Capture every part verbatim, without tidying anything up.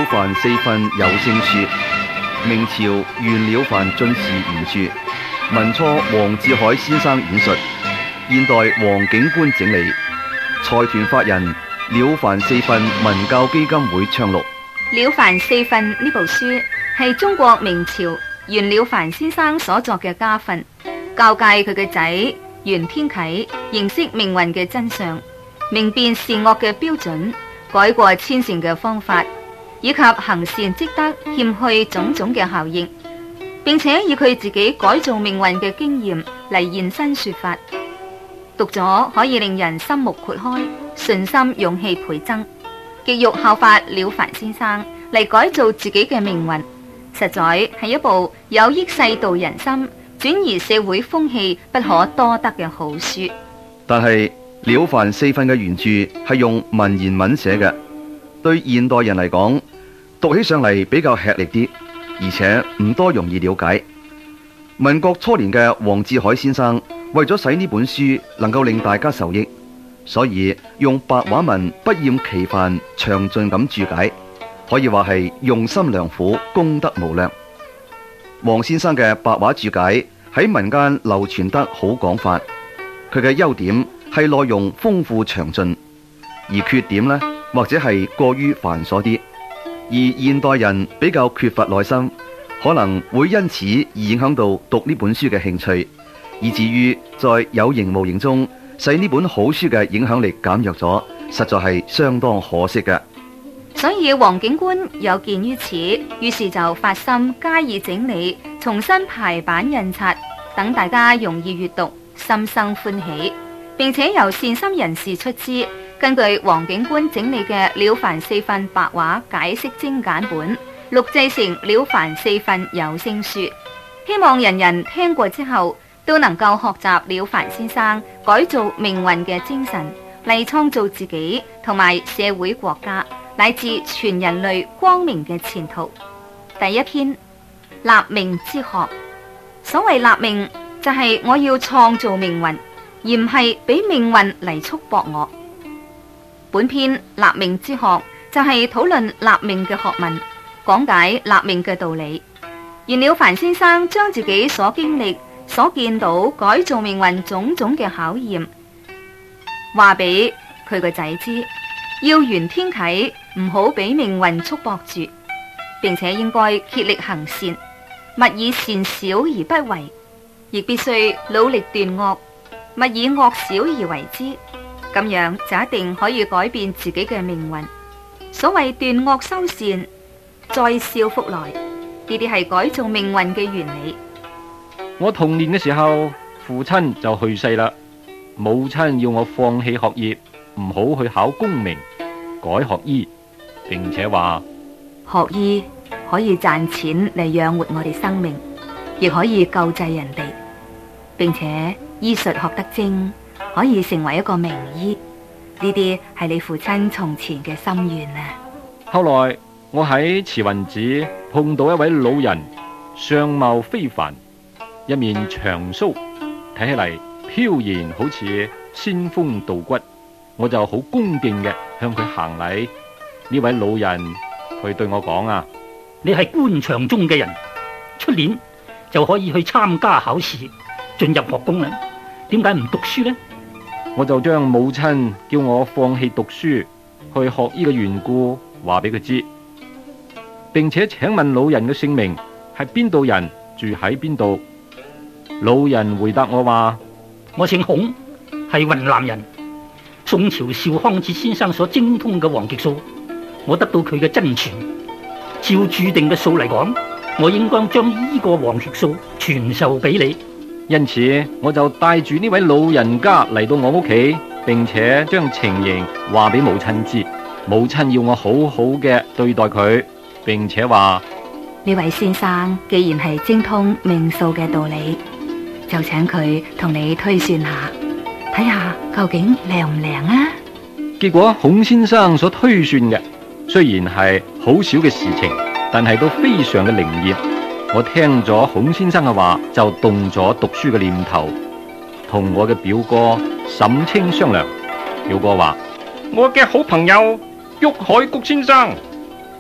了凡四訓有聲書，明朝袁了凡進士原著，民初黃志海先生演述，現代黃景觀整理，財團法人了凡四訓文教基金會倡錄。 了凡四訓呢部書係中國明朝袁了凡先生所作嘅家訓，教誡佢嘅仔袁天啟認識命運嘅真相，明辨善惡嘅標準，改過遷善嘅方法，以及行善積德謙虛種種嘅效應，並且以佢自己改造命運嘅經驗嚟現身說法，讀咗可以令人心目豁開，信心勇氣倍增，極欲效法了凡先生嚟改造自己嘅命運，實在係一部有益世道人心、轉移社會風氣不可多得嘅好書。 但係了凡四訓嘅原著係用文言文寫嘅，對現代人嚟講，讀起上嚟比較吃力啲，而且唔多容易了解。民國初年嘅黃志海先生為咗使呢本書能夠令大家受益，所以用白話文不厭其煩詳盡咁注解，可以話係用心良苦，功德無量。黃先生嘅白話注解喺民間流傳得好廣泛，佢嘅優點係內容豐富詳盡，而缺點呢，或者係過於繁瑣啲，而現代人比較缺乏耐心，可能會因此而影響到讀呢本書嘅興趣，以至於在有形無形中使呢本好書嘅影響力減弱咗，實在係相當可惜嘅。 所以黃景觀有見於此，於是就發心加以整理，重新排版印刷，等大家容易閱讀，心生歡喜，並且由善心人士出資，根據黃景觀整理嘅了凡四訓白話解釋精簡本，錄製成了凡四訓有聲書，希望人人聽過之後都能夠學習了凡先生改造命運嘅精神，嚟創造自己同埋社會國家乃至全人類光明嘅前途。第一篇，立命之學。所謂立命，就係我要創造命運，而唔係俾命運嚟束縛我。本篇立命之學就係討論立命嘅學問，講解立命嘅道理。袁了凡先生將自己所經歷、所見到改造命運種種嘅考驗，話俾佢個仔知，要袁天啟唔好俾命運束縛住，並且應該竭力行善，勿以善小而不為，亦必須努力斷惡，勿以惡小而為之，咁樣就一定可以改變自己嘅命運。所謂斷惡修善，再少復來，呢啲係改造命運嘅原理。 我童年嘅時候，父親就去世啦，母親要我放棄學業，唔好去考功名，改學醫，並且話學醫可以賺錢嚟養活我哋生命，亦可以救濟人哋，並且醫術學得精，可以成為一個名醫。呢啲係你父親從前嘅心願啊！ 後來我喺慈雲寺碰到一位老人，相貌非凡，一面長鬚，睇起嚟飄然好似仙風道骨，我就好恭敬嘅向佢行禮。呢位老人佢對我講啊， 你係官場中嘅人，出年就可以去參加考試，進入學宮啦。點解唔讀書呢？ 我就將母親叫我放棄讀書去學醫嘅緣故話俾佢知，並且請問老人嘅姓名，係邊度人，住喺邊度。老人回答我話， 我姓孔，係雲南人。宋朝邵康節先生所精通嘅黃極數，我得到佢嘅真傳。照注定嘅數嚟講，我應該將呢個黃極數傳授俾你。 因此我就帶住呢位老人家嚟到我屋企，並且將情形話俾母親知。母親要我好好嘅對待佢，並且話， 呢位先生既然係精通命數嘅道理，就請佢同你推算下，睇下究竟靈唔靈啊？ 結果孔先生所推算嘅雖然係好少嘅事情，但係都非常嘅靈驗。我聽咗孔先生嘅話，就動咗讀書嘅念頭，同我嘅表哥沈清商量。表哥話， 我嘅好朋友郁海谷先生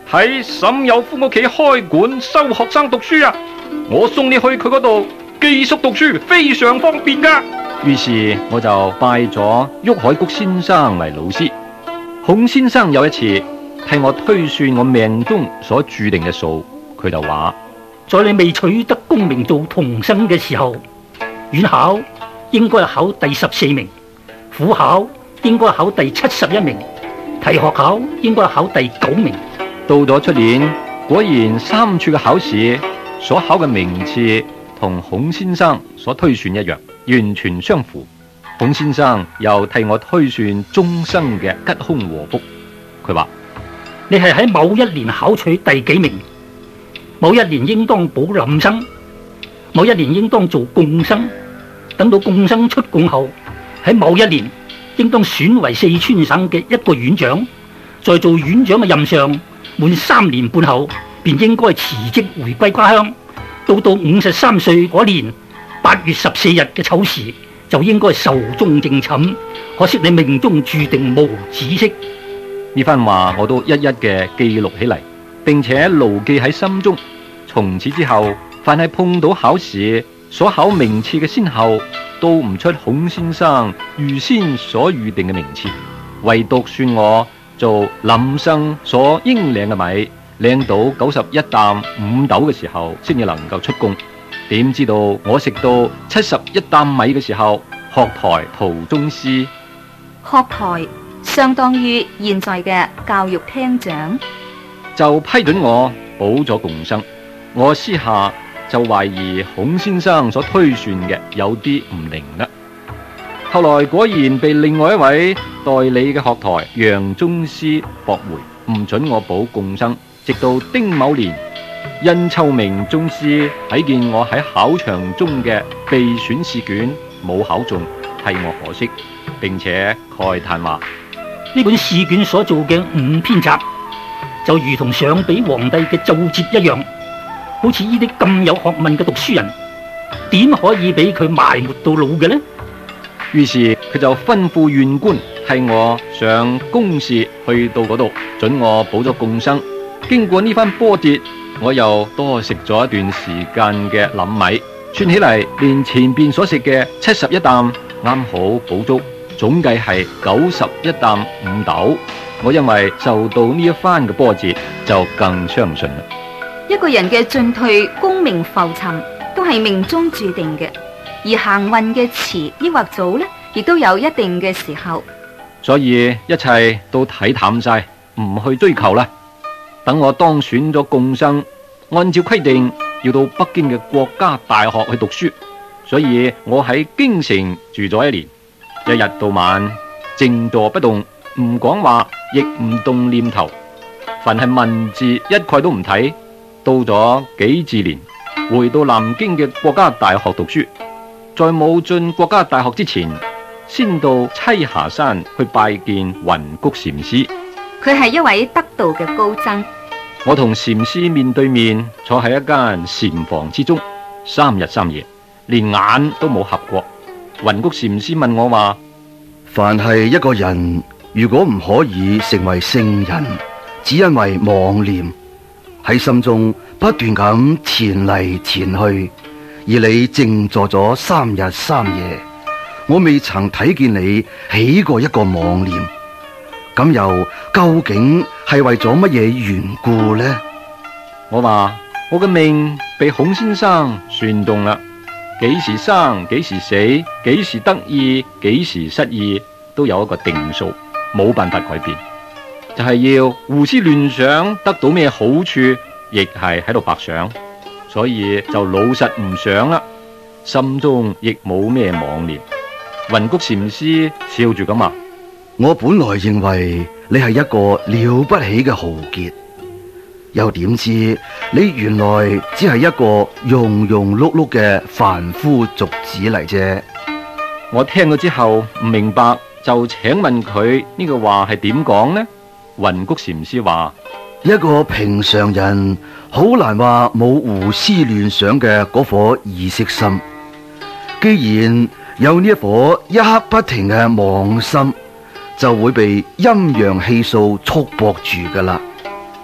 喺沈有夫屋企開館收學生讀書啊！我送你去佢嗰度寄宿讀書，非常方便噶。於是我就拜咗郁海谷先生為老師。孔先生有一次替我推算我命中所注定嘅數，佢就話： 在你未取得功名做童生嘅時候，院考應該考第十四名，府考應該考第七十一名，提學考應該考第九名。 到咗出年，果然三處嘅考試所考嘅名次同孔先生所推算一樣，完全相符。孔先生又替我推算終生嘅吉凶禍福。佢話： 你係喺某一年考取第幾名，某一年應當保臨生，某一年應當做貢生，等到貢生出貢後，喺某一年應當選為四川省嘅一個院長，在做院長嘅任上滿三年半後，便應該辭職回歸家鄉。到到五十三歲嗰年八月十四日嘅丑時，就應該壽終正寢。可惜你命中注定無子息。 呢番話我都一一嘅記錄起嚟，並且牢記喺心中。從此之後，凡係碰到考試所考名次嘅先後，都唔出孔先生預先所預定嘅名次，唯獨算我做臨生所應領嘅米，領到九十一擔五斗嘅時候，先至能夠出貢。點知道我食到七十一擔米嘅時候，學台途中師， 學台相當於現在嘅教育廳長， 就批准我補咗貢生。我私下就懷疑孔先生所推算嘅有啲唔靈啦。後來果然被另外一位代理嘅學台楊宗師駁回，唔准我補貢生。直到丁某年，殷秋明宗師睇見我喺考場中嘅備選試卷冇考中，替我可惜，並且慨嘆話： 呢本試卷所做嘅五篇集，就如同上俾皇帝嘅奏摺一樣，好似呢啲咁有學問嘅讀書人，點可以俾佢埋沒到老嘅呢？ 於是佢就吩咐縣官替我上公事去到嗰度，准我補咗貢生。經過呢番波折，我又多食咗一段時間嘅冧米，算起嚟連前邊所食嘅七十一擔啱好補足，總計係九十一擔五斗。我因為受到呢一番嘅波折，就更相信啦。 一個人嘅進退、功名浮沉，都係命中注定嘅，而行運嘅遲抑或早呢，亦都有一定嘅時候。 所以一切都睇淡晒，唔去追求啦。等我當選咗貢生，按照規定要到北京嘅國家大學去讀書，所以我喺京城住咗一年，一日到晚靜坐不動，唔講話，亦唔動念頭，凡係文字一概都唔睇。到咗己治年，回到南京嘅國家大學讀書，在冇進國家大學之前，先到棲霞山去拜見雲谷禪師。 佢係一位得道嘅高僧。 我同禪師面對面坐喺一間禪房之中，三日三夜，連眼都冇合過。雲谷禪師問我話： 凡係一個人，如果唔可以成為聖人，只因為妄念喺心中不斷咁前嚟前去，而你靜坐咗三日三夜，我未曾睇見你起過一個妄念。咁又究竟係為咗乜嘢緣故呢？ 我話我嘅命被孔先生算中啦，幾時生幾時死，幾時得意幾時失意，都有一個定數，冇辦法改變。就係、是、要胡思亂想，得到咩好處，亦係喺度白想，所以就老實唔想啦，心中亦冇咩妄念。雲谷禪師笑住咁話： 我本來認為你係一個了不起嘅豪傑，又點知你原來只係一個庸庸碌碌嘅凡夫俗子嚟啫。 我聽咗之後唔明白，就請問佢呢個話係點講呢？雲谷禪師話： 一個平常人好難話冇胡思亂想嘅嗰顆意識心，既然有呢一顆一刻不停嘅妄心，就會被陰陽氣數束縛住噶啦。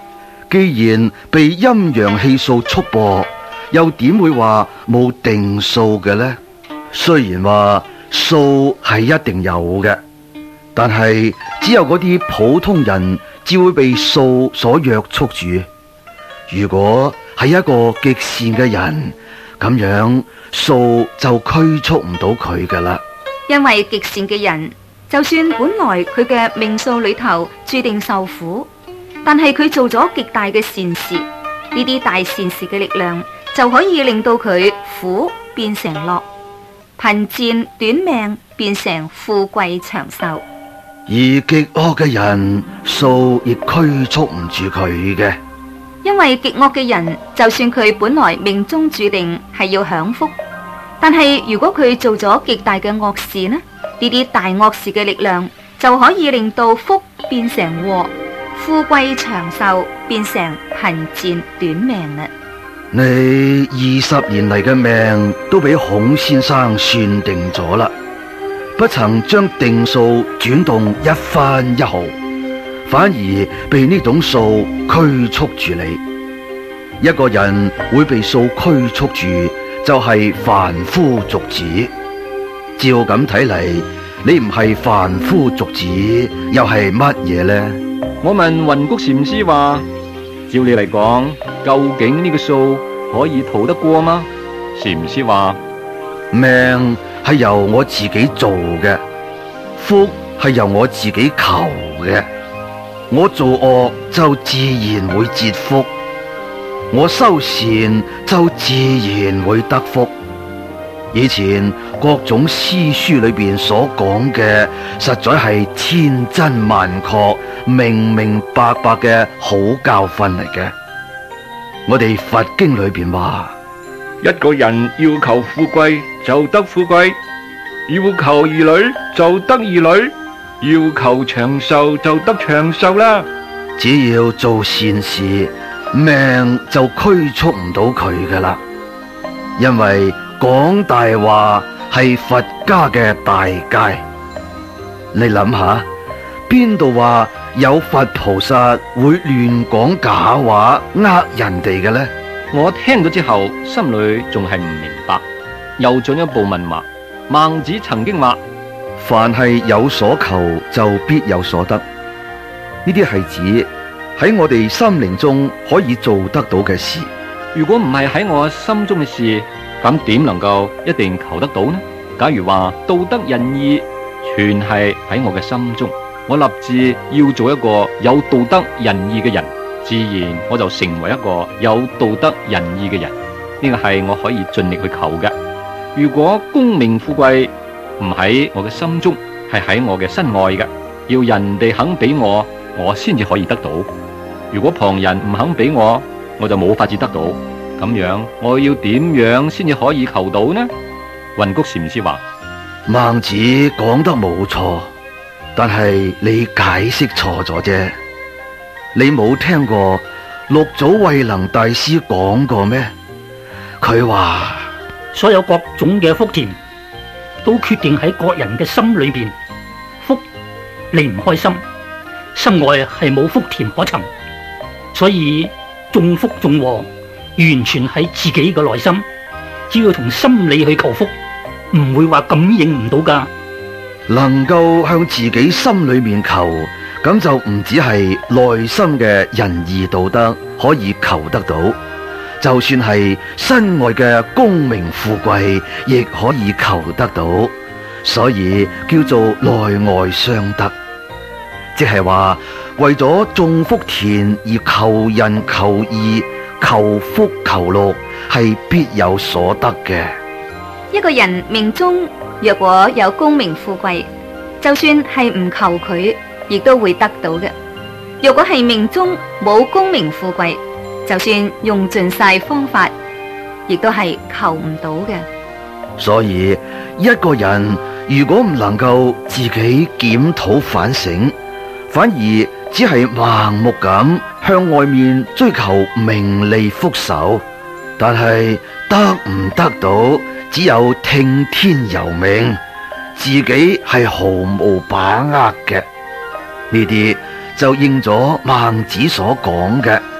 既然被陰陽氣數束縛，又點會話冇定數嘅呢？雖然話數係一定有嘅，但係只有嗰啲普通人只會被數所約束住。如果係一個極善嘅人，咁樣數就拘束唔到佢噶啦。 因為極善嘅人，就算本來佢嘅命數裏頭注定受苦，但係佢做咗極大嘅善事，呢啲大善事嘅力量就可以令到佢苦變成樂，貧賤短命變成富貴長壽。 而極惡嘅人，數亦拘束唔住佢嘅。 因為極惡嘅人，就算佢本來命中注定係要享福，但係如果佢做咗極大嘅惡事呢？呢啲大惡事嘅力量就可以令到福變成禍，富貴長壽變成貧賤短命啦。 你二十年嚟嘅命都俾孔先生算定咗啦，不曾將定數轉動一分一毫，反而被呢種數拘束住你。一個人會被數拘束住，就係凡夫俗子。照咁睇嚟，你唔係凡夫俗子，又係乜嘢呢？ 我問雲谷禪師話：照你嚟講，究竟呢個數可以逃得過嗎？禪師話： 命係由我自己做嘅，福係由我自己求嘅。我做惡就自然會折福，我修善就自然會得福。以前各種詩書裏邊所講嘅，實在係千真萬確、明明白白嘅好教訓嚟嘅。我哋佛經裏邊話， 一個人要求富貴就得富貴，要求兒女就得兒女，要求長壽就得長壽啦。 只要做善事，命就拘束唔到佢噶啦。因為講大話係佛家嘅大戒。你諗下，邊度話有佛菩薩會亂講假話呃人哋嘅呢？ 我聽咗之後，心裏仲係唔明白，又進一步問話。孟子曾經話： 凡係有所求，就必有所得。呢啲係指喺我哋心靈中可以做得到嘅事。 如果唔係喺我心中嘅事，咁點能夠一定求得到呢？假如話道德仁義全係喺我嘅心中，我立志要做一個有道德仁義嘅人，自然我就成為一個有道德仁義嘅人。呢個係我可以盡力去求嘅。如果功名富貴唔喺我嘅心中，係喺我嘅身外嘅，要人哋肯俾我，我先至可以得到。如果旁人唔肯俾我，我就冇法子得到。咁樣我要點樣先至可以求到呢？雲谷禪師話： 孟子講得冇錯，但係你解釋錯咗啫。你冇聽過六祖慧能大師講過咩？佢話所有各種嘅福田都決定喺各人嘅心裏邊。福你唔開心，心外係冇福田可尋，所以種福種禍完全喺自己嘅內心。只要從心理去求福，唔會話感應唔到噶。 能夠向自己心裏面求，咁就唔只係內心嘅仁義道德可以求得到，就算係身外嘅功名富貴，亦可以求得到。所以叫做內外相得，即係話為咗種福田而求仁求義、求福求祿，係必有所得嘅。 一個人命中若果有功名富貴，就算係唔求佢，亦都會得到嘅。若果係命中冇功名富貴，就算用盡晒方法，亦都係求唔到嘅。 所以一個人如果唔能夠自己檢討反省，反而只係盲目咁向外面追求名利福壽，但係得唔得到只有聽天由命，自己係毫無把握嘅。呢啲就應咗孟子所講嘅，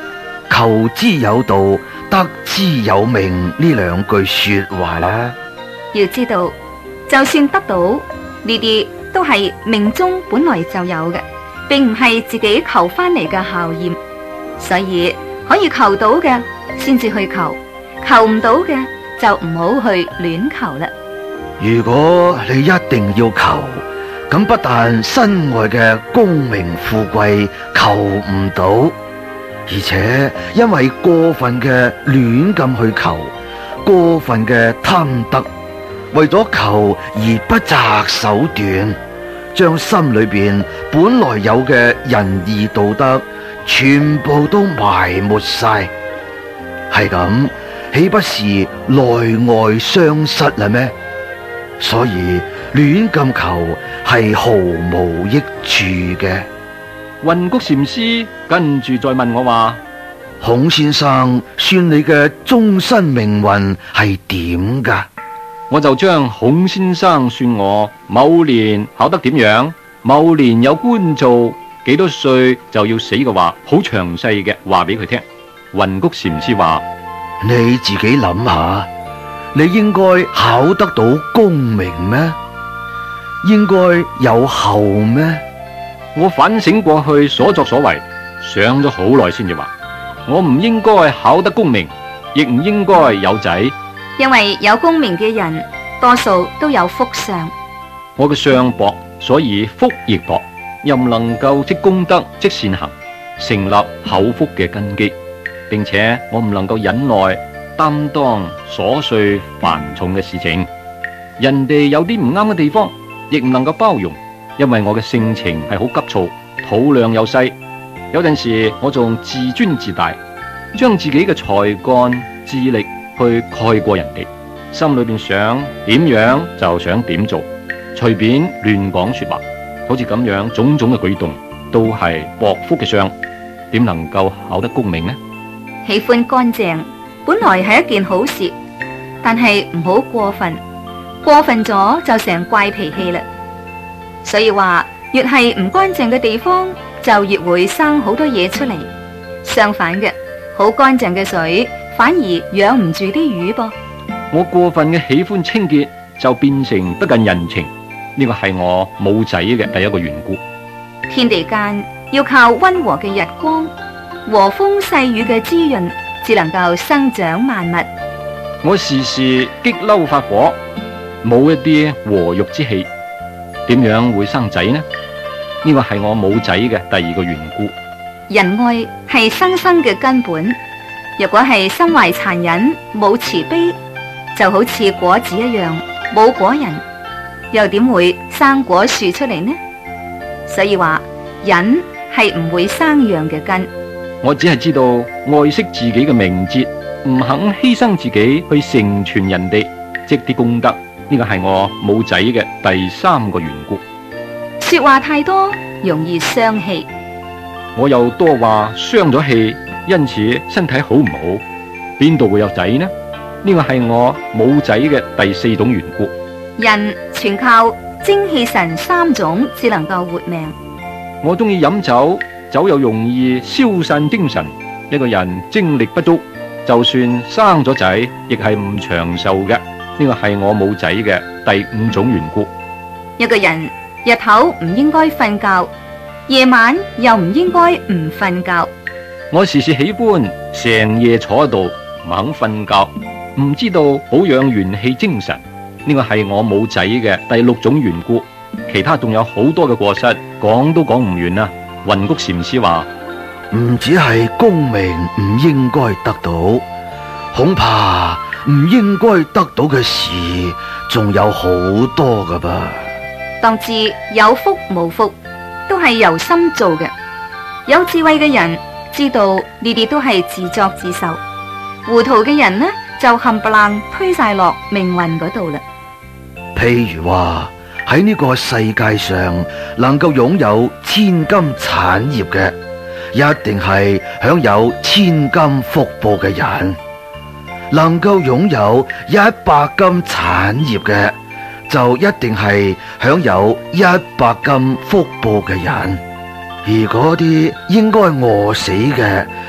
求之有道，得之有命呢兩句說話啦。 要知道，就算得到呢啲，都係命中本來就有嘅，並唔係自己求翻嚟嘅效驗。所以可以求到嘅先至去求，求唔到嘅就唔好去亂求啦。 如果你一定要求，咁不但身外嘅功名富貴求唔到，而且因為過分嘅亂咁去求，過分嘅貪得，為咗求而不擇手段，將心裏邊本來有嘅仁義道德全部都埋沒晒，係咁，豈不是內外相失啦咩？所以亂咁求係毫無益處嘅。 雲谷禪師跟住再問我話： 孔先生，算你嘅終身命運係點噶？ 我就將孔先生算我某年考得點樣，某年有官做，幾多歲就要死嘅話，好詳細嘅話俾佢聽。雲谷禪師話： 你自己諗下，你應該考得到功名咩？應該有後咩？ 我反省過去所作所為，想咗好耐先至話，我唔應該考得功名，亦唔應該有仔。 因為有功名嘅人，多數都有福相。 我嘅相薄，所以福亦薄，又唔能夠積功德積善行，成立厚福嘅根基，並且我唔能夠忍耐擔當瑣碎繁重嘅事情。人哋有啲唔啱嘅地方，亦唔能夠包容，因為我嘅性情係好急躁，肚量又細，有陣時我仲自尊自大，將自己嘅才幹智力去蓋過人哋，心裏邊想點樣就想點做，隨便亂講說話，好似咁樣種種嘅舉動都係薄福嘅相，點能夠考得功名呢？ 喜歡乾淨本來係一件好事，但係唔好過分，過分咗就成怪脾氣啦。所以話越係唔乾淨嘅地方，就越會生好多嘢出嚟。相反嘅，好乾淨嘅水反而養唔住啲魚噃。 我過分嘅喜歡清潔，就變成不近人情，呢個係我冇仔嘅第一個緣故。 天地間要靠溫和嘅日光、和風細雨嘅滋潤，只能夠生長萬物。 我時時激嬲發火，冇一啲和育之氣，點樣會生仔呢？呢個係我冇仔嘅第二個緣故。 仁愛係生生嘅根本，若果係心懷殘忍、冇慈悲，就好似果子一樣冇果仁，又點會生果樹出嚟呢？所以話忍係唔會生養嘅根。 我只係知道愛惜自己嘅名節，唔肯犧牲自己去成全人哋，積啲功德。呢個係我冇仔嘅第三個緣故。 說話太多容易傷氣， 我又多話傷咗氣，因此身體好唔好？邊度會有仔呢？呢個係我冇仔嘅第四種緣故。 人全靠精氣神三種至能夠活命。 我中意飲酒，酒又容易消散精神。一個人精力不足，就算生咗仔，亦係唔長壽嘅。呢個係我冇仔嘅第五種緣故。 一個人日頭唔應該瞓覺，夜晚又唔應該唔瞓覺。 我時時喜歡成夜坐喺度唔肯瞓覺，唔知道保養元氣精神。呢個係我冇仔嘅第六種緣故。其他仲有好多嘅過失，講都講唔完啊。雲谷禪師話： 唔只係功名唔應該得到，恐怕唔應該得到嘅事仲有好多噶噃。 當知有福無福都係由心做嘅。有智慧嘅人知道呢啲都係自作自受，糊塗嘅人呢就冚唪唥推晒落命運嗰度啦。 譬如話喺呢個世界上能夠擁有千金產業嘅，一定係享有千金福報嘅人；能夠擁有一百金產業嘅，就一定係享有一百金福報嘅人。而嗰啲應該餓死嘅，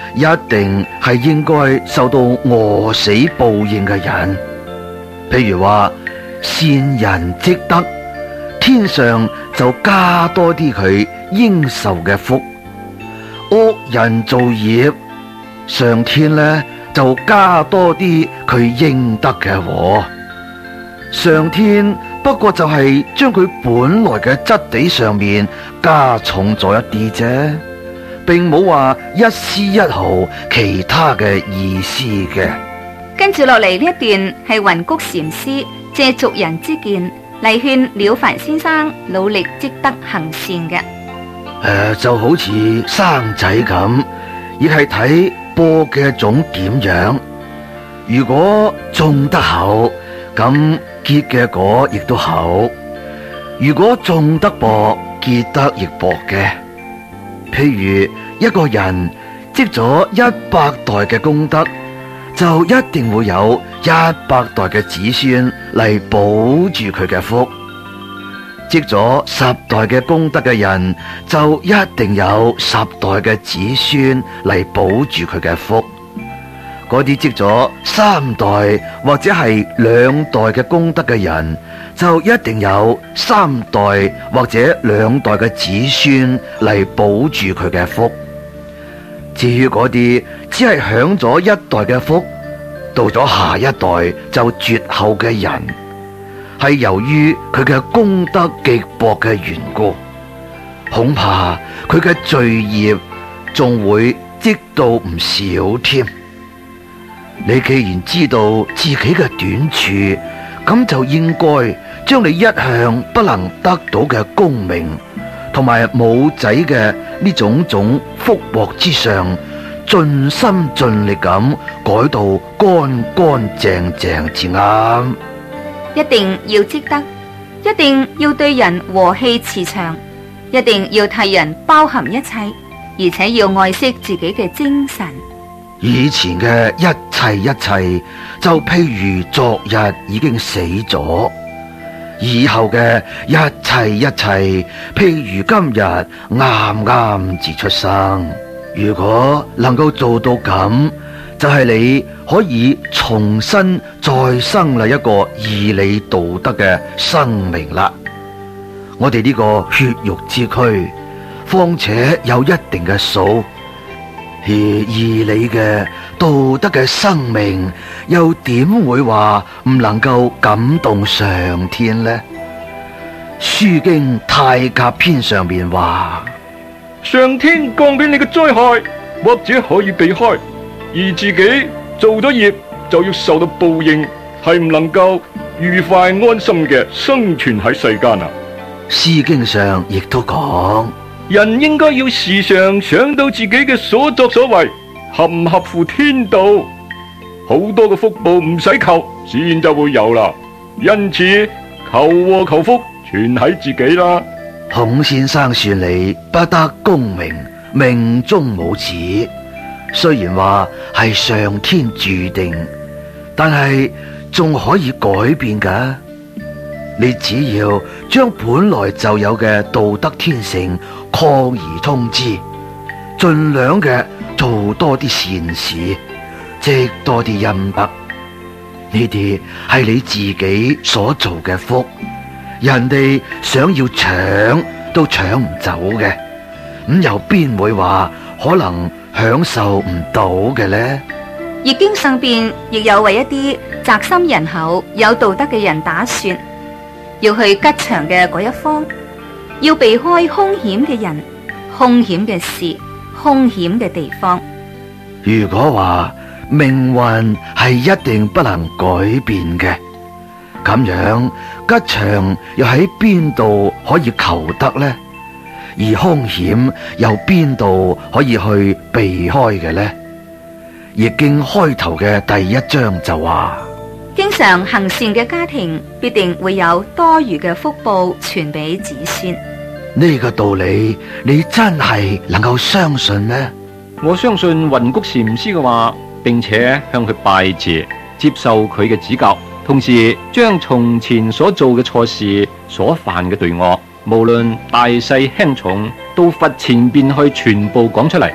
一定係應該受到餓死報應嘅人。譬如話善人積德，天上就加多啲佢應受嘅福；惡人造業，上天呢就加多啲佢應得嘅禍。上天不過就係將佢本來嘅質地上面加重咗一啲啫，並冇話一絲一毫其他嘅意思嘅。 跟住落嚟呢一段係雲谷禪師借俗人之見嚟勸了凡先生努力積德行善嘅。誒、 呃，就好似生仔咁，亦係睇播嘅種點樣。如果種得厚，咁結嘅果亦都厚；如果種得薄，結得亦薄嘅。譬如一個人積咗一百代嘅功德，就一定會有一百代嘅子孫嚟保住佢嘅福；積咗十代嘅功德嘅人，就一定有十代嘅子孫嚟保住佢嘅福。嗰啲積咗三代或者係兩代嘅功德嘅人，就一定有三代或者兩代嘅子孫嚟保住佢嘅福。至於嗰啲只係享咗一代嘅福，到咗下一代就絕後嘅人，係由於佢嘅功德極薄嘅緣故，恐怕佢嘅罪業仲會積到唔少添。你既然知道自己嘅短處，咁就應該將你一向不能得到嘅功名同埋冇仔嘅呢種種福薄之上，盡心盡力咁改到乾乾淨淨至啱。 一定要積德，一定要對人和氣慈祥，一定要替人包含一切，而且要愛惜自己嘅精神。 以前嘅一切一切，就譬如昨日已經死咗；以後嘅一切一切，譬如今日啱啱至出生。如果能夠做到咁，就係你可以重新再生啦一個義理道德嘅生命啦。我哋呢個血肉之軀，況且有一定嘅數。而義理嘅道德嘅生命，又點會話唔能夠感動上天呢？書經太甲篇上面話： 上天降俾你嘅災害，或者可以避開，而自己做咗業就要受到報應，係唔能夠愉快安心嘅生存喺世間啊！ 詩經上亦都講， 人應該要時常想到自己嘅所作所為合唔合乎天道，好多嘅福報唔使求，自然就會有啦。因此求禍求福全喺自己啦。 孔先生說你不得功名，命中冇子，雖然話係上天注定，但係仲可以改變㗎。你只要將本來就有嘅道德天性擴而通之，盡量嘅做多啲善事，積多啲陰德，呢啲係你自己所做嘅福，人哋想要搶都搶唔走嘅，咁又邊會話可能享受唔到嘅呢？ 易經上邊亦有為一啲宅心仁厚、有道德嘅人打算，要去吉祥嘅嗰一方，要避開凶險嘅人、凶險嘅事、凶險嘅地方。 如果話命運係一定不能改變嘅，咁樣吉祥又喺邊度可以求得呢？而凶險又邊度可以去避開嘅呢？易經開頭嘅第一章就話： 經常行善嘅家庭必定會有多餘嘅福報傳俾子孫。 呢個道理你真係能夠相信咩？ 我相信雲谷禪師嘅話，並且向佢拜謝，接受佢嘅指教，同時將從前所做嘅錯事、所犯嘅罪惡，無論大細輕重，到佛前邊去全部講出嚟，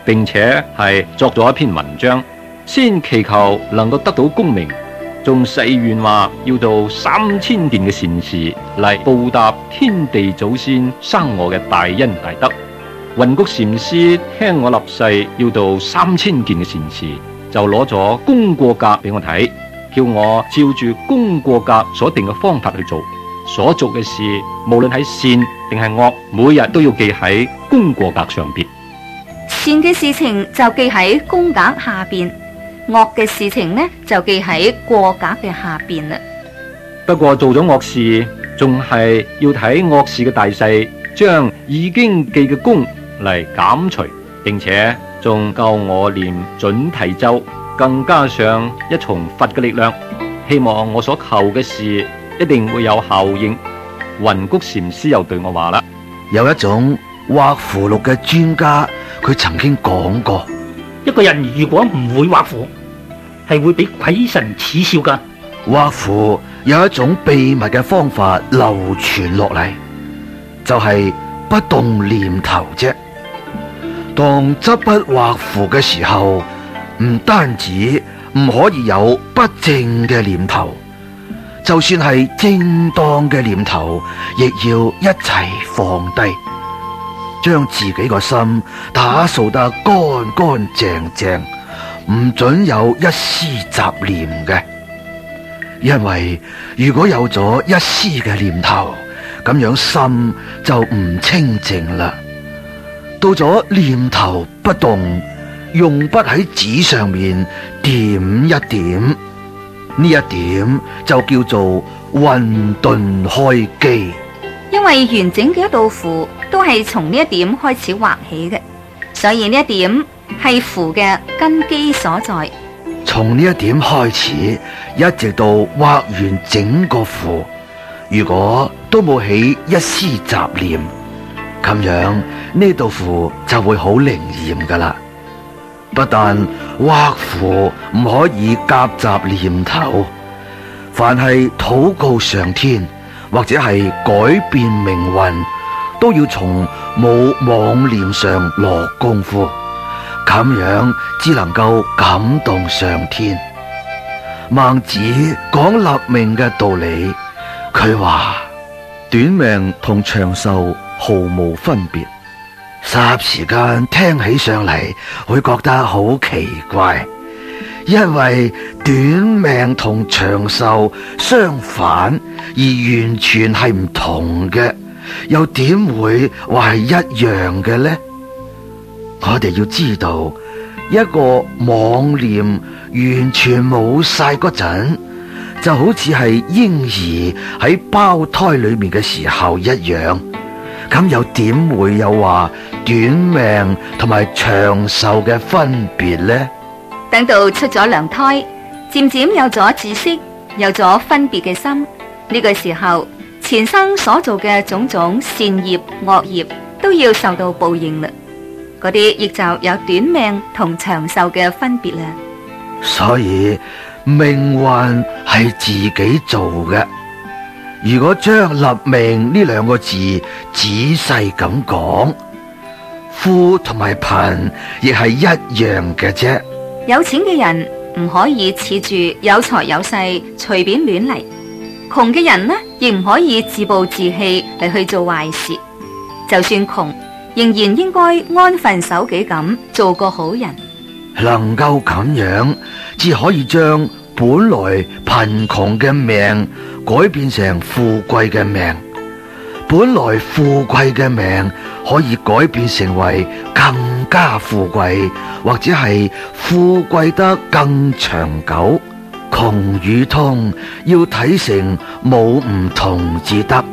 並且係作咗一篇文章，先祈求能夠得到功名，仲誓願話要做三千件嘅善事嚟報答天地祖先生我嘅大恩大德。雲谷禪師聽我立誓要做三千件嘅善事，就攞咗功過格俾我睇，叫我照住功過格所定嘅方法去做。所做嘅事，無論係善定係惡，每日都要記喺功過格上邊。 善嘅事情就記喺功格下邊，惡嘅事情呢就記喺過格嘅下邊啦。 不過做咗惡事，仲係要睇惡事嘅大細，將已經記嘅功嚟減除，並且仲教我念準提咒，更加上一重佛嘅力量，希望我所求嘅事一定會有效應。雲谷禪師又對我話啦： 有一種畫符箓嘅專家，佢曾經講過， 一個人如果唔會畫符，係會俾鬼神恥笑噶。 畫符有一種秘密嘅方法流傳落嚟，就係不動念頭啫。當執筆畫符嘅時候，唔單止唔可以有不正嘅念頭，就算係正當嘅念頭，亦要一齊放低，將自己個心打掃得乾乾淨淨，唔准有一絲雜念嘅。因為如果有咗一絲嘅念頭，咁樣心就唔清淨啦。到咗念頭不動，用筆喺紙上面點一點，呢一點就叫做混沌開機。 因為完整嘅一道符都係從呢一點開始畫起嘅，所以呢一點係符嘅根基所在。 從呢一點開始，一直到畫完整個符，如果都冇起一絲雜念，咁樣呢道符就會好靈驗噶啦。不但畫符唔可以夾雜念頭，凡係禱告上天或者係改變命運，都要從冇妄念上落功夫，咁樣只能夠感動上天。孟子講立命嘅道理，佢話短命同長壽毫無分別。 霎時間聽起上嚟會覺得好奇怪，因為短命同長壽相反，而完全係唔同嘅，又點會話係一樣嘅呢？我哋要知道，一個妄念完全冇晒嗰陣，就好似係嬰兒喺胞胎裏面嘅時候一樣。咁又點會有話短命同埋長壽嘅分別呢？ 等到出咗娘胎，漸漸有咗知識，有咗分別嘅心，呢個時候前生所做嘅種種善業惡業都要受到報應啦。嗰啲亦就有短命同長壽嘅分別啦。 所以命運係自己做嘅。如果將立命呢兩個字仔細咁講，富同埋貧亦係一樣嘅啫。 有錢嘅人唔可以恃住有財有勢隨便亂嚟，窮嘅人呢亦唔可以自暴自棄嚟去做壞事。就算窮，仍然應該安分守己咁做個好人。 能夠咁樣，只可以將本來貧窮嘅命改變成富貴嘅命，本來富貴嘅命可以改變成為更加富貴，或者係富貴得更長久。窮與通要睇成冇唔同至得。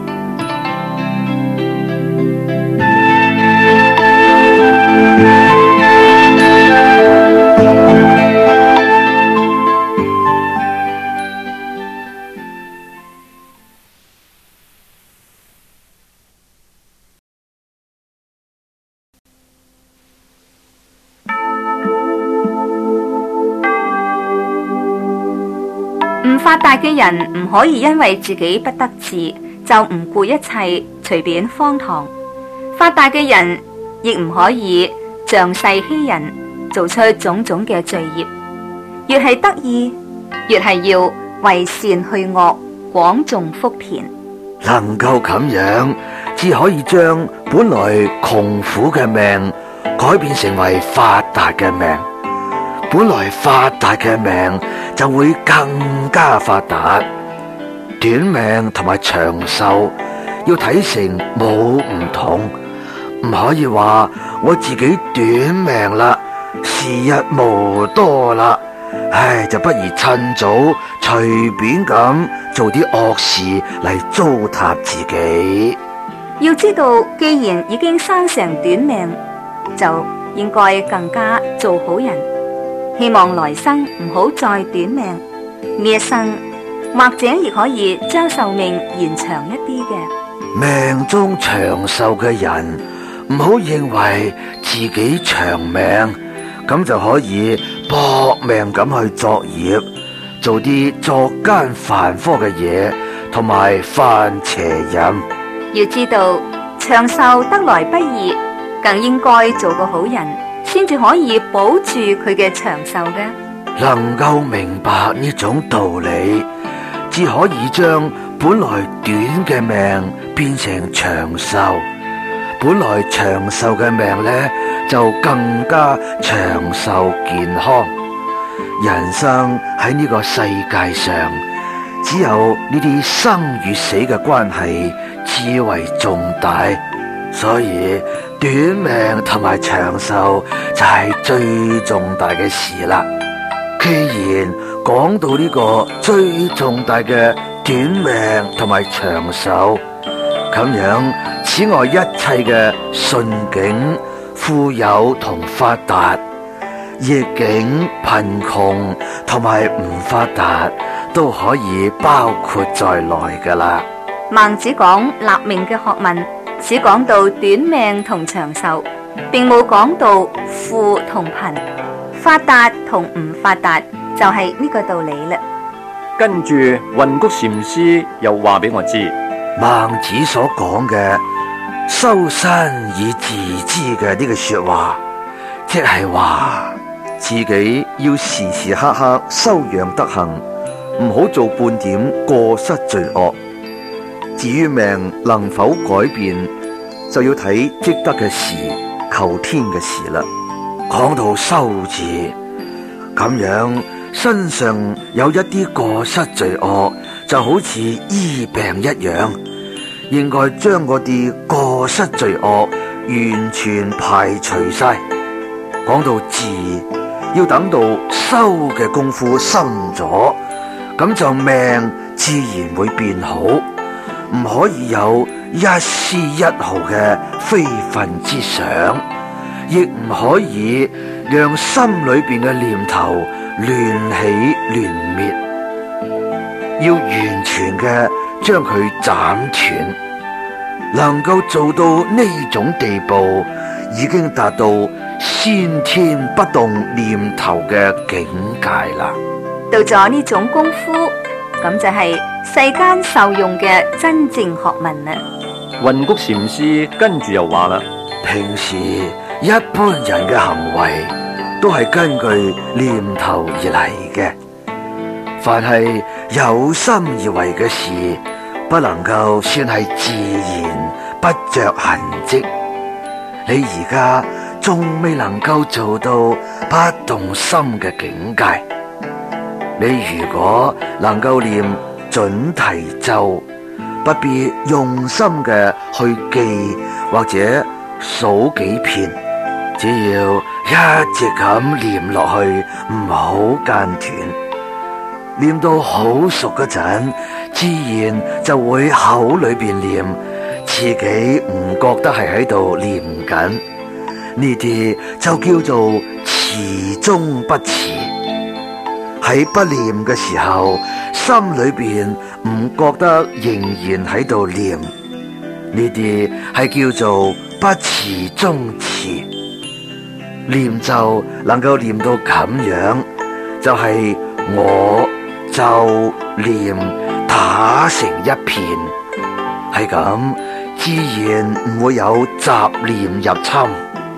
唔發達嘅人唔可以因為自己不得志就唔顧一切隨便荒唐，發達嘅人亦唔可以仗勢欺人，做出種種嘅罪孽。越係得意，越係要為善去惡，廣種福田。 能夠咁樣，只可以將本來窮苦嘅命改變成為發達嘅命。本來發達嘅命就會更加發達。短命同埋長壽要睇成冇唔同，唔可以話我自己短命啦，時日無多啦，唉，就不如趁早隨便咁做啲惡事嚟糟蹋自己。 要知道，既然已經生成短命，就應該更加做好人。希望來生唔好再短命，呢一生或者亦可以將壽命延長一啲嘅。 命中長壽嘅人，唔好認為自己長命，咁就可以搏命咁去作業，做啲作奸犯科嘅嘢，同埋犯邪淫。 要知道，長壽得來不易，更應該做個好人，先至可以保住佢嘅長壽嘅。 能夠明白呢種道理，只可以將本來短嘅命變成長壽，本來長壽嘅命呢，就更加長壽健康。人生喺呢個世界上，只有呢啲生與死嘅關係至為重大，所以短命同埋長壽就係最重大嘅事啦。既然講到呢個最重大嘅短命同埋長壽，咁樣此外一切嘅順境、富有同發達，逆境、貧窮同埋唔發達，都可以包括在內噶啦。 孟子講立命嘅學問，只講到短命同長壽，並冇講到富同貧、發達同唔發達，就係呢個道理啦。 跟住雲谷禪師又話俾我知， 孟子所講嘅修身以自知嘅呢句說話，即係話自己要時時刻刻修養德行，唔好做半點過失罪惡。至於命能否改變，就要睇積德嘅事、求天嘅事啦。 講到修字，咁樣身上有一啲過失罪惡，就好似醫病一樣，應該將嗰啲過失罪惡完全排除晒。講到治，要等到修嘅功夫深咗，咁就命自然會變好，唔可以有一絲一毫嘅非分之想，亦唔可以讓心裏邊嘅念頭亂起亂滅，要完全嘅將佢斬斷。能夠做到呢種地步，已經達到先天不動念頭嘅境界啦。 到咗呢種功夫，咁就係世間受用嘅真正學問啦。 雲谷禪師跟住又話啦， 平時一般人嘅行為都係根據念頭而嚟嘅，凡係有心而為嘅事，不能夠算係自然不着痕跡。你而家仲未能夠做到不動心嘅境界。你如果能夠念準提咒，不必用心嘅去記或者數幾遍，只要一直咁念落去，唔好間斷。念到好熟嗰陣，自然就會口裏邊念，自己唔覺得係喺度念緊。呢啲就叫做持中不持。喺不念嘅時候，心裏邊唔覺得仍然喺度念，呢啲係叫做不持中持。念咒能夠念到咁樣，就係、是、我就念打成一片，係咁，自然唔會有雜念入侵。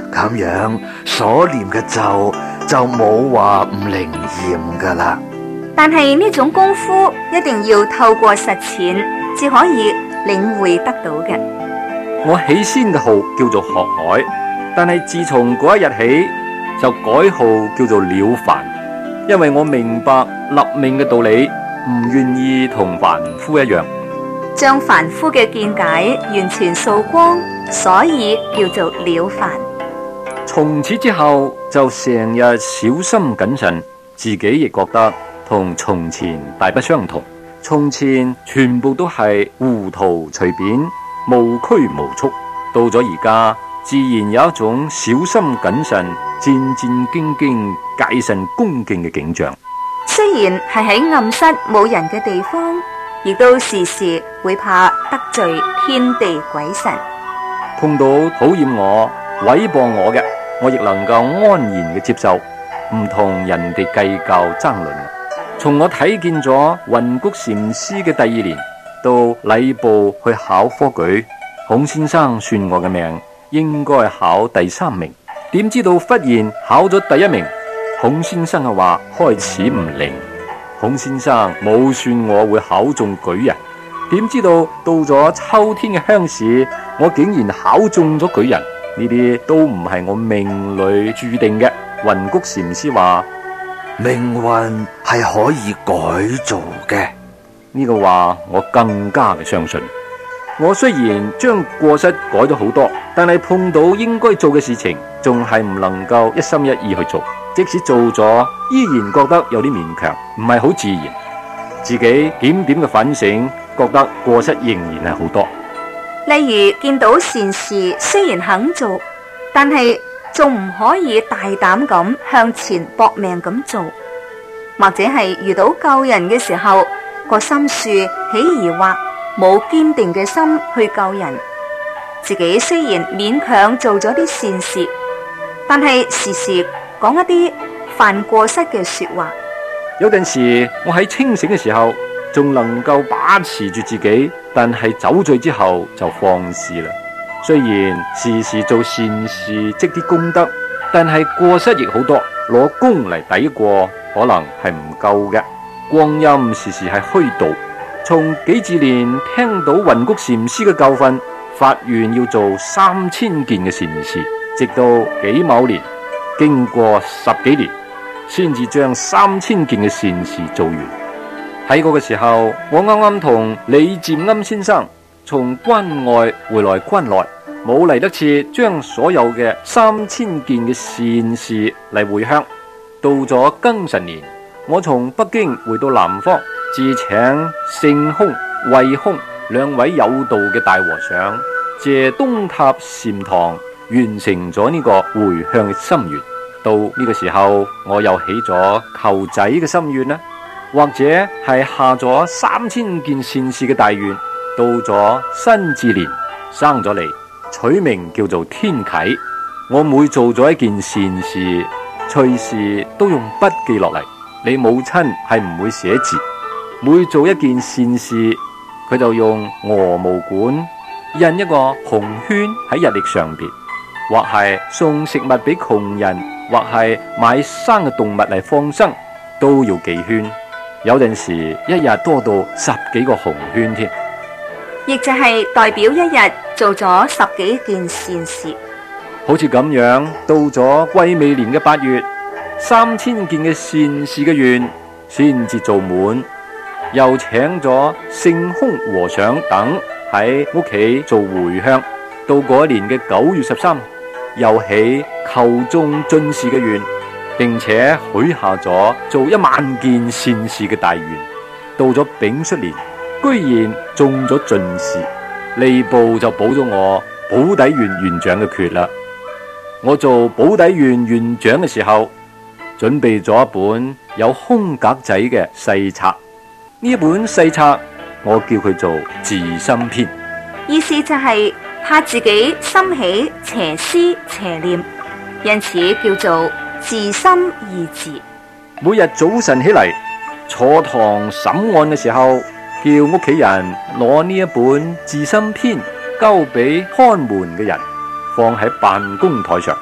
咁樣所念嘅咒就冇話唔靈驗噶啦。 但係呢種功夫一定要透過實踐，至可以領會得到嘅。 我起先嘅號叫做學海，但係自從嗰一日起就改號叫做了凡，因為我明白立命嘅道理，唔願意同凡夫一樣， 將凡夫嘅見解完全掃光，所以叫做了凡。 從此之後就成日小心謹慎，自己亦覺得同從前大不相同。從前全部都係糊塗隨便，無拘無束，到咗而家自然有一種小心謹慎、戰戰兢兢、戒慎恭敬嘅景象。 雖然係喺暗室冇人嘅地方，亦都時時會怕得罪天地鬼神。 碰到討厭我、毀謗我嘅，我亦能夠安然嘅接受，唔同人哋計較爭論。從我睇見咗雲谷禪師嘅第二年，到禮部去考科舉，孔先生算我嘅命應該考第三名，點知道忽然考咗第一名，孔先生嘅話開始唔靈。孔先生冇算我會考中舉人，點知道到咗秋天嘅鄉試，我竟然考中咗舉人。呢啲都唔係我命裏注定嘅。雲谷禪師話命運係可以改造嘅， 呢個話我更加嘅相信。我雖然將過失改咗好多，但係碰到應該做嘅事情，仲係唔能夠一心一意去做。即使做咗，依然覺得有啲勉強，唔係好自然。自己點點嘅反省，覺得過失仍然係好多。 例如見到善事，雖然肯做，但係仲唔可以大膽咁向前搏命咁做，或者係遇到救人嘅時候，個心樹起疑惑，冇堅定嘅心去救人。自己雖然勉強做咗啲善事，但係時時講一啲犯過失嘅說話。 有陣時我喺清醒嘅時候仲能夠把持住自己，但係酒醉之後就放肆啦。雖然時時做善事積啲功德，但係過失亦好多，攞功嚟抵過可能係唔夠嘅。光陰時時係虛度。從幾字年聽到雲谷禪師嘅教訓，發願要做三千件嘅善事，直到己卯年，經過十幾年，先至將三千件嘅善事做完。喺嗰個時候，我啱啱同李漸庵先生從關外回來關內，冇嚟得切將所有嘅三千件嘅善事嚟回鄉。到咗庚辰年，我從北京回到南方，自請聖空、慧空兩位有道嘅大和尚借東塔禪堂完成咗呢個回鄉嘅心願。到呢個時候，我又起咗求仔嘅心願啦，或者係下咗三千件善事嘅大願。到咗辛字年生咗嚟，取名叫做天啟。我每做咗一件善事，隨時都用筆記落嚟。你母親係唔會寫字，每做一件善事，佢就用鵝毛管印一個紅圈喺日曆上邊，或係送食物俾窮人，或係買生嘅動物嚟放生，都要記圈。有陣時一日多到十幾個紅圈添， 亦就係代表一日做咗十幾件善事。 好似咁樣，到咗癸未年嘅八月，三千件嘅善事嘅願先至做滿，又請咗聖空和尚等喺屋企做回向。到嗰年嘅九月十三，又起求中進士嘅願，並且許下咗做一萬件善事嘅大願。到咗丙戌年，居然中咗進士，吏部就補咗我保底縣縣長嘅缺啦。我做保底縣縣長嘅時候，準備咗一本有空格仔嘅細冊。呢一本細冊我叫佢做自心篇， 意思就係怕自己心起邪思邪念，因此叫做自心二字。 每日早晨起嚟坐堂審案嘅時候，叫屋企人攞呢一本自心篇交俾看門嘅人，放喺辦公台上。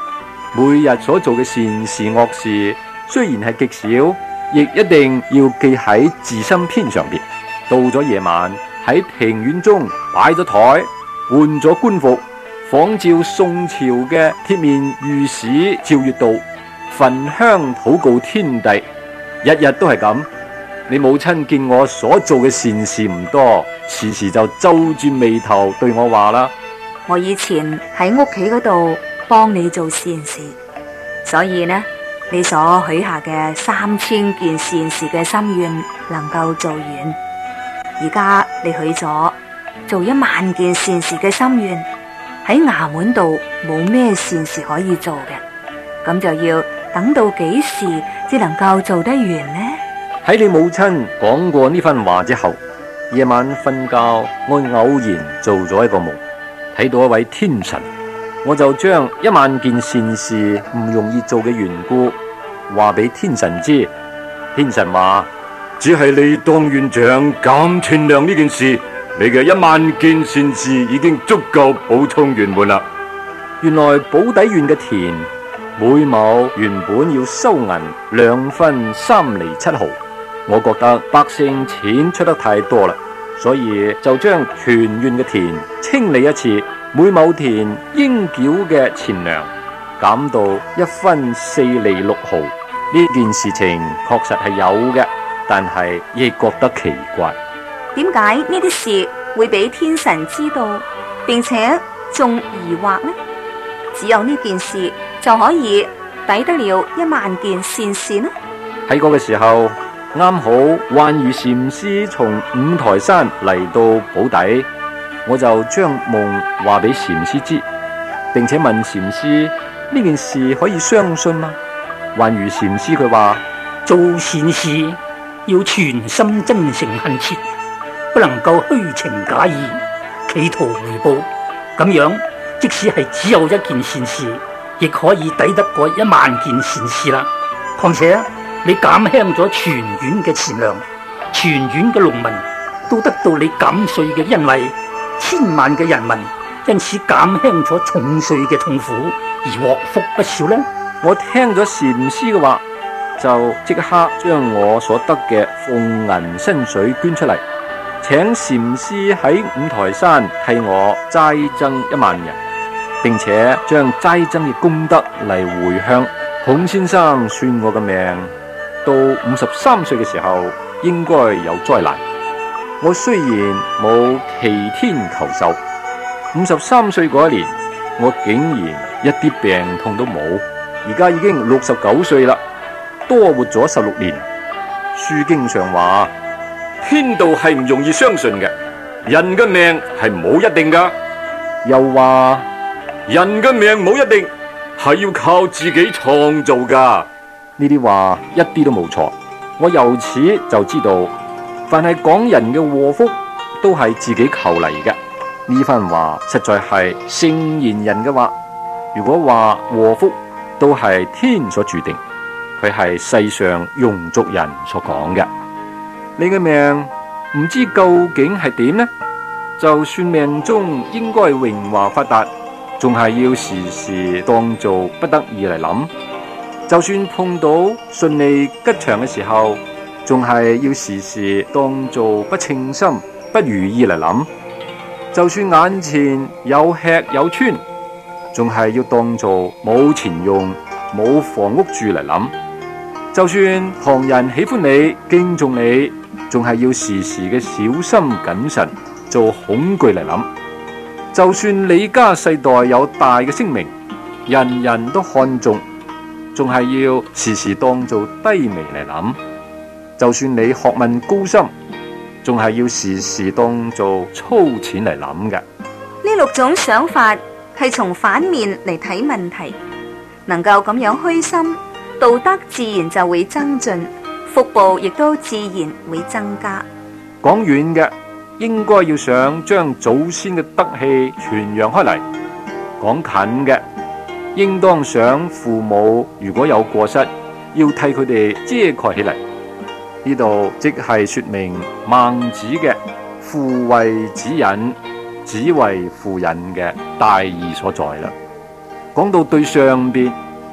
每日所做嘅善事惡事，雖然係極少，亦一定要記喺自心篇上邊。到咗夜晚，喺庭院中擺咗台，換咗官服，仿照宋朝嘅鐵面御史趙月道，焚香禱告天地，日日都係咁。你母親見我所做嘅善事唔多，時時就皺住眉頭對我話啦： 我以前喺屋企嗰度幫你做善事，所以呢，你所許下嘅三千件善事嘅心願能夠做完。而家你許咗做一萬件善事嘅心願，喺衙門度冇咩善事可以做嘅，咁就要等到幾時至能夠做得完呢？ 喺你母親講過呢番話之後，夜晚瞓覺，我偶然做咗一個夢，睇到一位天神，我就將一萬件善事唔容易做嘅緣故話俾天神知。天神話： 只係你當院長咁權量呢件事，你嘅一萬件善事已經足夠補充圓滿啦。 原來寶坻縣嘅田每畝原本要收銀兩分三厘七毫，我覺得百姓錢出得太多啦，所以就將全縣嘅田清理一次，每畝田應繳嘅錢糧減到一分四厘六毫。呢件事情確實係有嘅，但係亦覺得奇怪， 點解呢啲事會俾天神知道，並且仲疑惑呢？只有呢件事就可以抵得了一萬件善事呢？ 喺嗰個時候，啱好幻如禪師從五台山嚟到寶坻，我就將夢話俾禪師知，並且問禪師呢件事可以相信嗎？幻如禪師佢話： 做善事要全心真誠懇切，不能夠虛情假意，企圖回報。咁樣即使係只有一件善事，亦可以抵得過一萬件善事啦。況且你減輕咗全縣嘅錢糧，全縣嘅農民都得到你減稅嘅恩惠，千萬嘅人民因此減輕咗重稅嘅痛苦，而獲福不少呢。 我聽咗禪師嘅話，就即刻將我所得嘅俸銀薪水捐出嚟，請禪師喺五台山替我齋增一萬人，並且將齋增嘅功德嚟回向。孔先生算我嘅命，到五十三歲嘅時候應該有災難。我雖然冇祈天求壽，五十三歲嗰一年，我竟然一啲病痛都冇。而家已經六十九歲啦，多活咗十六年。書經上話， 天道係唔容易相信嘅，人嘅命係冇一定噶。 又話人嘅命冇一定，係要靠自己創造噶。 呢啲話一啲都冇錯。我由此就知道，凡係講人嘅禍福，都係自己求嚟嘅。呢番話實在係聖賢人嘅話。如果話禍福都係天所注定，佢係世上庸俗人所講嘅。你嘅命唔知究竟係點呢？就算命中應該榮華發達，仲係要時時當做不得已嚟諗。就算碰到順利吉祥嘅時候，仲係要時時當做不稱心不如意嚟諗。就算眼前有吃有穿，仲係要當做冇錢用冇房屋住嚟諗。就算旁人喜歡你敬重你，仲係要時時嘅小心謹慎做恐懼嚟諗。就算你家世代有大嘅聲名，人人都看重，仲係要時時當做低微嚟諗。就算你學問高深，仲係要時時當做粗淺嚟諗嘅。 呢六種想法係從反面嚟睇問題，能夠咁樣虛心，道德自然就會增進，福報亦都自然會增加。 講遠嘅，應該要想將祖先嘅德氣傳揚開嚟；講近嘅，應當想父母如果有過失，要替佢哋遮蓋起嚟。呢度即係說明孟子嘅父為子隱，子為父隱嘅大義所在啦。講到對上邊，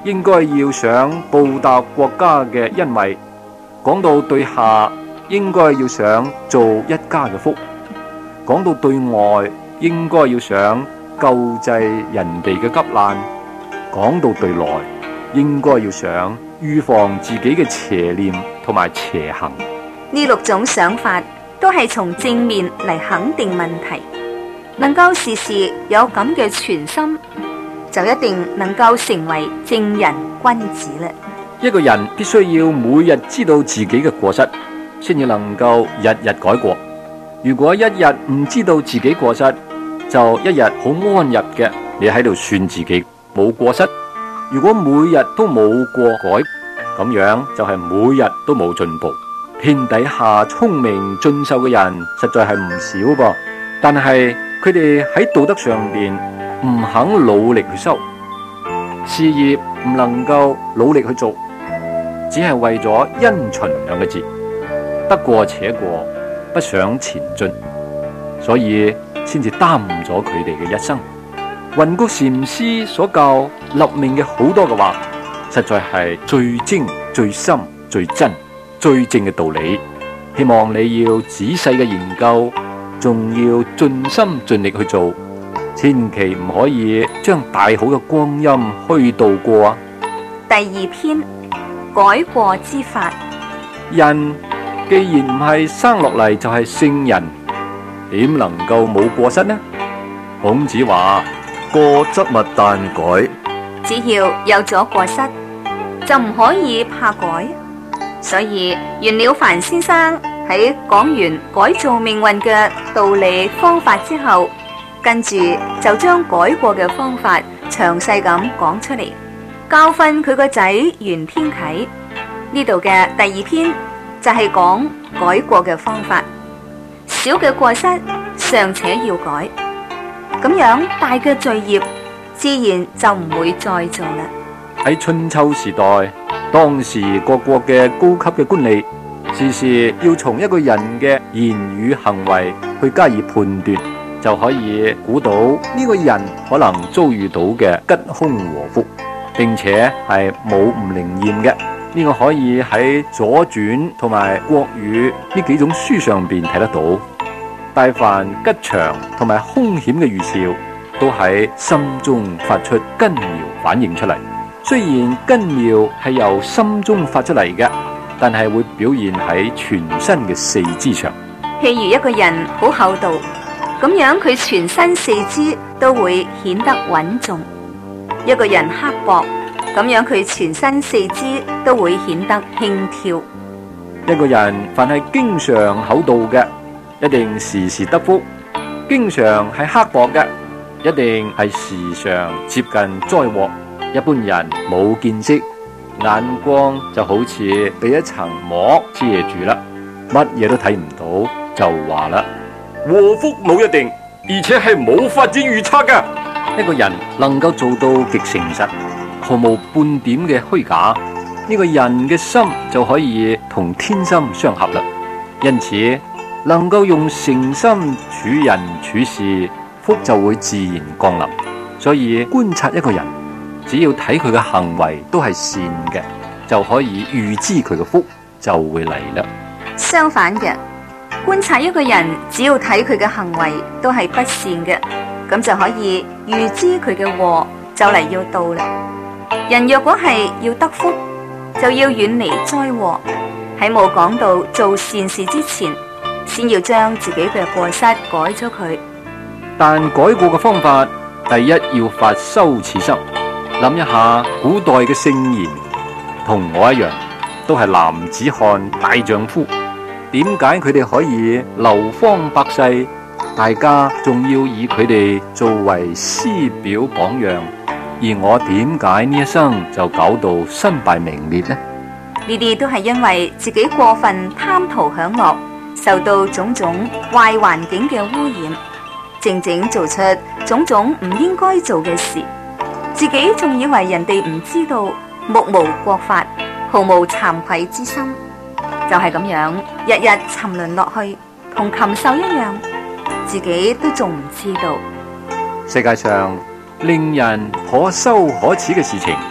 應該要想報答國家嘅恩惠；講到對下，應該要想做一家嘅福；講到對外，應該要想救濟人哋嘅急難；講到對內，應該要想預防自己嘅邪念同埋邪行。 呢六種想法都係從正面嚟肯定問題，能夠時時有咁嘅全心，就一定能夠成為正人君子啦。 一個人必須要每日知道自己嘅過失，先至能夠日日改過。如果一日唔知道自己過失，就一日好安逸嘅，你喺度算自己冇過失。如果每日都冇過改，咁樣就係每日都冇進步。天底下聰明俊秀嘅人實在係唔少噃，但係佢哋喺道德上邊唔肯努力去修，事業唔能夠努力去做，只係為咗因循兩個字，得過且過，不想前進，所以先至耽誤咗佢哋嘅一生。雲谷禪師所教立命嘅好多嘅話，實在係最精、最深、最真、最正嘅道理。希望你要仔細嘅研究，仲要盡心盡力去做，千祈唔可以將大好嘅光陰虛度過啊！ 第二篇，改過之法。 人既然唔係生落嚟就係聖人，點能夠冇過失呢？孔子話： 過則勿但改。 只要有咗過失，就唔可以怕改。所以袁了凡先生喺講完改造命運嘅道理方法之後，跟住就將改過嘅方法詳細咁講出嚟，教訓佢個仔袁天啟。呢度嘅第二篇就係講改過嘅方法，小嘅過失尚且要改，咁樣大嘅罪孽自然就唔會再做啦。 喺春秋時代，當時各國嘅高級嘅官吏，時時要從一個人嘅言語行為去加以判斷，就可以估到呢個人可能遭遇到嘅吉凶禍福，並且係冇唔靈驗嘅。呢個可以喺左傳同埋國語呢幾種書上邊睇得到。但凡吉祥同埋凶險嘅預兆，都喺心中發出根苗反映出嚟。雖然根苗係由心中發出嚟嘅，但係會表現喺全身嘅四肢上。 譬如一個人好厚道，咁樣佢全身四肢都會顯得穩重；一個人刻薄，咁樣佢全身四肢都會顯得輕佻。 一個人凡係經常厚道嘅，一定時時得福；經常係刻薄嘅，一定係時常接近災禍。一般人冇見識，眼光就好似被一層膜遮住啦，乜嘢都睇唔到，就話啦，禍福冇一定，而且係冇法子預測噶。一個人能夠做到極誠實，毫無半點嘅虛假，呢個人嘅心就可以同天心相合啦。因此，能夠用誠心處人處事，福就會自然降臨。所以觀察一個人，只要睇佢嘅行為都係善嘅，就可以預知佢嘅福就會嚟啦。 相反嘅，觀察一個人，只要睇佢嘅行為都係不善嘅，咁就可以預知佢嘅禍就嚟要到啦。人若果係要得福，就要遠離災禍。喺冇講到做善事之前，先要將自己嘅過失改咗佢。 但改過嘅方法，第一要發羞恥心。諗一下古代嘅聖賢，同我一樣，都係男子漢大丈夫。點解佢哋可以流芳百世？大家仲要以佢哋作為師表榜樣，而我點解呢一生就搞到身敗名裂呢？ 呢啲都係因為自己過分貪圖享樂，受到種種壞環境嘅污染，靜靜做出種種唔應該做嘅事。自己仲以為人哋唔知道，目無國法，毫無慚愧之心，就係咁樣，日日沉淪落去，同禽獸一樣，自己都仲唔知道。 世界上令人可羞可恥嘅事情，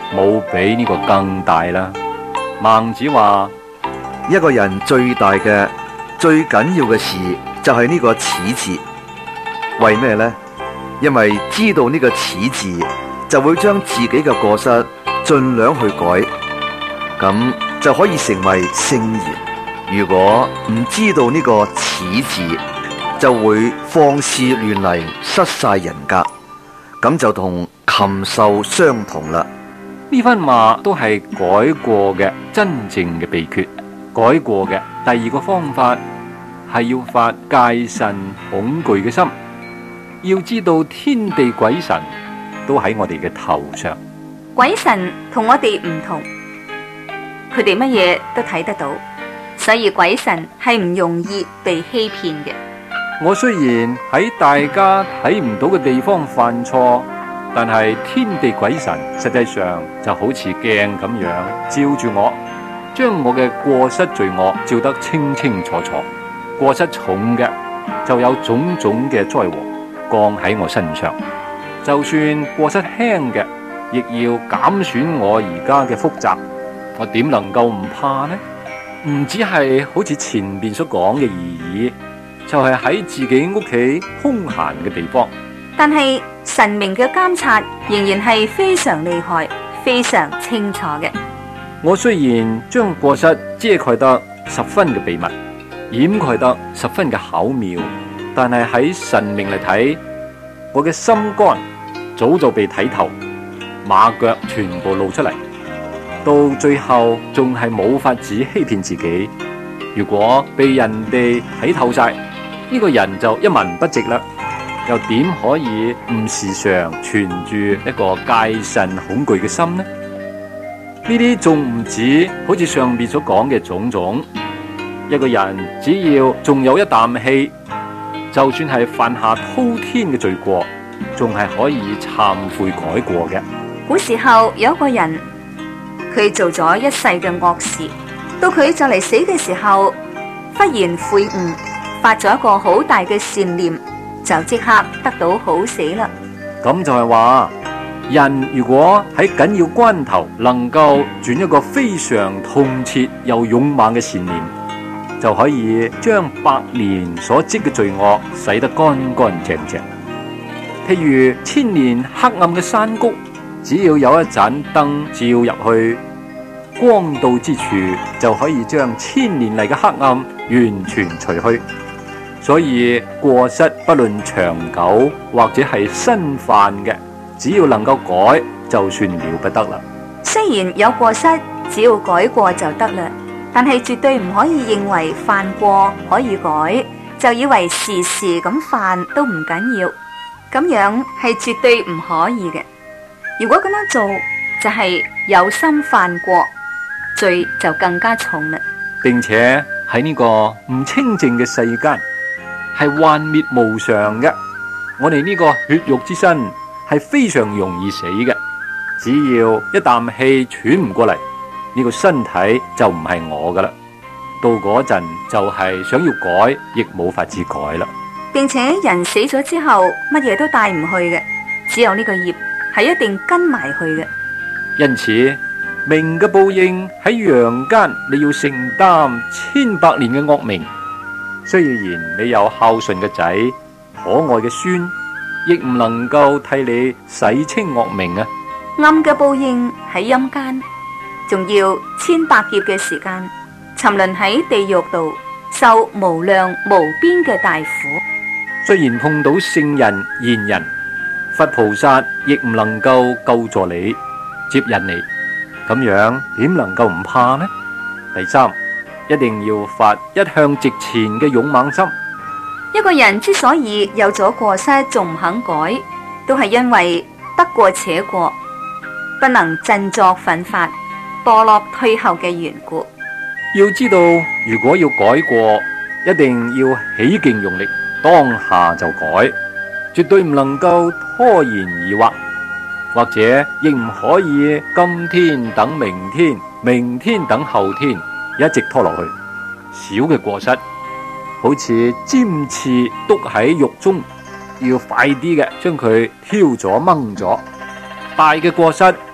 冇比呢個更大啦。孟子話： 一個人最大嘅、最緊要嘅事就係呢個恥字。為咩呢？因為知道呢個恥字，就會將自己嘅過失盡量去改，咁就可以成為聖賢。如果唔知道呢個恥字，就會放肆亂嚟，失晒人格，咁就同禽獸相同啦。 呢番話都係改過嘅真正嘅秘訣。改過嘅第二個方法係要發戒慎恐懼嘅心。要知道天地鬼神都喺我哋嘅頭上。 鬼神同我哋唔同，佢哋乜嘢都睇得到，所以鬼神係唔容易被欺騙嘅。 我雖然喺大家睇唔到嘅地方犯錯，但係天地鬼神實際上就好似鏡咁樣照住我，將我嘅過失罪惡照得清清楚楚。過失重嘅就有種種嘅災禍降喺我身上，就算過失輕嘅，亦要減損我而家嘅福澤。我點能夠唔怕呢？唔只係好似前面所講嘅而已，就係、是、喺自己屋企空閒嘅地方。 但係神明嘅監察仍然係非常厲害、非常清楚嘅。 我雖然將過失遮蓋得十分嘅秘密，掩蓋得十分嘅巧妙，但係喺神明嚟睇，我嘅心肝早就被睇透，馬腳全部露出嚟，到最後仲係冇法子欺騙自己。如果被人哋睇透晒，呢、這個人就一文不值啦，又點可以唔時常存住一個戒慎恐懼嘅心呢？呢啲仲唔止好似上面所講嘅種種。一個人只要仲有一啖氣，就算係犯下滔天嘅罪過，仲係可以懺悔改過嘅。 古時候有一個人，佢做咗一世嘅惡事，到佢就嚟死嘅時候，忽然悔悟，發咗一個好大嘅善念，就即刻得到好死啦。 咁就係話，人如果喺緊要關頭能夠轉一個非常痛切又勇猛嘅善念，就可以將百年所積嘅罪惡洗得乾乾淨淨。譬如千年黑暗嘅山谷，只要有一盞燈照入去，光到之處就可以將千年嚟嘅黑暗完全除去。所以過失不論長久或者係新犯嘅，只要能夠改，就算了不得啦。 雖然有過失，只要改過就得啦，但係絕對唔可以認為犯過可以改，就以為時時咁犯都唔緊要，咁樣係絕對唔可以嘅。如果咁樣做，就係有心犯過，罪就更加重啦。 並且喺呢個唔清淨嘅世間，係幻滅無常嘅。我哋呢個血肉之身係非常容易死嘅，只要一啖氣喘唔過嚟，呢個身體就唔係我噶啦。到嗰陣就係想要改，亦冇法子改啦。 並且人死咗之後，乜嘢都帶唔去嘅，只有呢個業係一定跟埋去嘅。 因此，命嘅報應喺陽間，你要承擔千百年嘅惡名。雖然你有孝順嘅仔、可愛嘅孫，亦唔能夠替你洗清惡名啊！ 暗嘅報應喺陰間，仲要千百劫嘅時間，沉淪喺地獄度，受無量無邊嘅大苦。 雖然碰到聖人賢人，佛菩薩亦唔能夠救助你、接引你，咁樣點能夠唔怕呢？第三，一定要發一向直前嘅勇猛心。 一個人之所以有咗過失仲唔肯改，都係因為得過且過，不能振作奮發、墮落退後嘅緣故。 要知道，如果要改過，一定要起勁用力，當下就改，絕對唔能夠拖延疑惑，或者亦唔可以今天等明天，明天等後天，一直拖落去。小嘅過失，好似尖刺篤喺肉中，要快啲嘅將佢挑咗掹咗；大嘅過失，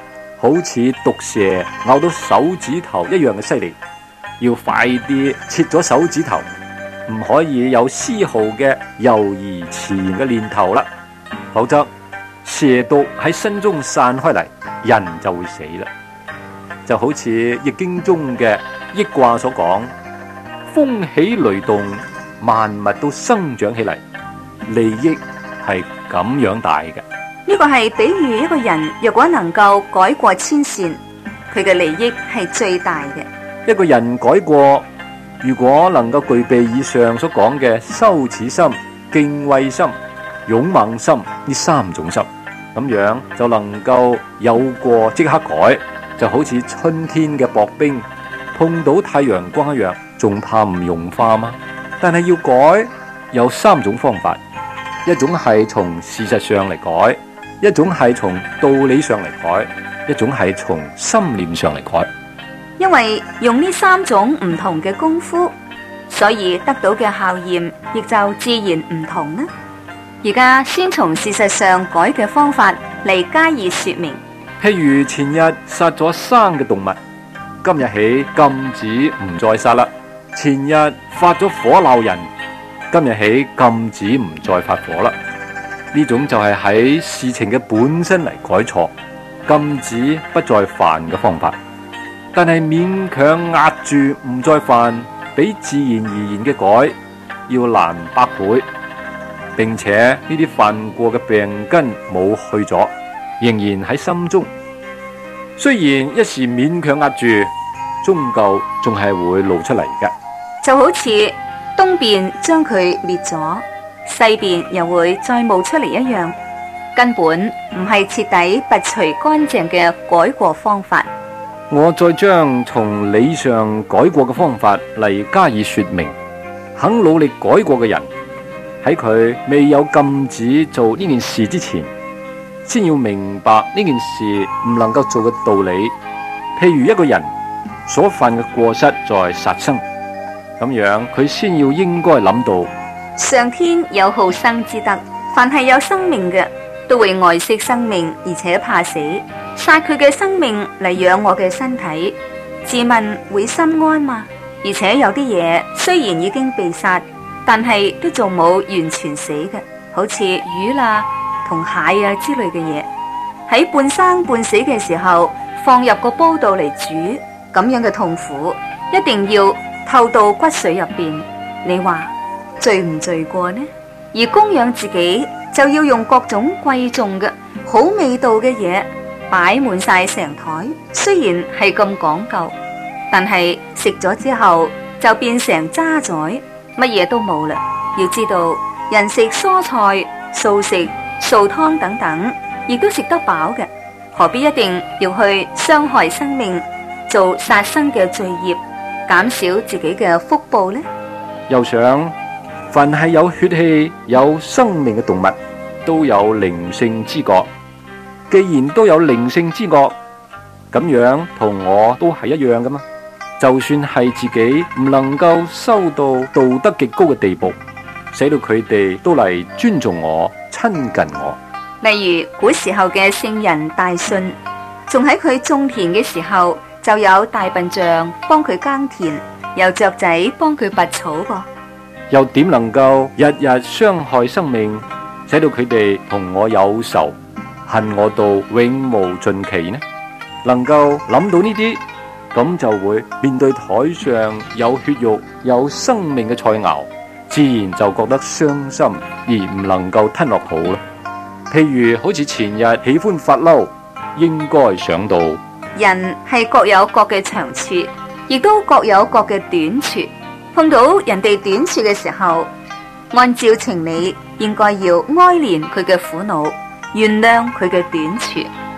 好似毒蛇咬到手指頭一樣嘅犀利，要快啲切咗手指頭，唔可以有絲毫嘅猶豫遲疑嘅念頭啦，否則蛇毒喺身中散開嚟，人就會死啦。就好似易經中嘅易卦所講，風起雷動，萬物都生長起嚟，利益係咁樣大嘅。 呢個係比喻一個人若果能夠改過遷善，佢嘅利益係最大嘅。 一個人改過，如果能夠具備以上所講嘅羞恥心、敬畏心、勇猛心呢三種心，咁樣就能夠有過即刻改，就好似春天嘅薄冰碰到太陽光一樣，仲怕唔融化嗎？但係要改有三種方法，一種係從事實上嚟改，一種係從道理上嚟改，一種係從心念上嚟改。 因為用呢三種唔同嘅功夫，所以得到嘅效驗亦就自然唔同啦。而家先從事實上改嘅方法嚟加以說明。 譬如前日殺咗生嘅動物，今日起禁止唔再殺啦；前日發咗火鬧人，今日起禁止唔再發火啦。呢種就係喺事情嘅本身嚟改錯，禁止不再犯嘅方法。但係勉強壓住唔再犯，比自然而然嘅改要難百倍，並且呢啲犯過嘅病根冇去咗，仍然喺心中。雖然一時勉強壓住，終究仲係會露出嚟嘅。 就好似東邊將佢滅咗，西邊又會再冒出嚟一樣，根本唔係徹底拔除乾淨嘅改過方法。 我再將從理上改過嘅方法嚟加以說明。肯努力改過嘅人，喺佢未有禁止做呢件事之前，先要明白呢件事唔能夠做嘅道理。譬如一個人所犯嘅過失在殺生，咁樣佢先要應該諗到， 上天有好生之德，凡係有生命嘅都會愛惜生命，而且怕死，殺佢嘅生命嚟養我嘅身體，自問會心安嘛？而且有啲嘢雖然已經被殺，但係都仲冇完全死嘅，好似魚啦同蟹啊之類嘅嘢，喺半生半死嘅時候放入個煲度嚟煮，咁樣嘅痛苦一定要透到骨髓入邊。你話罪唔罪過呢？而供養自己就要用各種貴重嘅好味道嘅嘢擺滿晒成台，雖然係咁講究，但係食咗之後就變成渣滓，乜嘢都冇啦。要知道人食蔬菜、素食、素湯等等，亦都食得飽嘅，何必一定要去傷害生命，做殺生嘅罪業，減少自己嘅福報呢？ 又想凡係有血氣、有生命嘅動物都有靈性知覺，既然都有靈性知覺，咁樣同我都係一樣噶嘛。就算係自己唔能夠修到道德極高嘅地步，使到佢哋都嚟尊重我、親近我。 例如古時候嘅聖人大信，仲喺佢種田嘅時候，就有大笨象幫佢耕田，有雀仔幫佢拔草噃。 又點能夠日日傷害生命，使到佢哋同我有仇，恨我到永無盡期呢？能夠諗到呢啲，咁就會面對台上有血肉、有生命嘅菜肴，自然就覺得傷心而唔能夠吞落肚啦。譬如好似前日喜歡發嬲，應該想到人係各有各嘅長處，亦都各有各嘅短處。碰到人哋短處嘅時候，按照情理應該要哀憐佢嘅苦惱，原諒佢嘅短處。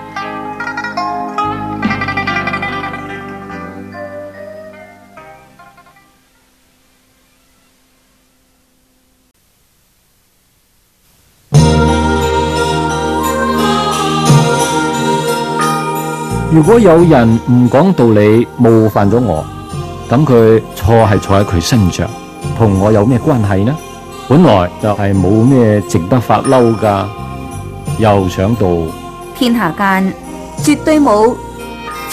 如果有人唔講道理，冒犯咗我，咁佢錯係錯喺佢身上，同我有咩關係呢？本來就係冇咩值得發嬲噶。又想到天下間絕對冇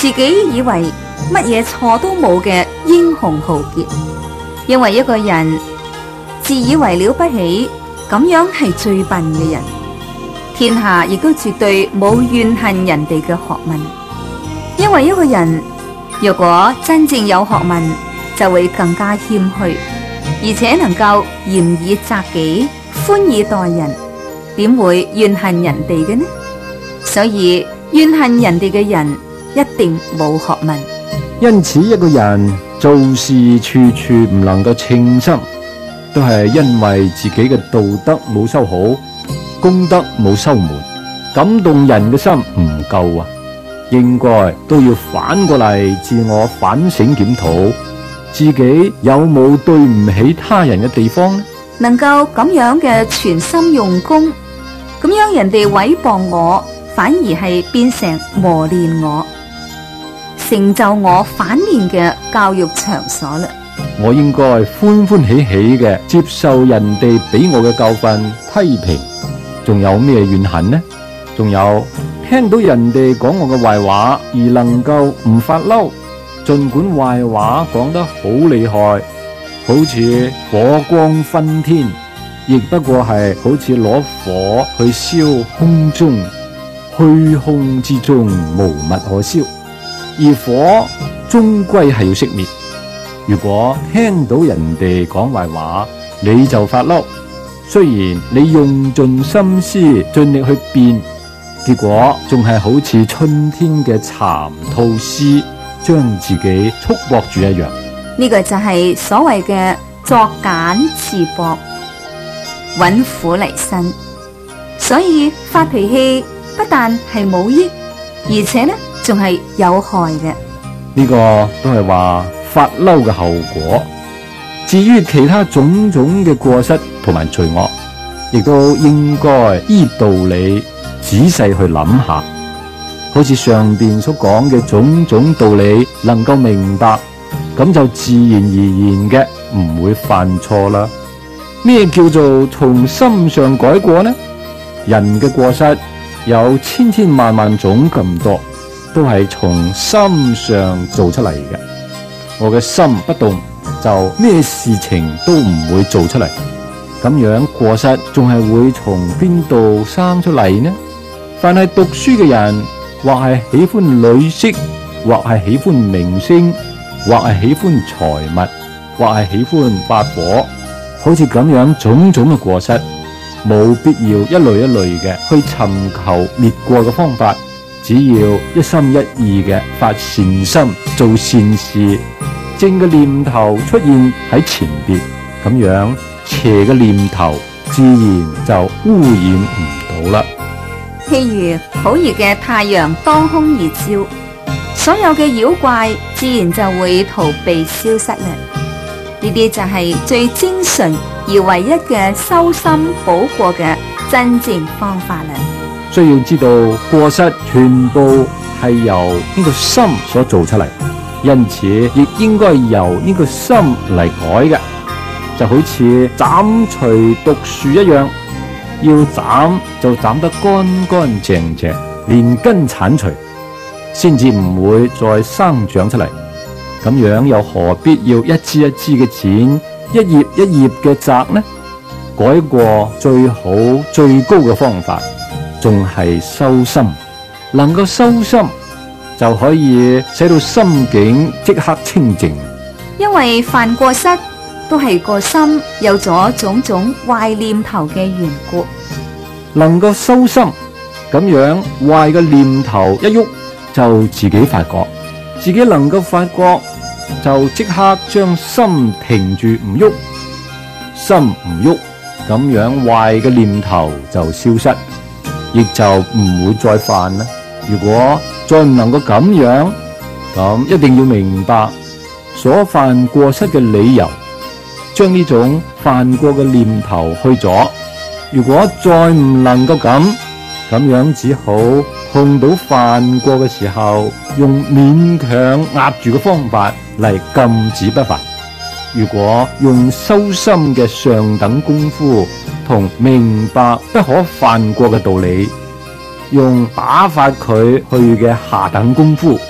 自己以為乜嘢錯都冇嘅英雄豪傑。因為一個人自以為了不起，咁樣係最笨嘅人。天下亦都絕對冇怨恨人哋嘅學問，因為一個人若果真正有學問，就會更加謙虛，而且能夠嚴以責己，寬以待人，點會怨恨人哋嘅呢？所以怨恨人哋嘅人一定冇學問。 因此一個人做事處處唔能夠稱心，都係因為自己嘅道德冇修好，功德冇修滿，感動人嘅心唔夠啊！應該都要反過嚟自我反省檢討，自己有冇對唔起他人嘅地方呢？ 能夠咁樣嘅全心用功，咁樣人哋毀謗我，反而係變成磨練我、成就我反面嘅教育場所啦。 我應該歡歡喜喜嘅接受人哋俾我嘅教訓批評，仲有咩怨恨呢？仲有聽到人哋講我嘅壞話而能夠唔發嬲，盡管壞話講得好厲害，好似火光熏天，亦不過係好似攞火去燒空中，虛空之中無物可燒，而火終歸係要熄滅。如果聽到人哋講壞話，你就發嬲，雖然你用盡心思盡力去辯，結果仲係好似春天嘅蠶吐絲將自己束縛住一樣。 呢個就係所謂嘅作繭自縛，揾苦嚟辛。所以發脾氣不但係冇益，而且呢仲係有害嘅。 呢個都係話發嬲嘅後果。至於其他種種嘅過失同埋罪惡，亦都應該依道理仔細去諗下。好似上邊所講嘅種種道理能夠明白，咁就自然而然嘅唔會犯錯啦。咩叫做從心上改過呢？人嘅過失有千千萬萬種咁多，都係從心上做出嚟嘅。我嘅心不動，就咩事情都唔會做出嚟。咁樣過失仲係會從邊度生出嚟呢？凡係讀書嘅人，或係喜歡女色，或係喜歡名聲，或係喜歡財物，或係喜歡發火，好似咁樣種種嘅過失，冇必要一類一類嘅去尋求滅過嘅方法，只要一心一意嘅發善心做善事，正嘅念頭出現喺前邊，咁樣邪嘅念頭自然就污染唔到啦。 譬如好熱嘅太陽當空而照，所有嘅妖怪自然就會逃避消失啦。呢啲就係最精純而唯一嘅修心補過嘅真正方法啦。 需要知道過失全部係由呢個心所做出嚟，因此亦應該由呢個心嚟改嘅，就好似斬除毒樹一樣。要斬就斬得乾乾淨淨，連根鏟除，先至唔會再生長出嚟。咁樣又何必要一枝一枝嘅剪，一葉一葉嘅摘呢？改過最好最高嘅方法，仲係修心。能夠修心，就可以使到心境即刻清淨。 因為犯過失，都係個心有咗種種壞念頭嘅緣故。 能夠修心，咁樣壞嘅念頭一喐就自己發覺，自己能夠發覺就即刻將心停住唔喐，心唔喐，咁樣壞嘅念頭就消失，亦就唔會再犯啦。如果再唔能夠咁樣，咁一定要明白所犯過失嘅理由，將呢種犯過嘅念頭去咗。如果再唔能夠咁，咁樣只好碰到犯過嘅時候，用勉強壓住嘅方法嚟禁止不犯。如果用修心嘅上等功夫同明白不可犯過嘅道理，用打發佢去嘅下等功夫，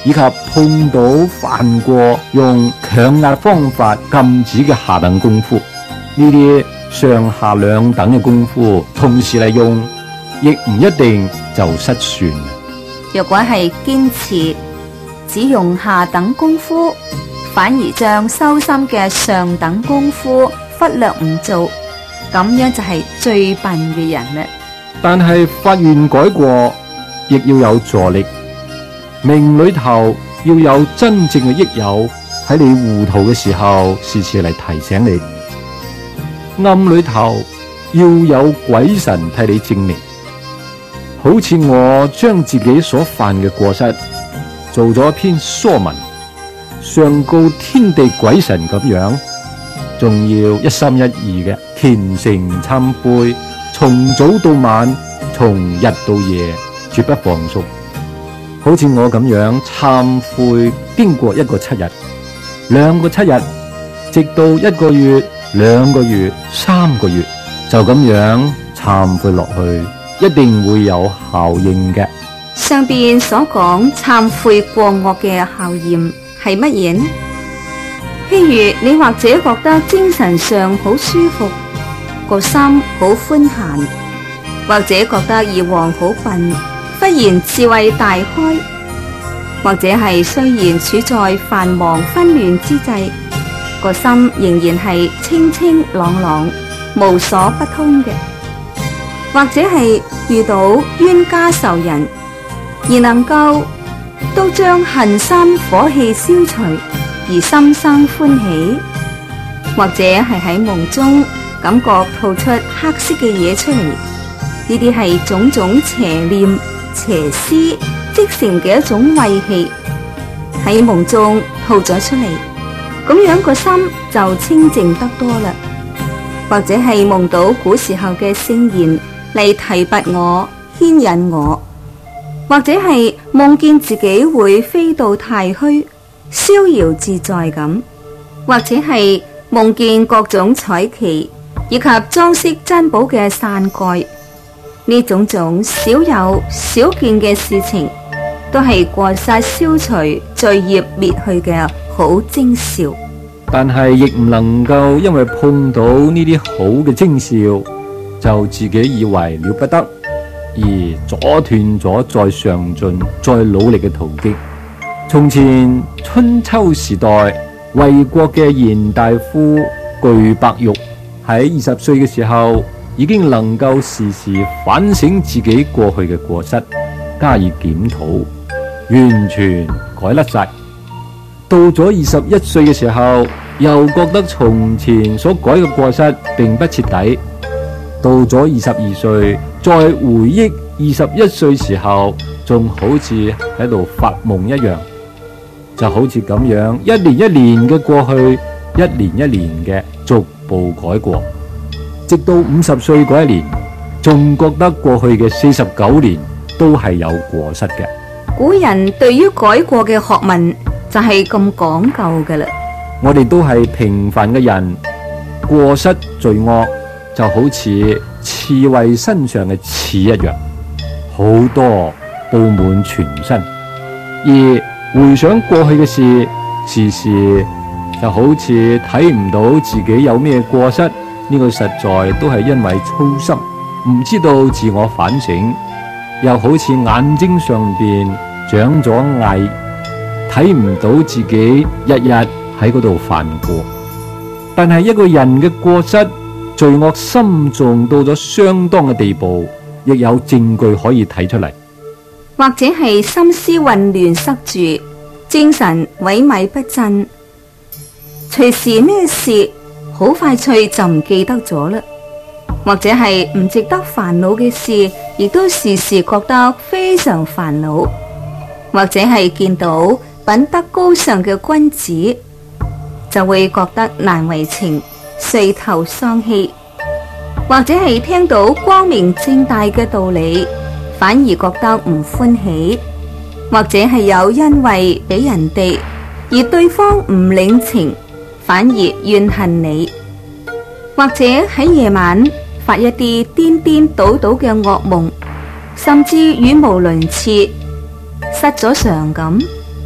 以及碰到犯過用強壓方法禁止嘅下等功夫，呢啲上下兩等嘅功夫同時嚟用，亦唔一定就失算。 若果係堅持只用下等功夫，反而將修心嘅上等功夫忽略唔做，咁樣就係最笨嘅人啦。 但係發願改過，亦要有助力。明裏頭要有真正嘅益友喺你糊塗嘅時候，時時嚟提醒你；暗裏頭要有鬼神替你證明。好似我將自己所犯嘅過失做咗一篇疏文，上告天地鬼神咁樣，仲要一心一意嘅虔誠懺悔，從早到晚，從日到夜，絕不放鬆。好似我咁樣懺悔，經過一個七日、兩個七日，直到一個月、兩個月、三個月，就咁樣懺悔落去，一定會有效應嘅。 上邊所講懺悔過惡嘅效驗係乜嘢呢？譬如你或者覺得精神上好舒服，個心好寬閒，或者覺得二王好笨，忽然智慧大開，或者係雖然處在繁忙紛亂之際，個心仍然係清清朗朗，無所不通嘅，或者係遇到冤家仇人，而能夠都將恨心火氣消除，而心生歡喜，或者係喺夢中感覺吐出黑色嘅嘢出嚟，呢啲係種種邪念、邪思積成嘅一種穢氣喺夢中吐咗出嚟，咁樣個心就清淨得多啦。或者係夢到古時候嘅聖言嚟提拔我、牽引我，或者係夢見自己會飛到太虛，逍遙自在咁，或者係夢見各種彩旗以及裝飾珍寶嘅傘蓋，呢種種少有少見嘅事情，都係過失消除、罪孽滅去嘅好徵兆。 但係亦唔能夠因為碰到呢啲好嘅徵兆，就自己以為了不得，而阻斷咗再上進、再努力嘅途徑。從前春秋時代，衛國嘅賢大夫巨伯玉喺二十歲嘅時候，已經能夠時時反省自己過去嘅過失，加以檢討，完全改甩晒。到咗二十一歲嘅時候，又覺得從前所改嘅過失並不徹底。到咗二十二歲，再回憶二十一歲時候，仲好似喺度發夢一樣，就好似咁樣一年一年嘅過去，一年一年嘅逐步改過，直到五十歲嗰一年，仲覺得過去嘅四十九年都係有過失嘅。 古人對於改過嘅學問就係咁講究㗎啦。 我哋都係平凡嘅人，過失罪惡就好似刺蝟身上嘅刺一樣，好多布滿全身。而回想過去嘅事，時時就好似睇唔到自己有咩過失，呢個實在都係因為粗心，唔知道自我反省，又好似眼睛上邊長咗翳，睇唔到自己日日喺嗰度犯過。但係一個人嘅過失，罪惡深重到咗相當嘅地步，亦有證據可以睇出嚟。 或者係心思混亂塞住，精神萎靡不振，隨時咩事好快脆就唔記得咗啦。或者係唔值得煩惱嘅事，亦都時時覺得非常煩惱。或者係見到品德高尚嘅君子，就會覺得難為情，垂頭喪氣。或者係聽到光明正大嘅道理，反而覺得唔歡喜。或者係有恩惠俾人哋，而對方唔領情，反而怨恨你。或者喺夜晚發一啲顛顛倒倒嘅噩夢，甚至語無倫次，失咗常咁。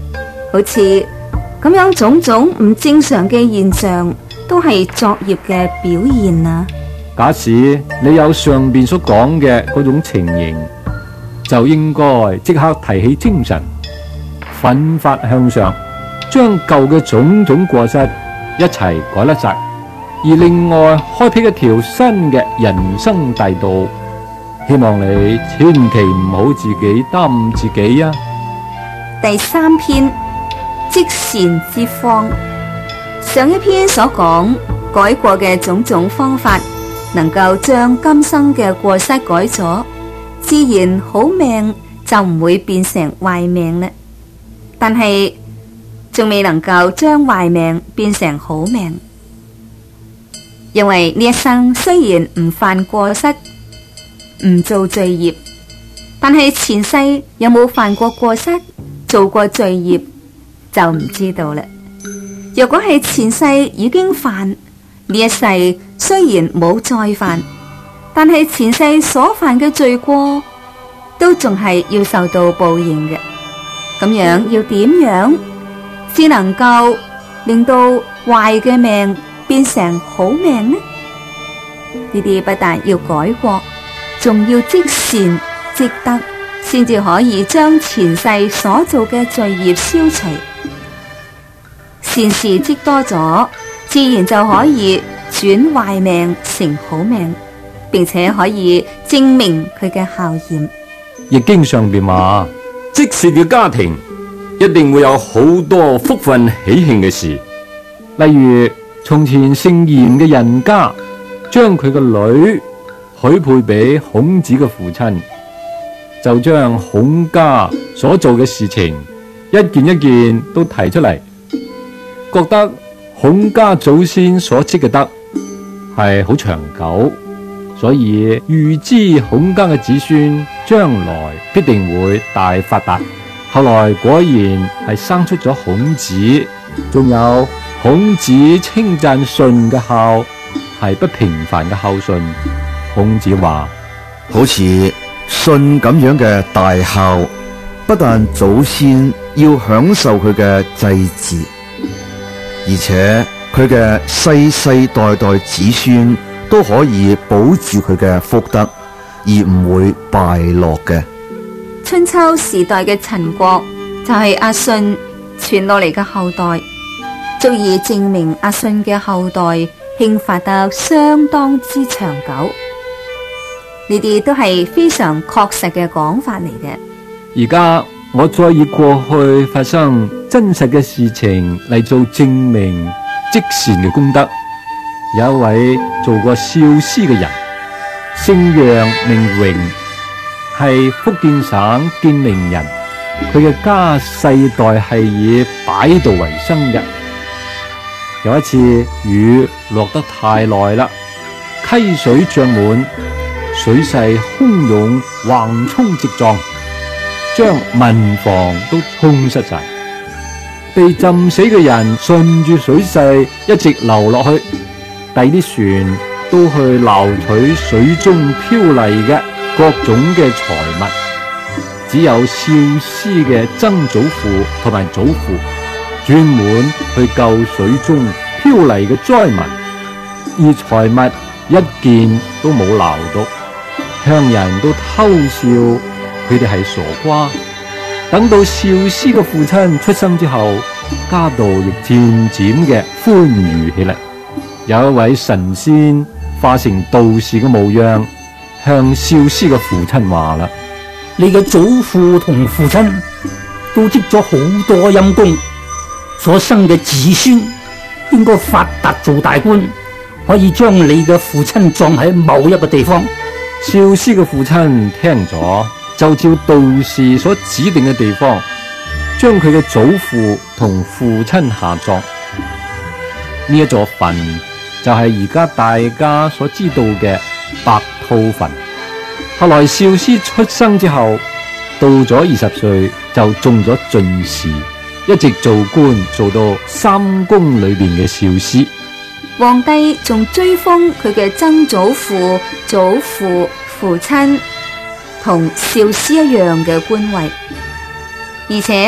好似咁樣種種唔正常嘅現象，都係作業嘅表現啊！ 假使你有上邊所講嘅嗰種情形，就應該即刻提起精神，奮發向上，將舊嘅種種過失一齊改甩晒，而另外開闢一條新嘅人生大道。希望你千祈唔好自己耽誤自己啊！ 第三篇，積善之方。上一篇所講改過嘅種種方法，能夠將今生嘅過失改咗，自然好命就唔會變成壞命啦。但係仲未能夠將壞命變成好命，因為呢一生雖然唔犯過失，唔做罪業，但係前世有冇犯過過失，做過罪業就唔知道啦。若果係前世已經犯，呢一世雖然冇再犯，但係前世所犯嘅罪過都仲係要受到報應嘅。咁樣要點樣只能夠令到壞嘅命變成好命呢？呢啲不但要改過，仲要積善積德，先至可以將前世所做嘅罪業消除。善事積多咗，自然就可以轉壞命成好命，並且可以證明佢嘅效驗。 易經上邊話，積善嘅家庭一定會有好多福分喜慶嘅事。例如從前姓嚴嘅人家將佢個女許配俾孔子嘅父親，就將孔家所做嘅事情一件一件都提出嚟，覺得孔家祖先所積嘅德係好長久，所以預知孔家嘅子孫將來必定會大發達。後來果然係生出咗孔子，仲有孔子稱讚舜嘅孝係不平凡嘅孝順。孔子話， 好似舜咁樣嘅大孝，不但祖先要享受佢嘅祭祀，而且佢嘅世世代代子孫都可以保住佢嘅福德，而唔會敗落嘅。 春秋時代嘅陳國就係阿舜傳落嚟嘅後代，足以證明阿舜嘅後代興發得相當之長久。呢啲都係非常確實嘅講法嚟嘅。 而家我再以過去發生真實嘅事情嚟做證明積善嘅功德。有一位做過少師嘅人，姓楊名榮，係福建省建寧人。佢嘅家世代係以擺渡為生嘅。有一次雨落得太耐啦，溪水漲滿，水勢洶湧，橫衝直撞，將民房都沖失晒。被浸死嘅人順住水勢一直流落去，第啲船都去撈取水中漂嚟嘅各種嘅財物，只有少師嘅曾祖父同埋祖父專門去救水中漂嚟嘅災民，而財物一件都冇撈到。鄉人都偷笑佢哋係傻瓜。等到少師嘅父親出生之後，家道亦漸漸嘅寬裕起嚟。有一位神仙化成道士嘅模樣，向少師嘅父親話啦： 你嘅祖父同父親都積咗好多陰功，所生嘅子孫應該發達做大官，可以將你嘅父親葬喺某一個地方。 少師嘅父親聽咗，就照道士所指定嘅地方，將佢嘅祖父同父親下葬。呢一座墳就係而家大家所知道嘅白兔墳。後來少師出生之後，到咗二十歲就中咗進士，一直做官做到三公裏邊嘅少師。 皇帝仲追封佢嘅曾祖父、祖父、父親同少師一樣嘅官位，而且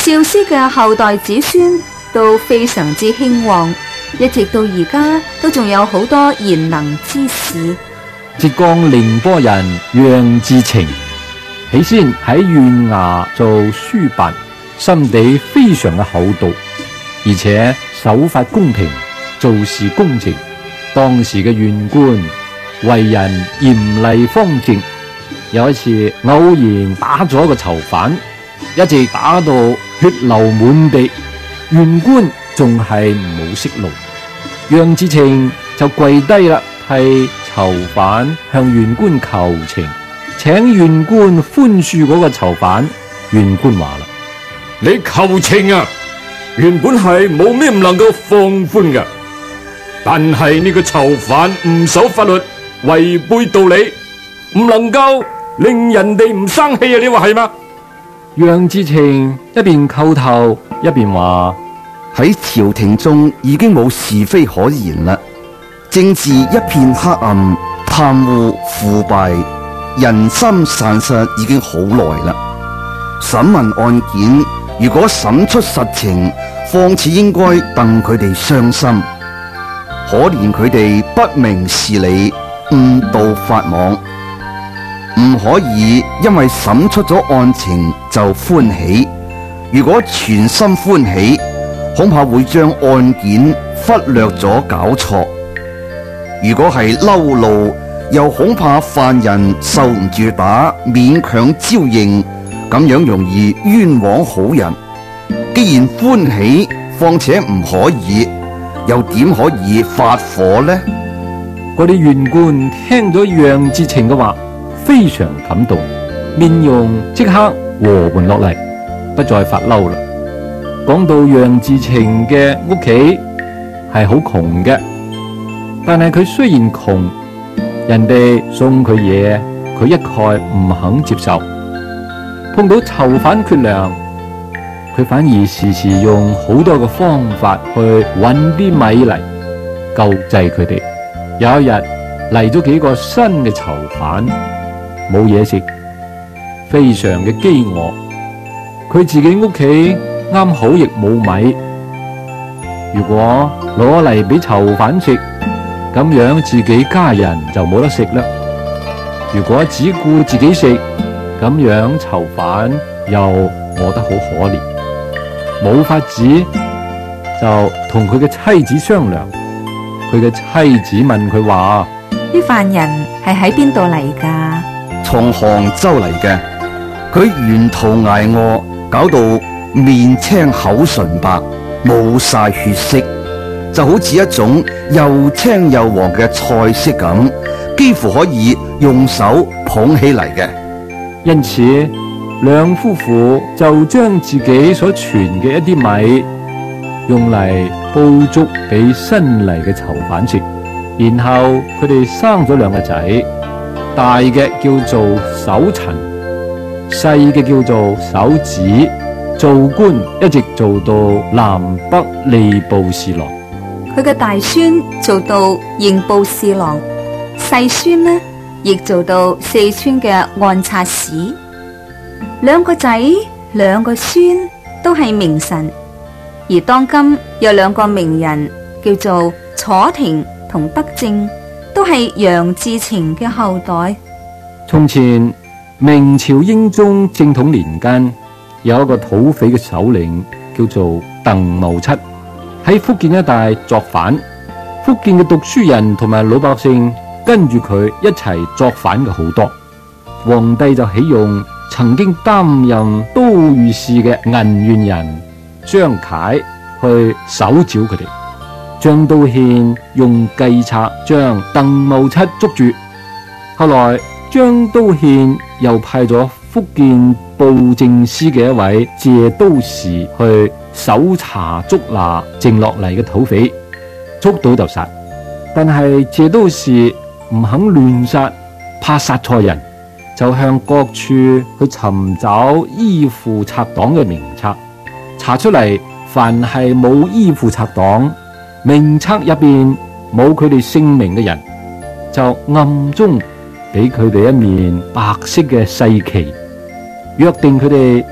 少師嘅後代子孫都非常之興旺，一直到而家都仲有好多賢能之士。 浙江寧波人楊志澄，起先喺縣衙做書辦，心地非常嘅厚道，而且守法公平，做事公正。當時嘅縣官為人嚴厲方正，有一次偶然打咗個囚犯，一直打到血流滿地，縣官仲係冇息怒，楊志澄就跪低啦，替囚犯向縣官求情，請縣官寬恕嗰個囚犯。縣官話啦： 你求情啊，原本係冇咩唔能夠放寬嘅，但係呢個囚犯唔守法律，違背道理，唔能夠令人哋唔生氣啊！你話係嗎？ 楊志澄一邊叩頭一邊話： 喺朝廷中已經冇是非可言啦，政治一片黑暗，貪污腐敗，人心散失已經好耐啦。審問案件，如果審出實情，況且應該戥佢哋傷心，可憐佢哋不明事理，誤導法網，唔可以因為審出咗案情就歡喜。如果全心歡喜，恐怕會將案件忽略咗搞錯。如果係嬲怒，又恐怕犯人受唔住打，勉強招認，咁樣容易冤枉好人。既然歡喜，況且唔可以，又點可以發火呢？ 嗰啲縣官聽咗楊志澄嘅話，非常感動，面容即刻和緩落嚟，不再發嬲啦。講到楊志澄嘅屋企係好窮嘅，但係佢雖然窮，人哋送佢嘢，佢一概唔肯接受。碰到囚犯缺糧，佢反而時時用好多嘅方法去搵啲米嚟救濟佢哋。有一日嚟咗幾個新嘅囚犯，冇嘢食，非常嘅飢餓。佢自己屋企啱好亦冇米，如果攞嚟俾囚犯食，咁樣自己家人就冇得食啦。如果只顧自己食，咁樣囚犯又餓得好可憐，冇法子就同佢嘅妻子商量。佢嘅妻子問佢話： 啲犯人係喺邊度嚟噶？ 從杭州嚟嘅，佢沿途挨餓，搞到面青口唇白，冇晒血色，就好似一種又青又黃嘅菜色咁，幾乎可以用手捧起嚟嘅。 因此，兩夫婦就將自己所存嘅一啲米用嚟煲粥俾新嚟嘅囚犯食，然後佢哋生咗兩個仔，大嘅叫做守陳，細嘅叫做守子，做官一直做到南北吏部侍郎。 佢嘅大孫做到刑部侍郎，細孫呢亦做到四川嘅按察使。兩個仔兩個孫都係名臣。而當今有兩個名人叫做楚廷同德正，都係楊志澄嘅後代。 從前明朝英宗正統年間，有一個土匪嘅首領叫做鄧茂七，喺福建一帶作反。福建嘅讀書人同埋老百姓跟住佢一齊作反嘅好多。皇帝就起用曾經擔任都御史嘅銀縣人張楷去搜剿佢哋。張都憲用計策將鄧茂七捉住，後來張都憲又派咗福建布政司嘅一位謝都士去搜查捉拿剩落嚟嘅土匪，捉到就殺。但係謝都士唔肯亂殺，怕殺錯人，就向各處去尋找依附賊黨嘅名冊，查出嚟凡係冇依附賊黨，名冊入邊冇佢哋姓名嘅人，就暗中俾佢哋一面白色嘅細旗，約定佢哋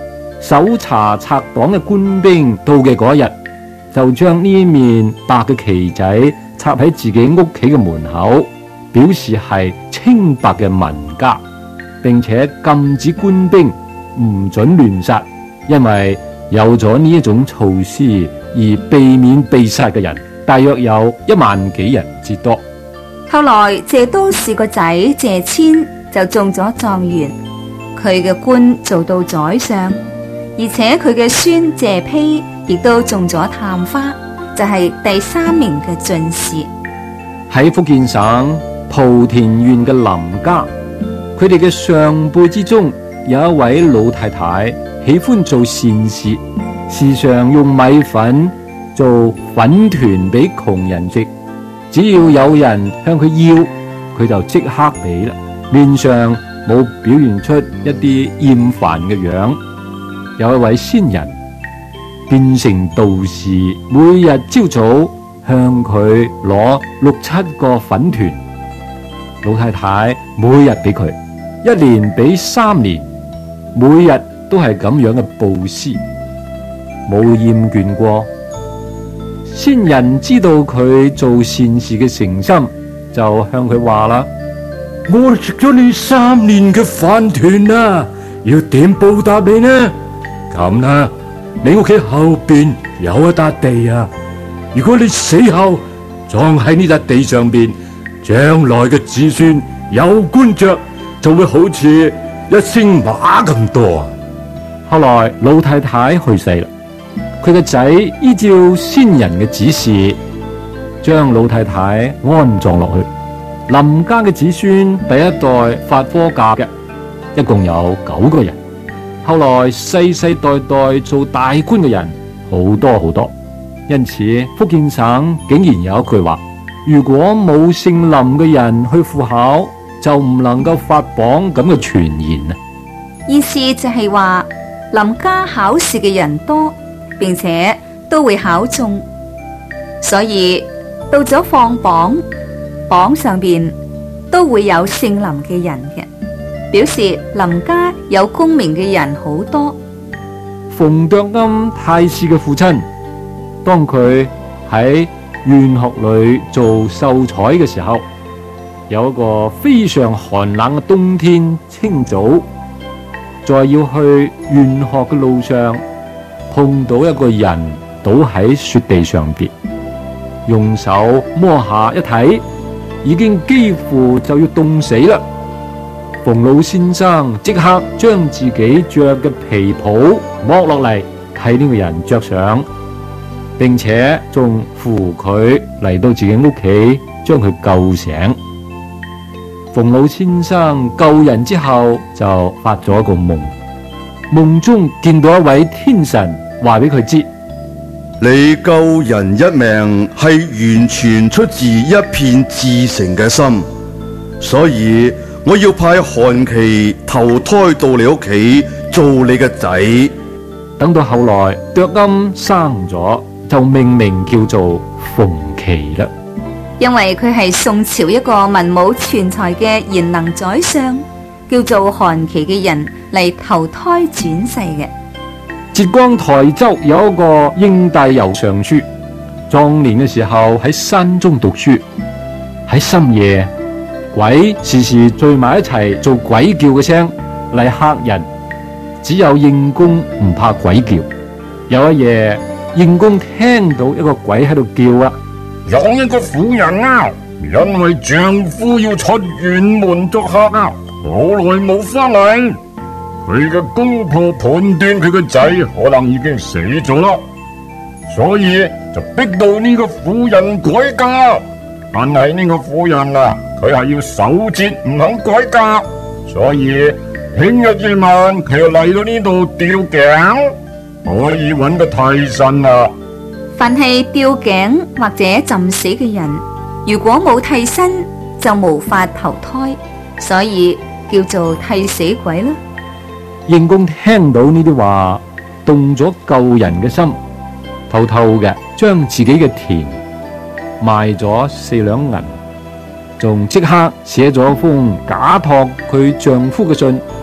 搜查賊黨嘅官兵到嘅嗰日，就將呢面白嘅旗仔插喺自己屋企嘅門口，表示係清白嘅民家，並且禁止官兵唔准亂殺，因為有咗呢一種措施而避免被殺嘅人，大約有一萬幾人之多。 後來謝都士個仔謝遷就中咗狀元，佢嘅官做到宰相。而且佢嘅孫謝丕亦都中咗探花，就係、是、第三名嘅進士。 喺福建省莆田縣嘅林家，佢哋嘅上輩之中有一位老太太，喜歡做善事，時常用米粉做粉團俾窮人食。只要有人向佢要，佢就即刻俾啦，面上冇表現出一啲厭煩嘅樣。有一位仙人變成道士，每日朝早向佢攞六七個粉團，老太太每日俾佢，一年俾三年，每日都係咁樣嘅布施，冇厭倦過。仙人知道佢做善事嘅誠心，就向佢話啦： 我食咗你三年嘅飯團啊，要點報答你呢？咁啦，你屋企後邊有一笪地啊，如果你死後葬喺呢笪地上邊，將來嘅子孫有官爵，就會好似一升馬咁多。 後來老太太去世啦，佢個仔依照先人嘅指示，將老太太安葬落去。林家嘅子孫第一代發科甲嘅，一共有九個人。後來世世代代做大官嘅人好多好多，因此福建省竟然有一句話：如果冇姓林嘅人去赴考，就唔能夠發榜咁嘅傳言啊！ 意思就係話林家考試嘅人多，並且都會考中，所以到咗放榜，榜上邊都會有姓林嘅人嘅。表示林家有功名嘅人好多。 馮卓庵太師嘅父親，當佢喺縣學裏做秀才嘅時候，有一個非常寒冷嘅冬天清早，在要去縣學嘅路上，碰到一個人倒喺雪地上邊，用手摸下一睇，已經幾乎就要凍死啦。馮老先生即刻將自己着嘅皮袍剝落嚟，替呢個人着上，並且仲扶佢嚟到自己屋企，將佢救醒。馮老先生救人之後，就發咗一個夢，夢中見到一位天神話俾佢知： 你救人一命係完全出自一片至誠嘅心，所以我要派韓琦投胎到你屋企做你嘅仔。 等到後來卓庵生咗，就命名叫做馮琦啦。 因為佢係宋朝一個文武全才嘅賢能宰相，叫做韓琦嘅人嚟投胎轉世嘅。 浙江台州有一個應大游尚書，壯年嘅時候喺山中讀書，喺深夜，鬼時時聚埋一齊做鬼叫嘅聲嚟嚇人，只有應公唔怕鬼叫。有一夜，應公聽到一個鬼喺度叫啊， 有一個婦人啊，因為丈夫要出遠門作客啊，好耐冇翻嚟，佢嘅公婆判斷佢個仔可能已經死咗啦，所以就逼到呢個婦人改嫁。但係呢個婦人啊，佢係要守節唔肯改嫁，所以聽日夜晚佢又嚟到呢度吊頸，可以揾個替身啊。 凡係吊頸或者浸死嘅人，如果冇替身就無法投胎，所以叫做替死鬼啦。 應公聽到呢啲話，動咗救人嘅心，偷偷嘅將自己嘅田賣咗四兩銀，仲即刻寫咗封假託佢丈夫嘅信，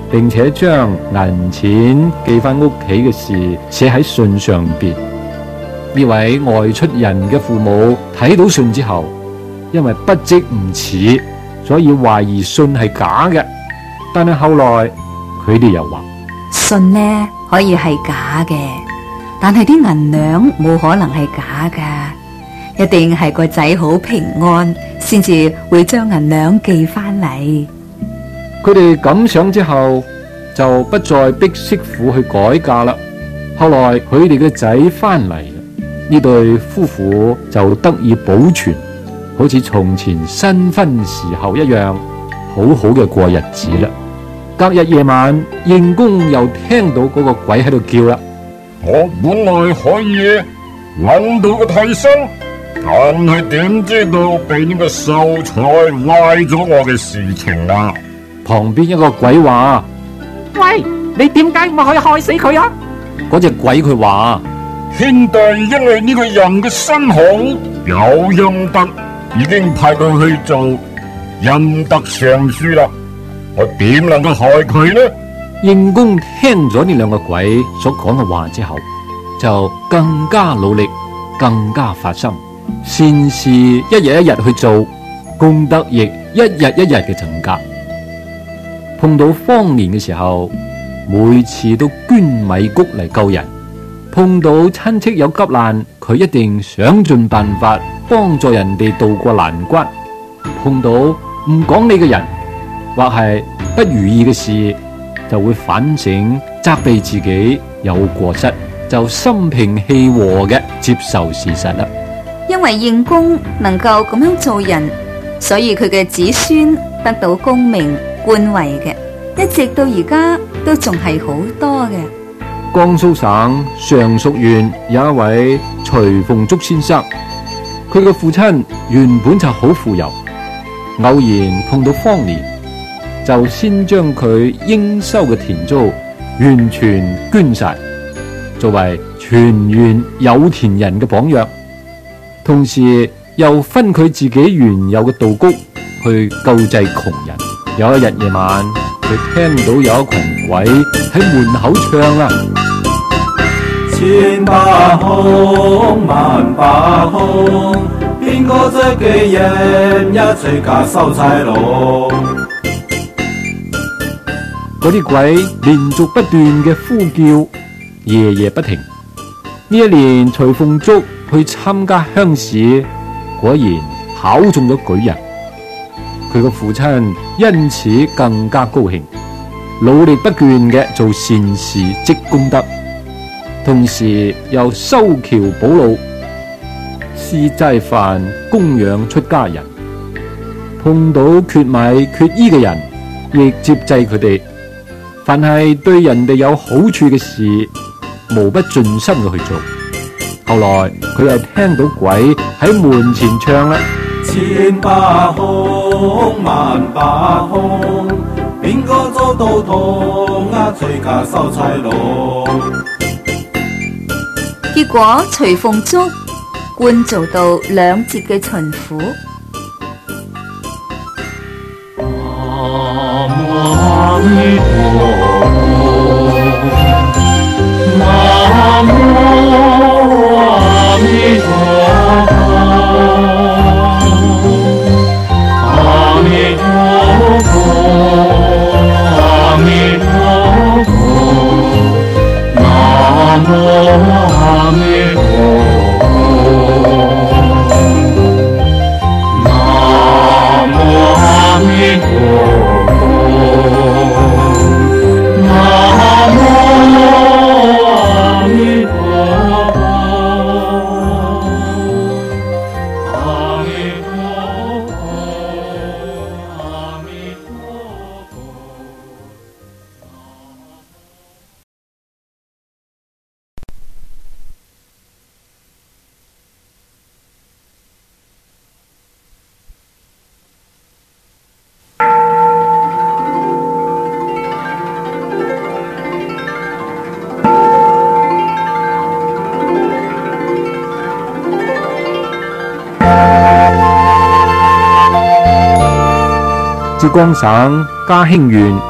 並且將銀錢寄翻屋企嘅事寫喺信上邊。呢位外出人嘅父母睇到信之後，因為不識唔似，所以懷疑信係假嘅。但係後來佢哋又話， 信呢可以係假嘅，但係啲銀兩冇可能係假噶，一定係個仔好平安先至會將銀兩寄翻嚟。 佢哋咁想之後，就不再逼媳婦去改嫁啦。後來佢哋嘅仔翻嚟，呢對夫婦就得以保存，好似從前新婚時候一樣，好好嘅過日子啦。隔日夜晚，應公又聽到嗰個鬼喺度叫啦。 我本來可以揾到個替身，但係點知道俾呢個秀才壞咗我嘅事情啊！ 旁邊一個鬼話： 喂，你點解唔可以害死佢啊？ 嗰隻鬼佢話： 兄弟，因為呢個人嘅身好有陰德，已經派佢去做陰德尚書啦。我點能夠害佢呢？ 應公聽咗呢兩個鬼所講嘅話之後，就更加努力，更加發心，善事一日一日去做，功德亦一日一日嘅增加。碰到荒年嘅時候，每次都捐米谷嚟救人；碰到親戚有急難，佢一定想盡辦法幫助人哋渡過難關；碰到唔講理嘅人，或係不如意嘅事，就會反省責備自己有過失，就心平氣和嘅接受事實啦。 因為應公能夠咁樣做人，所以佢嘅子孫得到功名官位嘅，一直到而家都仲係好多嘅。 江蘇省常熟縣有一位徐鳳竹先生，佢嘅父親原本就好富有，偶然碰到荒年，就先將佢應收嘅田租完全捐晒，作為全縣有田人嘅榜樣。同時又分佢自己原有嘅稻谷去救濟窮人。有一日夜晚，佢聽到有一群鬼喺門口唱啊： 千把空，萬把空，邊個再嘅人一齊架收柴咯。 嗰啲鬼連續不斷嘅呼叫，夜夜不停。呢一年，徐鳳竹去參加鄉試，果然考中咗舉人。佢個父親因此更加高興，努力不倦嘅做善事積功德，同時又修橋補路、施齋飯供養出家人。碰到缺米缺衣嘅人，亦接濟佢哋。凡係對人哋有好處嘅事，無不盡心嘅去做。後來佢又聽到鬼喺門前唱啦： 千把空，萬把空，邊個做到痛啊？隨家收柴咯。 結果徐鳳竹官做到兩節嘅巡撫。 阿彌陀佛，南無阿彌陀佛，阿彌陀佛，阿彌陀佛，南無阿彌陀佛，南無阿彌陀佛。 浙江省嘉興縣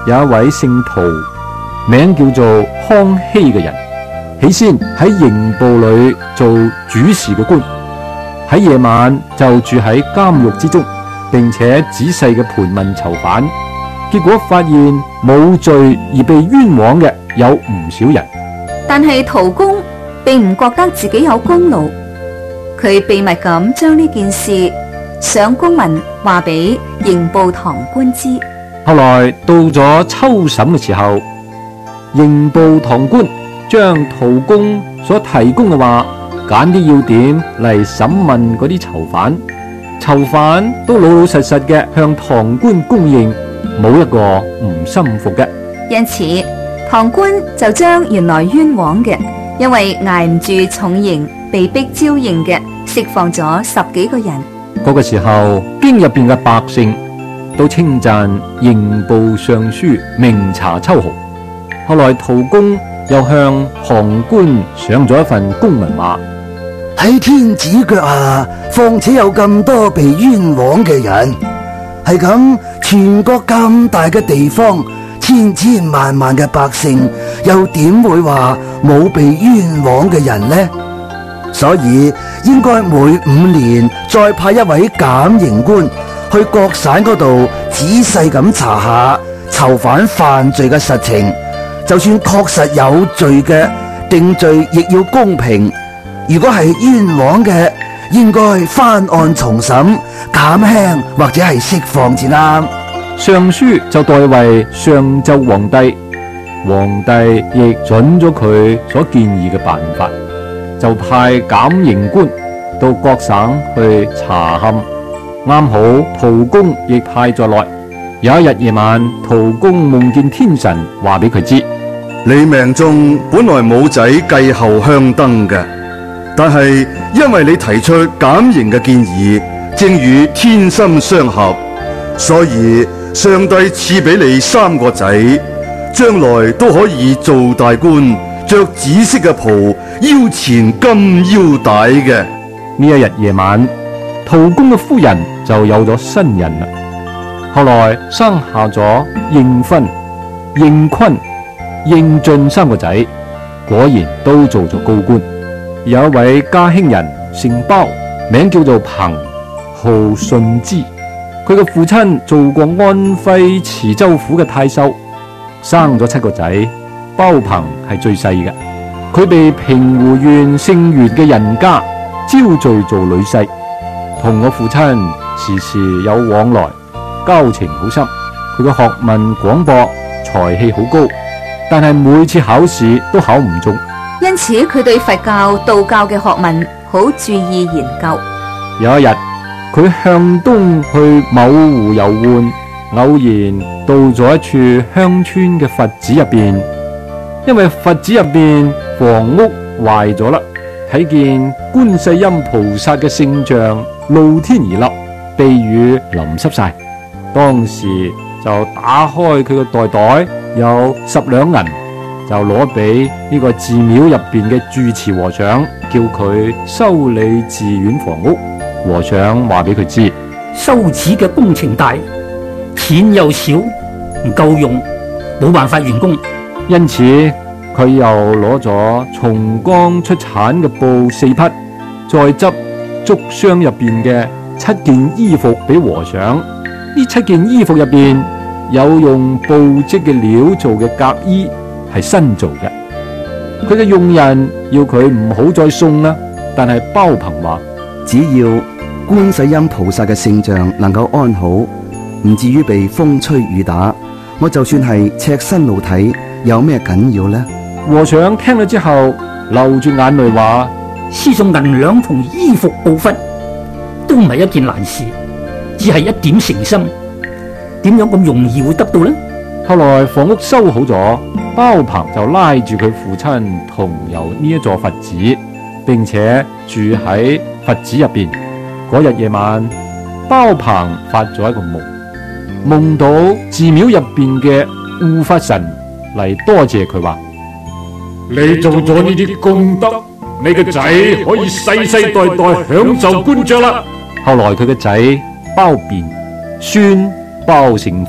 有一位姓陶，名叫做康熙嘅人，起先喺刑部裏做主事嘅官，喺夜晚就住喺監獄之中，並且仔細嘅盤問囚犯，結果發現冇罪而被冤枉嘅有唔少人。 但係陶公並唔覺得自己有功勞，佢秘密咁將呢件事上公文話俾刑部堂官知。 後來到咗秋審嘅時候，刑部堂官將陶公所提供嘅話揀啲要點嚟審問嗰啲囚犯，囚犯都老老實實嘅向堂官供認，冇一個唔心服嘅。 因此堂官就將原來冤枉嘅，因為挨唔住重刑被逼招認嘅，釋放咗十幾個人。 嗰個時候，京入邊嘅百姓都稱讚刑部尚書明察秋毫。後來陶公又向堂官上咗一份公文話： 喺天子腳下，況且有咁多被冤枉嘅人，係咁全國咁大嘅地方，千千萬萬嘅百姓，又點會話冇被冤枉嘅人呢？所以應該每五年再派一位減刑官去各省嗰度仔細咁查下囚犯犯罪嘅實情，就算確實有罪嘅，定罪亦要公平。如果係冤枉嘅，應該翻案重審，減輕或者係釋放至啱。 上書就代為上奏皇帝，皇帝亦准咗佢所建議嘅辦法，就派減刑官到各省去查勘。啱好陶公亦派在內。有一日夜晚，陶公夢見天神話俾佢知： 你命中本來冇仔繼後香燈嘅，但係因為你提出減刑嘅建議，正與天心相合，所以上帝賜俾你三個仔，將來都可以做大官，着紫色嘅袍，腰纏金腰帶嘅。 呢一日夜晚，陶公嘅夫人就有咗新人啦。後來生下咗應勳、應坤、應進三個仔，果然都做咗高官。有一位家興人姓包，名叫做彭，號順之。佢嘅父親做過安徽池州府嘅太守，生咗七個仔，包鵬係最細嘅。佢被平湖縣姓袁嘅人家招贅做女婿，同我父親時時有往來，交情好深。佢嘅學問廣博，才氣好高，但係每次考試都考唔中， 因此佢對佛教、道教嘅學問好注意研究。 有一日，佢向東去某湖遊玩，偶然到咗一處鄉村嘅佛寺入邊，因為佛寺入邊房屋壞咗啦，睇見觀世音菩薩嘅聖像露天而立，被雨淋濕晒。當時就打開佢嘅袋袋，有十兩銀，就攞俾呢個寺廟入邊嘅住持和尚，叫佢修理寺院房屋。和尚話俾佢知， 修寺嘅工程大，錢又少，唔夠用，冇辦法完工。 因此佢又攞咗松江出產嘅布四匹，再執竹箱入邊嘅七件衣服俾和尚。呢七件衣服入邊有用布織嘅料做嘅革衣，係新做嘅。佢嘅用人要佢唔好再送啦，但係包鵬話， 只要觀世音菩薩嘅聖像能夠安好，唔至於被風吹雨打，我就算係赤身露體，有咩緊要呢？ 和尚聽咗之後流住眼淚話， 輸送銀兩同衣服布匹都唔係一件難事，只係一點誠心，點樣咁容易會得到呢？ 後來房屋修好咗，包鵬就拉住佢父親同遊呢一座佛寺，並且住喺佛寺入邊。嗰日夜晚，包鵬發咗一個夢，夢到寺廟入邊嘅護法神嚟多謝佢話， 你做咗呢啲功德，你個仔可以世世代代享受官爵啦。 後來佢嘅仔包辯、孫包勝方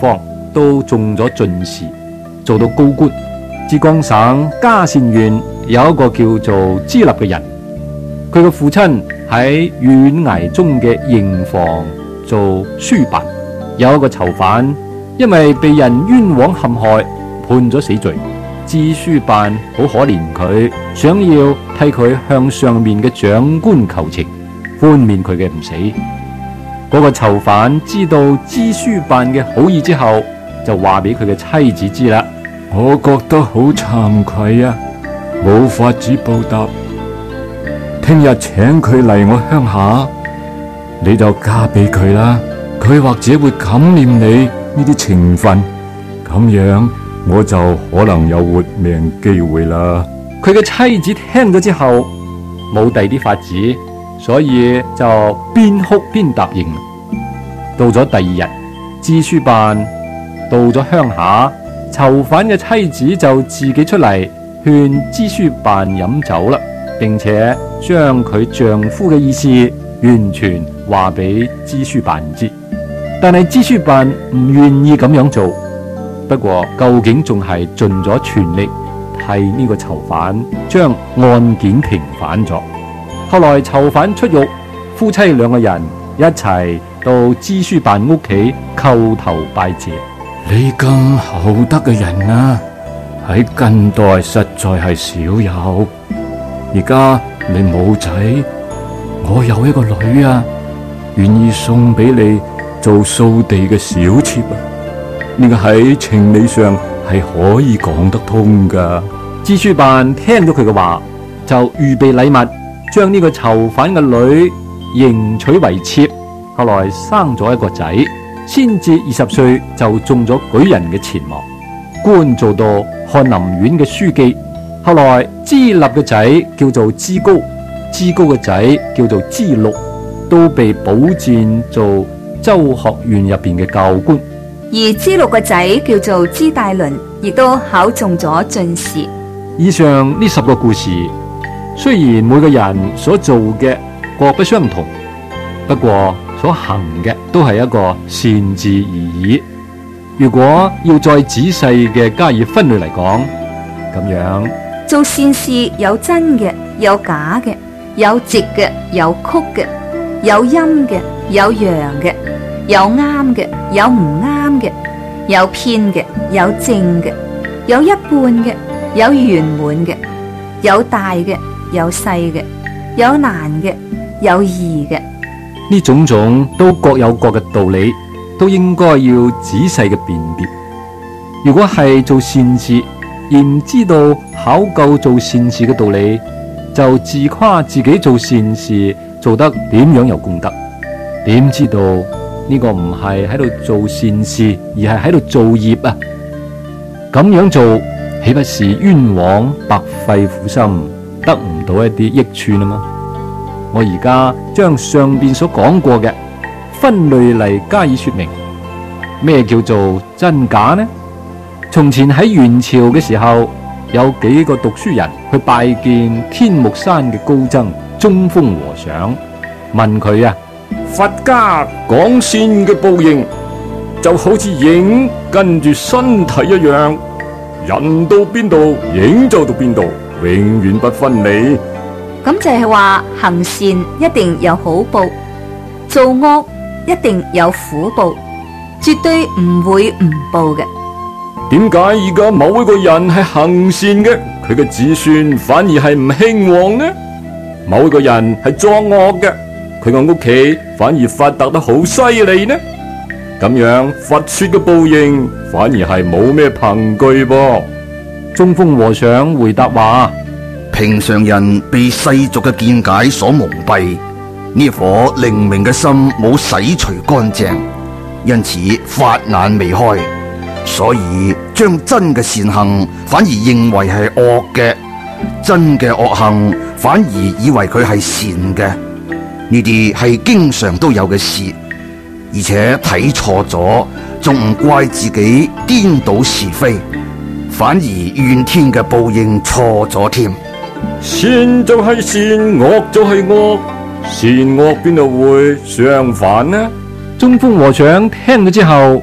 都中咗進士，做到高官。浙江省嘉善縣有一個叫做支立嘅人，佢嘅父親喺縣衙中嘅刑房做書辦，有一個囚犯因為被人冤枉陷害，判咗死罪。支書辦好可憐佢，想要替佢向上面嘅長官求情，寬免佢嘅唔死。嗰個囚犯知道支書辦嘅好意之後，就話俾佢嘅妻子知啦。 我覺得好慚愧啊，冇法子報答。聽日請佢嚟我鄉下，你就嫁俾佢啦。佢或者會感念你呢啲情分，咁樣我就可能有活命機會啦。 佢嘅妻子聽咗之後，冇第啲法子，所以就邊哭邊答應。到咗第二日，支書辦到咗鄉下，囚犯嘅妻子就自己出嚟勸支書辦飲酒啦，並且將佢丈夫嘅意思完全話俾支書辦知。但係支書辦唔願意咁樣做，不過究竟仲係盡咗全力替呢個囚犯將案件平反咗。後來囚犯出獄，夫妻兩個人一齊到支書辦屋企叩頭拜謝。 你咁厚德嘅人啊，喺近代實在係少有。而家你冇仔，我有一個女啊，願意送俾你做掃地嘅小妾啊。呢個喺情理上係可以講得通噶。 支書辦聽咗佢嘅話，就預備禮物，將呢個囚犯嘅女迎娶為妾。後來生咗一個仔，先至二十歲就中咗舉人嘅前茅，官做到翰林院嘅書記。後來支立嘅仔叫做支高，支高嘅仔叫做支祿，都被保薦做州學院入邊嘅教官。 而支祿嘅仔叫做支大倫，亦都考中咗進士。 以上呢十個故事，雖然每個人所做嘅各不相同，不過所行嘅都係一個善字而已。如果要再仔細嘅加以分類嚟講，咁樣做善事有真嘅，有假嘅，有直嘅，有曲嘅，有陰嘅，有陽嘅，有啱嘅，有唔啱嘅，有偏嘅，有正嘅，有一半嘅，有圓滿嘅，有大嘅，有細嘅，有難嘅，有易嘅。 呢種種都各有各嘅道理，都應該要仔細嘅辨別。如果係做善事而唔知道考究做善事嘅道理，就自誇自己做善事做得點樣有功德，點知道呢個唔係喺度做善事，而係喺度造業啊！咁樣做豈不是冤枉白費苦心，得唔到一啲益處啦嗎？我而家將上邊所講過嘅分類嚟加以說明。咩叫做真假呢？從前喺元朝嘅時候，有幾個讀書人去拜見天目山嘅高僧中峰和尚，問佢啊， 佛家講善嘅報應就好似影跟住身體一樣，人到邊度影就到邊度，永遠不分離。 咁就係話行善一定有好報，做惡一定有苦報，絕對唔會唔報嘅。 點解而家某一個人係行善嘅，佢嘅子孫反而係唔興旺呢？某一個人係作惡嘅，佢個屋企反而發達得好犀利呢？咁樣佛說嘅報應反而係冇咩憑據噃。 中峰和尚回答話， 平常人被世俗嘅見解所蒙蔽，呢顆靈明嘅心冇洗除乾淨，因此法眼未開，所以將真嘅善行反而認為係惡嘅，真嘅惡行反而以為佢係善嘅。呢啲係經常都有嘅事，而且睇錯咗，仲唔怪自己顛倒是非，反而怨天嘅報應錯咗添。 善就係善，惡就係惡，善惡邊度會相反呢？ 中峰和尚聽咗之後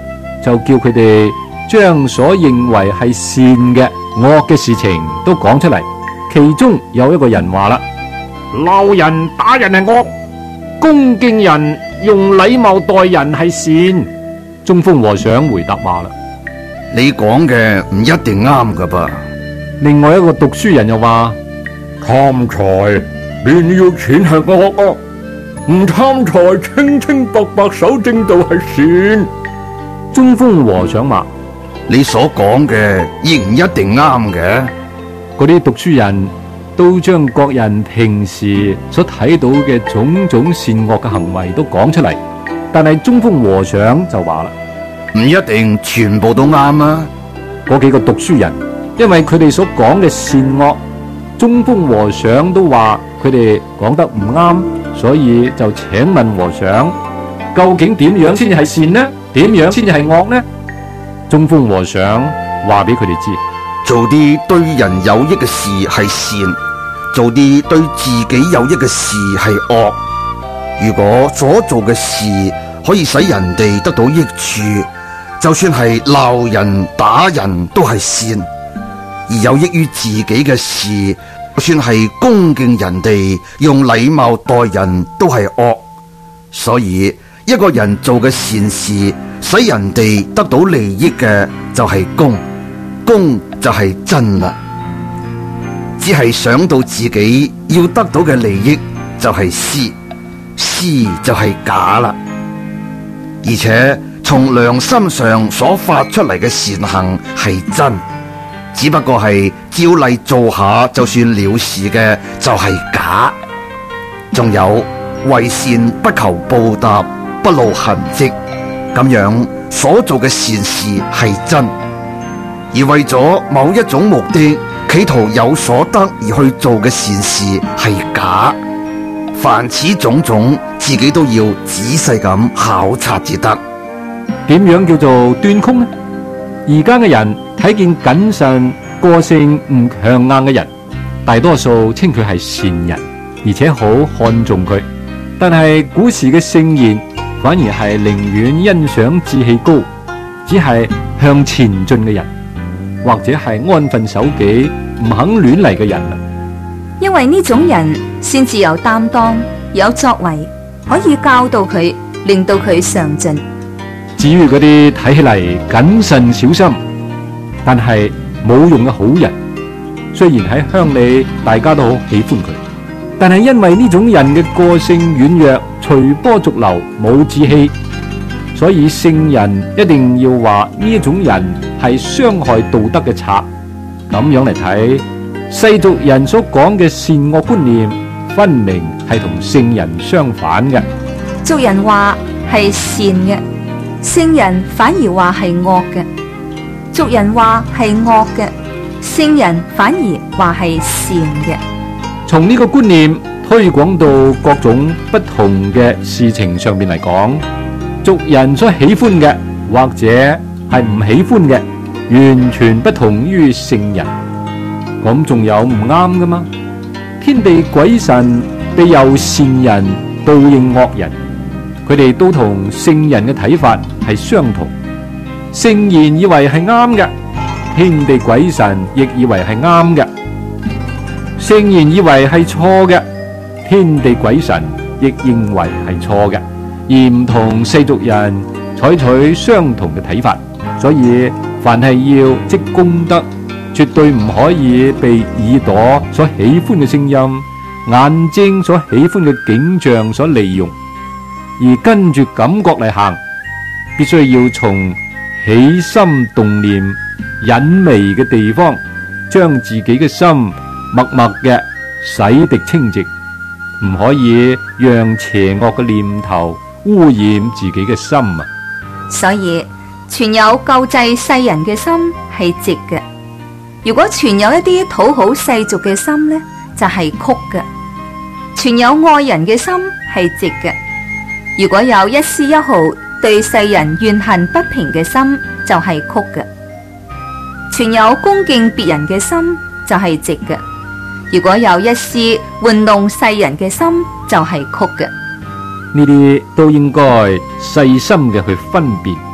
就叫佢哋將所認為係善嘅惡嘅事情都講出嚟。其中有一個人話啦： 鬧人打人係惡，恭敬人用禮貌待人係善。 中風和尚回答話啦： 你講嘅唔一定啱噶噃。 另外一個讀書人又話： 貪財便要錢係惡啊，唔貪財清清白白守正道係善。 中風和尚話： 你所講嘅亦唔一定啱嘅。 嗰啲讀書人都將各人平時所睇到嘅種種善惡嘅行為都講出嚟，但係中風和尚就話啦： 唔一定全部都啱啊。 嗰幾個讀書人因為佢哋所講嘅善惡，中風和尚都話佢哋講得唔啱，所以就請問和尚，究竟點樣先至係善呢？點樣先至係惡呢？中風和尚話俾佢哋知： 做啲對人有益嘅事係善，做啲對自己有益嘅事係惡。如果所做嘅事可以使人哋得到益處，就算係鬧人打人都係善；而有益於自己嘅事，就算係恭敬人哋用禮貌待人都係惡。所以一個人做嘅善事使人哋得到利益嘅就係公，公就係真啦。只係想到自己要得到嘅利益就係私，私就係假啦。而且從良心上所發出嚟嘅善行係真，只不過係照例做下就算了事嘅就係假。仲有為善不求報答，不露痕跡，咁樣所做嘅善事係真，而為咗某一種目的企圖有所得而去做嘅善事係假。凡此種種，自己都要仔細咁考察至得。 點樣叫做斷空呢？而家嘅人睇見謹慎、個性唔強硬嘅人，大多數稱佢係善人，而且好看重佢。但係古時嘅聖賢反而係寧願欣賞志氣高、只係向前進嘅人，或者係安分守己、唔肯亂嚟嘅人。 因為呢種人先至有擔當、有作為，可以教導佢，令到佢上進。 至於嗰啲睇起嚟謹慎小心，但係冇用嘅好人，雖然喺鄉里大家都好喜歡佢，但係因為呢種人嘅個性軟弱、隨波逐流、冇志氣，所以聖人一定要話呢一種人係傷害道德嘅賊。咁樣嚟睇，世俗人所講嘅善惡觀念，分明係同聖人相反嘅。 俗人話係善嘅，聖人反而話係惡嘅；俗人話係惡嘅，聖人反而話係善嘅。 從呢個觀念推廣到各種不同嘅事情上面嚟講，俗人所喜歡嘅或者係唔喜歡嘅，完全不同於聖人。咁仲有唔啱噶嘛？天地鬼神庇佑善人，報應惡人，佢哋都同聖人嘅睇法係相同。聖賢以為係啱嘅，天地鬼神亦以為係啱嘅；聖賢以為係錯嘅，天地鬼神亦認為係錯嘅，而唔同世俗人採取相同嘅睇法。所以凡係要積功德，絕對唔可以被耳朵所喜歡嘅聲音、眼睛所喜歡嘅景象所利用，而跟住感覺嚟行，必須要從起心動念隱微嘅地方，將自己嘅心默默嘅洗滌清淨，唔可以讓邪惡嘅念頭污染自己嘅心啊！ 所以存有救濟世人嘅心係直嘅。如果存有一啲討好世俗嘅心呢，就係曲嘅；存有愛人嘅心係直嘅。如果有一絲一毫對世人怨恨不平嘅心，就係曲嘅；存有恭敬別人嘅心，就係直嘅。如果有一絲玩弄世人嘅心，就係曲嘅。 呢啲都應該細心嘅去分辨，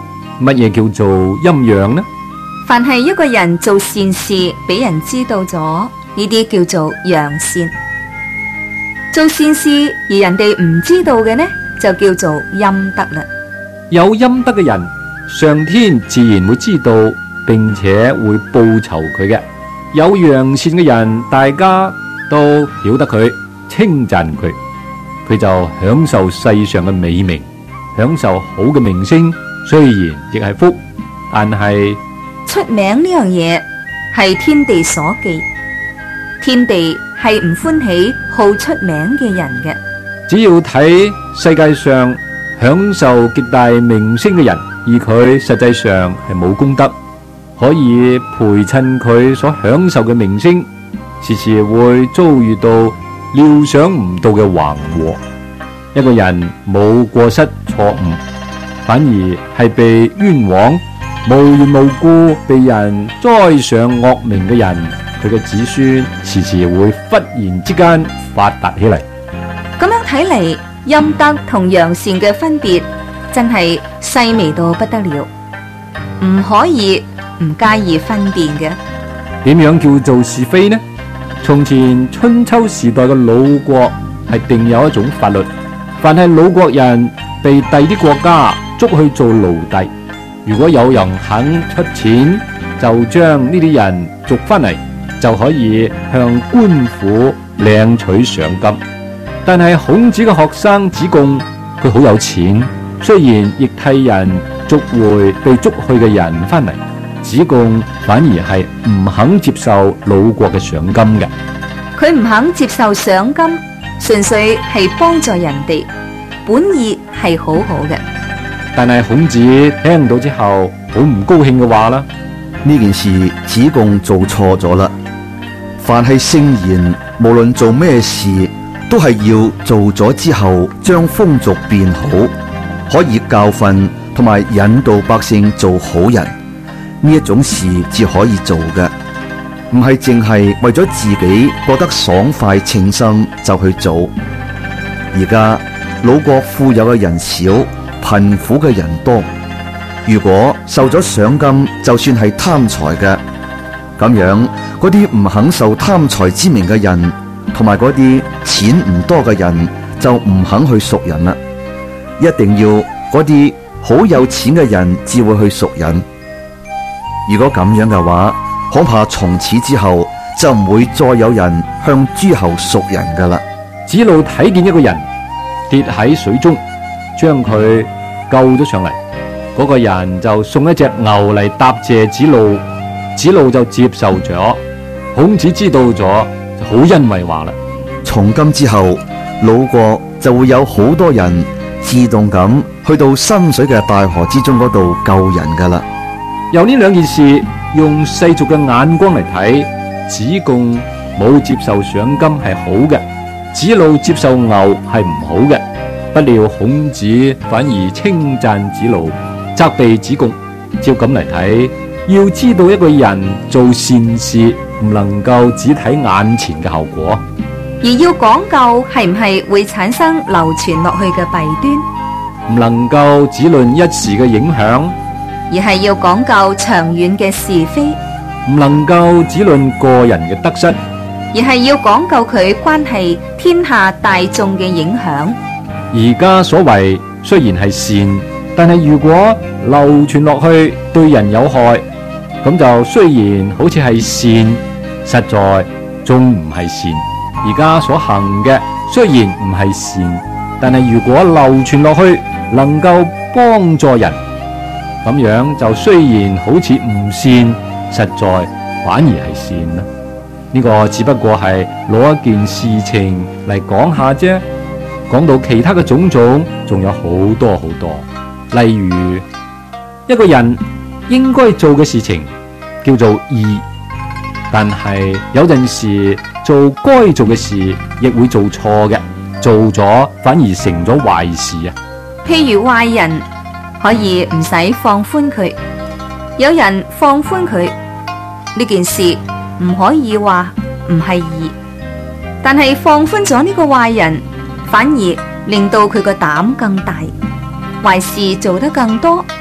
乜嘢叫做陰陽呢？ 凡係一個人做善事俾人知道咗，呢啲叫做陽善；做善事而人哋唔知道嘅呢，就叫做陰德啦。 有陰德嘅人，上天自然會知道，並且會報酬佢嘅。有陽善嘅人，大家都曉得佢，稱讚佢，佢就享受世上嘅美名，享受好嘅名聲。雖然亦係福，但係出名呢樣嘢係天地所忌，天地係唔歡喜好出名嘅人嘅。 只要睇世界上享受極大名聲嘅人，而佢實際上係冇功德，可以陪襯佢所享受嘅名聲，時時會遭遇到料想唔到嘅橫禍。一個人冇過失錯誤，反而係被冤枉，無緣無故被人栽上惡名嘅人，佢嘅子孫時時會忽然之間發達起嚟。 咁樣睇嚟，陰德同陽善嘅分別真係細微到不得了，唔可以唔加以分辨嘅。 點樣叫做是非呢？從前春秋時代嘅魯國係定有一種法律，凡係魯國人被第啲國家捉去做奴隸，如果有人肯出錢，就將呢啲人捉翻嚟，就可以向官府領取賞金。但係孔子嘅學生子貢，佢好有錢，雖然亦替人捉回被捉去嘅人翻嚟，子貢反而係唔肯接受魯國嘅賞金嘅。 佢唔肯接受賞金，純粹係幫助人哋，本意係好好嘅。 但係孔子聽到之後好唔高興嘅話啦， 呢件事子貢做錯咗啦。凡係聖賢，無論做咩事，都係要做咗之後將風俗變好，可以教訓同埋引導百姓做好人，呢一種事至可以做嘅，唔係淨係為咗自己覺得爽快稱心就去做。而家魯國富有嘅人少，貧苦嘅人多，如果受咗賞金，就算係貪財嘅，咁樣嗰啲唔肯受貪財之名嘅人，同埋嗰啲錢唔多嘅人，就唔肯去贖人啦。一定要嗰啲好有錢嘅人至會去贖人。如果咁樣嘅話，恐怕從此之後就唔會再有人向諸侯贖人噶啦。 子路睇見一個人跌喺水中，將佢救咗上嚟，嗰個人就送一隻牛嚟答謝子路，子路就接受咗。孔子知道咗就好欣慰話啦， 從今之後魯國就會有好多人自動咁去到深水嘅大河之中嗰度救人噶啦。 由呢兩件事用世俗嘅眼光嚟睇，子貢冇接受賞金係好嘅，子路接受牛係唔好嘅。不料孔子反而稱讚子路，責備子貢。照咁嚟睇，要知道一個人做善事唔能夠只睇眼前嘅後果， 而要講究係唔係會產生流傳落去嘅弊端， 唔能夠只論一時嘅影響， 而係要講究長遠嘅是非， 唔能夠只論個人嘅得失， 而係要講究佢關係天下大眾嘅影響。 而家所謂雖然係善，但係如果流傳落去對人有害，咁就雖然好似係善，實在仲唔係善。而家所行嘅雖然唔係善，但係如果流傳落去能夠幫助人，咁樣就雖然好似唔善，實在反而係善啦。呢個只不過係攞一件事情嚟講下啫。講到其他嘅種種，仲有好多好多。例如一個人應該做嘅事情叫做義，但係有陣時做該做嘅事亦會做錯嘅，做咗反而成咗壞事啊。 譬如壞人可以唔使放寬佢，有人放寬佢，呢件事唔可以話唔係義，但係放寬咗呢個壞人，反而令到佢個膽更大，壞事做得更多。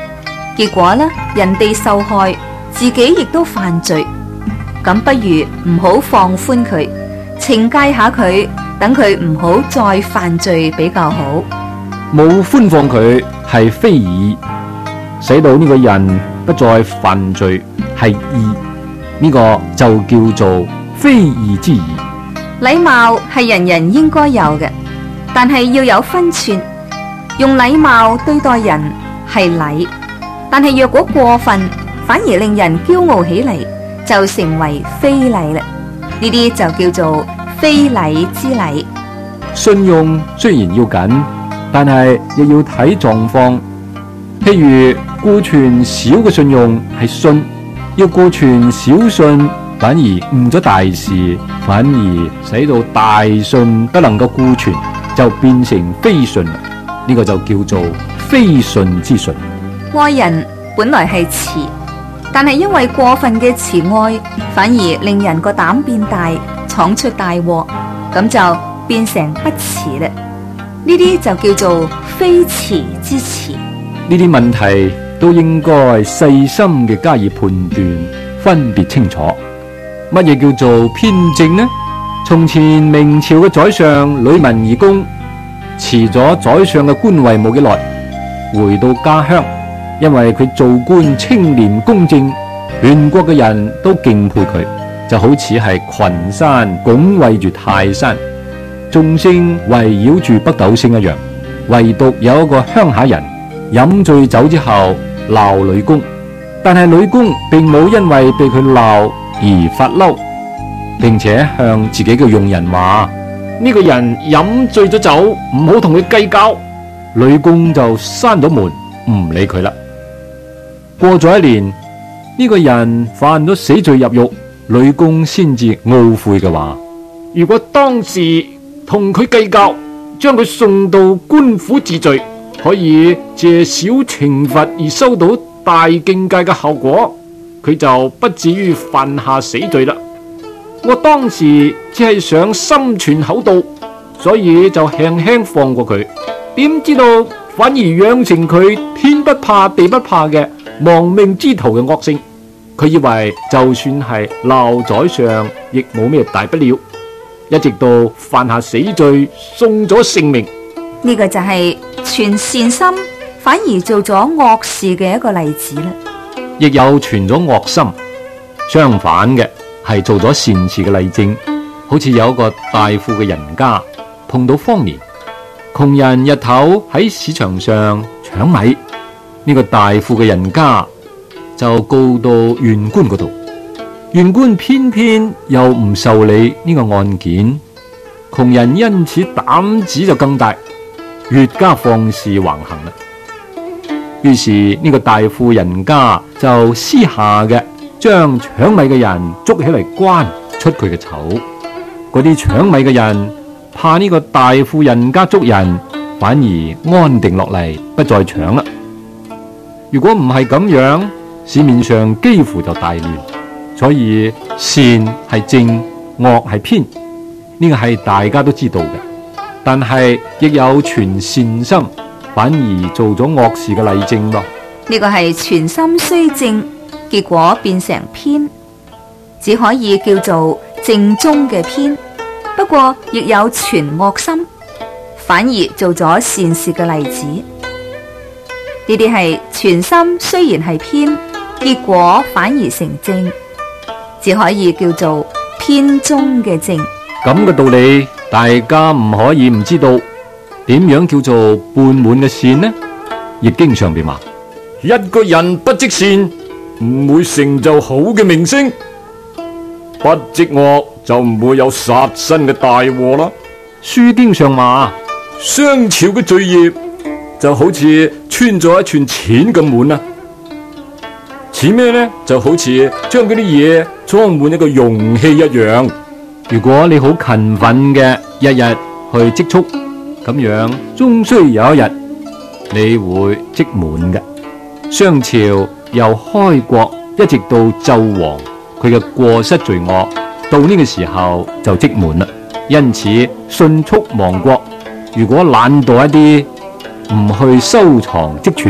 結果呢，人哋受害，自己亦都犯罪，咁不如唔好放寬佢，懲戒下佢，等佢唔好再犯罪比較好。 冇寬放佢係非義，使到呢個人不再犯罪係義，呢個就叫做非義之義。 禮貌係人人應該有嘅，但係要有分寸。用禮貌對待人係禮，但係若果過分，反而令人驕傲起嚟，就成為非禮啦。呢啲就叫做非禮之禮。 信用雖然要緊，但係亦要睇狀況。譬如顧全少嘅信用係信，要顧全小信，反而誤咗大事，反而使到大信不能夠顧全，就變成非信啦。呢個就叫做非信之信。 愛人本來係慈，但係因為過分嘅慈愛，反而令人個膽變大，闖出大禍，咁就變成不慈啦。呢啲就叫做非慈之慈。 呢啲問題都應該細心嘅加以判斷，分別清楚。乜嘢叫做偏正呢？從前明朝嘅宰相呂文義公辭咗宰相嘅官位冇幾耐，回到家鄉，因為佢做官清廉公正，全國嘅人都敬佩佢，就好似係群山拱衛住泰山，眾星圍繞住北斗星一樣。唯獨有一個鄉下人飲醉酒之後鬧呂公，但係呂公並冇因為被佢鬧而發嬲，並且向自己嘅用人話： 呢個人飲醉咗酒，唔好同佢計較。 呂公就閂咗門，唔理佢啦。過咗一年，呢個人犯咗死罪入獄，呂公先至懊悔嘅話： 如果當時同佢計較，將佢送到官府治罪，可以借小懲罰而收到大境界嘅效果，佢就不至於犯下死罪啦。我當時只係想心存厚道，所以就輕輕放過佢，點知道反而養成佢天不怕地不怕嘅亡命之徒嘅惡性。佢以為就算係鬧宰相，亦冇咩大不了，一直到犯下死罪，送咗性命。 呢個就係存善心反而做咗惡事嘅一個例子啦。 亦有存咗惡心，相反嘅係做咗善事嘅例證。好似有一個大富嘅人家碰到荒年，窮人日頭喺市場上搶米，呢個大富嘅人家就告到縣官嗰度，縣官偏偏又唔受理呢個案件，窮人因此膽子就更大，越加放肆橫行啦。於是呢個大富人家就私下嘅將搶米嘅人捉起嚟關，出佢嘅醜。嗰啲搶米嘅人怕呢個大富人家捉人，反而安定落嚟，不再搶啦。如果唔係咁樣，市面上幾乎就大亂。所以善係正，惡係偏，呢個係大家都知道嘅。但係亦有存善心反而做咗惡事嘅例證咯。 呢個係全心雖正，結果變成偏，只可以叫做正宗嘅偏。不過亦有存惡心，反而做咗善事嘅例子。呢啲係全心雖然係偏，結果反而成正，只可以叫做偏中嘅正。 咁嘅道理，大家唔可以唔知道。點樣叫做半滿嘅善呢？易經上邊話： 一個人不積善，唔會成就好嘅名聲；不積惡，就唔會有殺身嘅大禍啦。 書經上話： 商朝嘅罪孽就好似穿咗一串錢咁滿啦。似咩呢？就好似將嗰啲嘢裝滿一個容器一樣。 如果你好勤奮嘅，日日去積蓄，咁樣終須有一日你會積滿嘅。商朝由開國一直到紂王，佢嘅過失罪惡到呢個時候就積滿啦，因此迅速亡國。如果懶惰一啲，唔去收藏積存，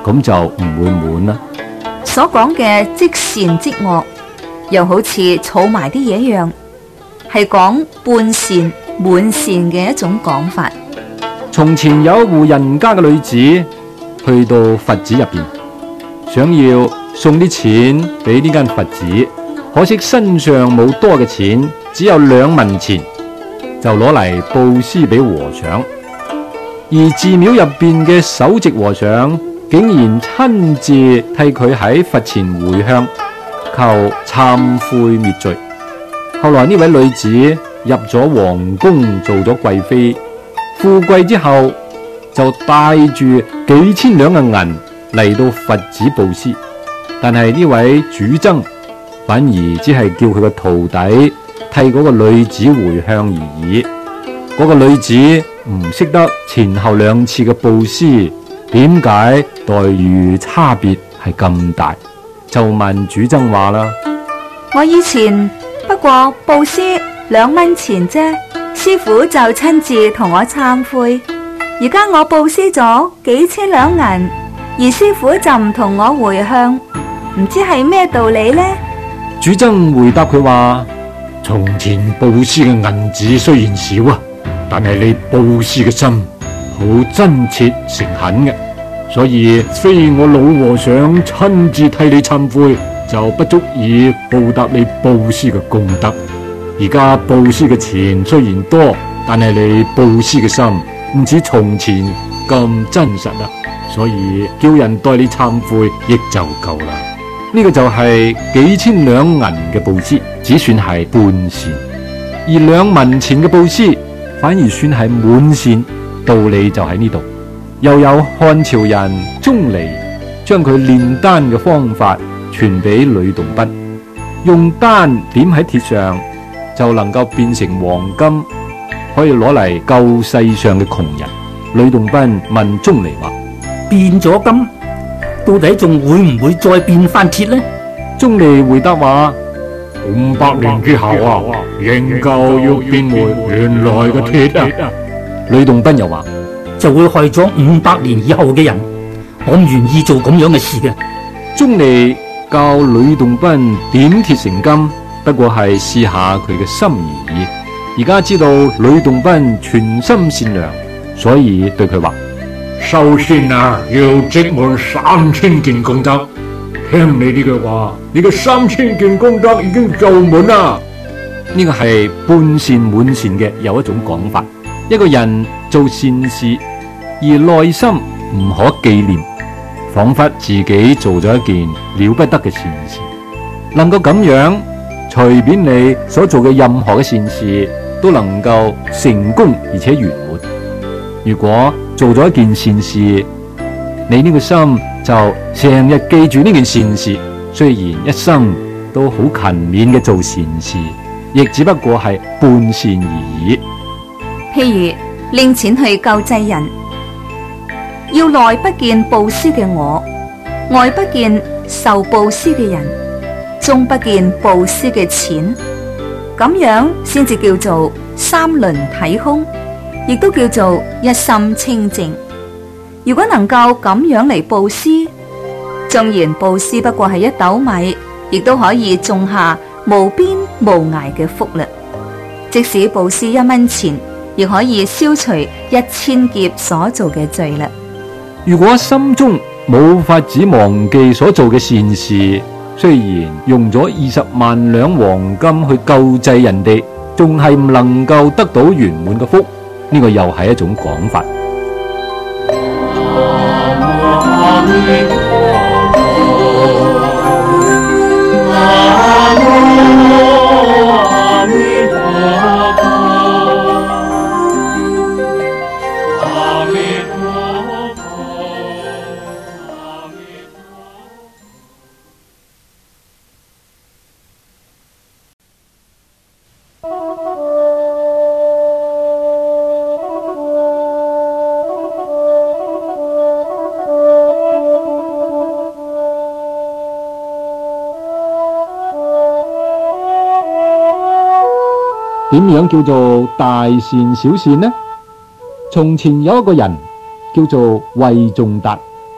咁就唔會滿啦。 所講嘅即善即惡，又好似儲埋啲嘢一樣，係講半善滿善嘅一種講法。 從前有一戶人家嘅女子去到佛寺入邊，想要送啲錢俾呢間佛寺，可惜身上冇多嘅錢，只有兩文錢，就攞嚟布施俾和尚。而寺廟入邊嘅首席和尚竟然親自替佢喺佛前回向，求懺悔滅罪。後來呢位女子入咗皇宮做咗貴妃，富貴之後就帶住幾千兩嘅銀嚟到佛寺布施，但係呢位主僧反而只係叫佢個徒弟替嗰個女子回向而已。嗰、那個女子唔識得前後兩次嘅布施，點解待遇差別係咁大？就問主僧話啦： 我以前不過布施兩蚊錢啫，師傅就親自同我懺悔。而家我布施咗幾千兩銀，而師傅就唔同我回向，唔知係咩道理呢？ 主僧回答佢話：從前布施嘅銀子雖然少啊，但係你布施嘅心好真切誠懇嘅，所以非我老和尚親自替你懺悔，就不足以報答你布施嘅功德。而家布施嘅錢雖然多，但係你布施嘅心唔似從前咁真實啦，所以叫人代你懺悔亦就夠啦。呢、這個就係幾千兩銀嘅布施，只算係半善；而兩文錢嘅布施反而算係滿善。道理就喺呢度。又有漢朝人鍾離將佢煉丹嘅方法傳俾呂洞賓，用丹點喺鐵上就能夠變成黃金，可以攞嚟救世上嘅窮人。呂洞賓問鍾離話： 變咗金，到底仲會唔會再變翻鐵呢？ 鍾離回答話：五百年之後啊，仍舊要變回原來嘅鐵啊！呂洞賓又話： 就會害咗五百年以後嘅人，我唔願意做咁樣嘅事嘅。 鍾離教呂洞賓點鐵成金，不過係試下佢嘅心而已。而家知道呂洞賓全心善良，所以對佢話：首先啊，要積滿三千件功德。聽你呢句話，你嘅三千件功德已經做滿啦。呢個係半善滿善嘅有一種講法。一個人做善事，而內心唔可紀念，仿佛自己做咗一件了不得嘅善事。能夠咁樣，隨便你所做嘅任何嘅善事都能夠成功而且圓滿。如果做咗一件善事，你呢個心就成日記住呢件善事，雖然一生都好勤勉嘅做善事，亦只不過係半善而已。 譬如拎錢去救濟人，要內不見布施嘅我，外不見受布施嘅人，中不見布施嘅錢，咁樣先至叫做三輪體空，亦都叫做一心清淨。如果能夠咁樣嚟布施，縱然布施不過係一斗米，亦都可以種下無邊無涯嘅福啦。即使布施一蚊錢，亦可以消除一千劫所做嘅罪啦。 如果心中冇法子忘記所做嘅善事，雖然用咗二十萬兩黃金去救濟人哋，仲係唔能夠得到圓滿嘅福，呢、這個又係一種講法。點樣叫做大善小善呢？從前有一個人叫做慧仲達，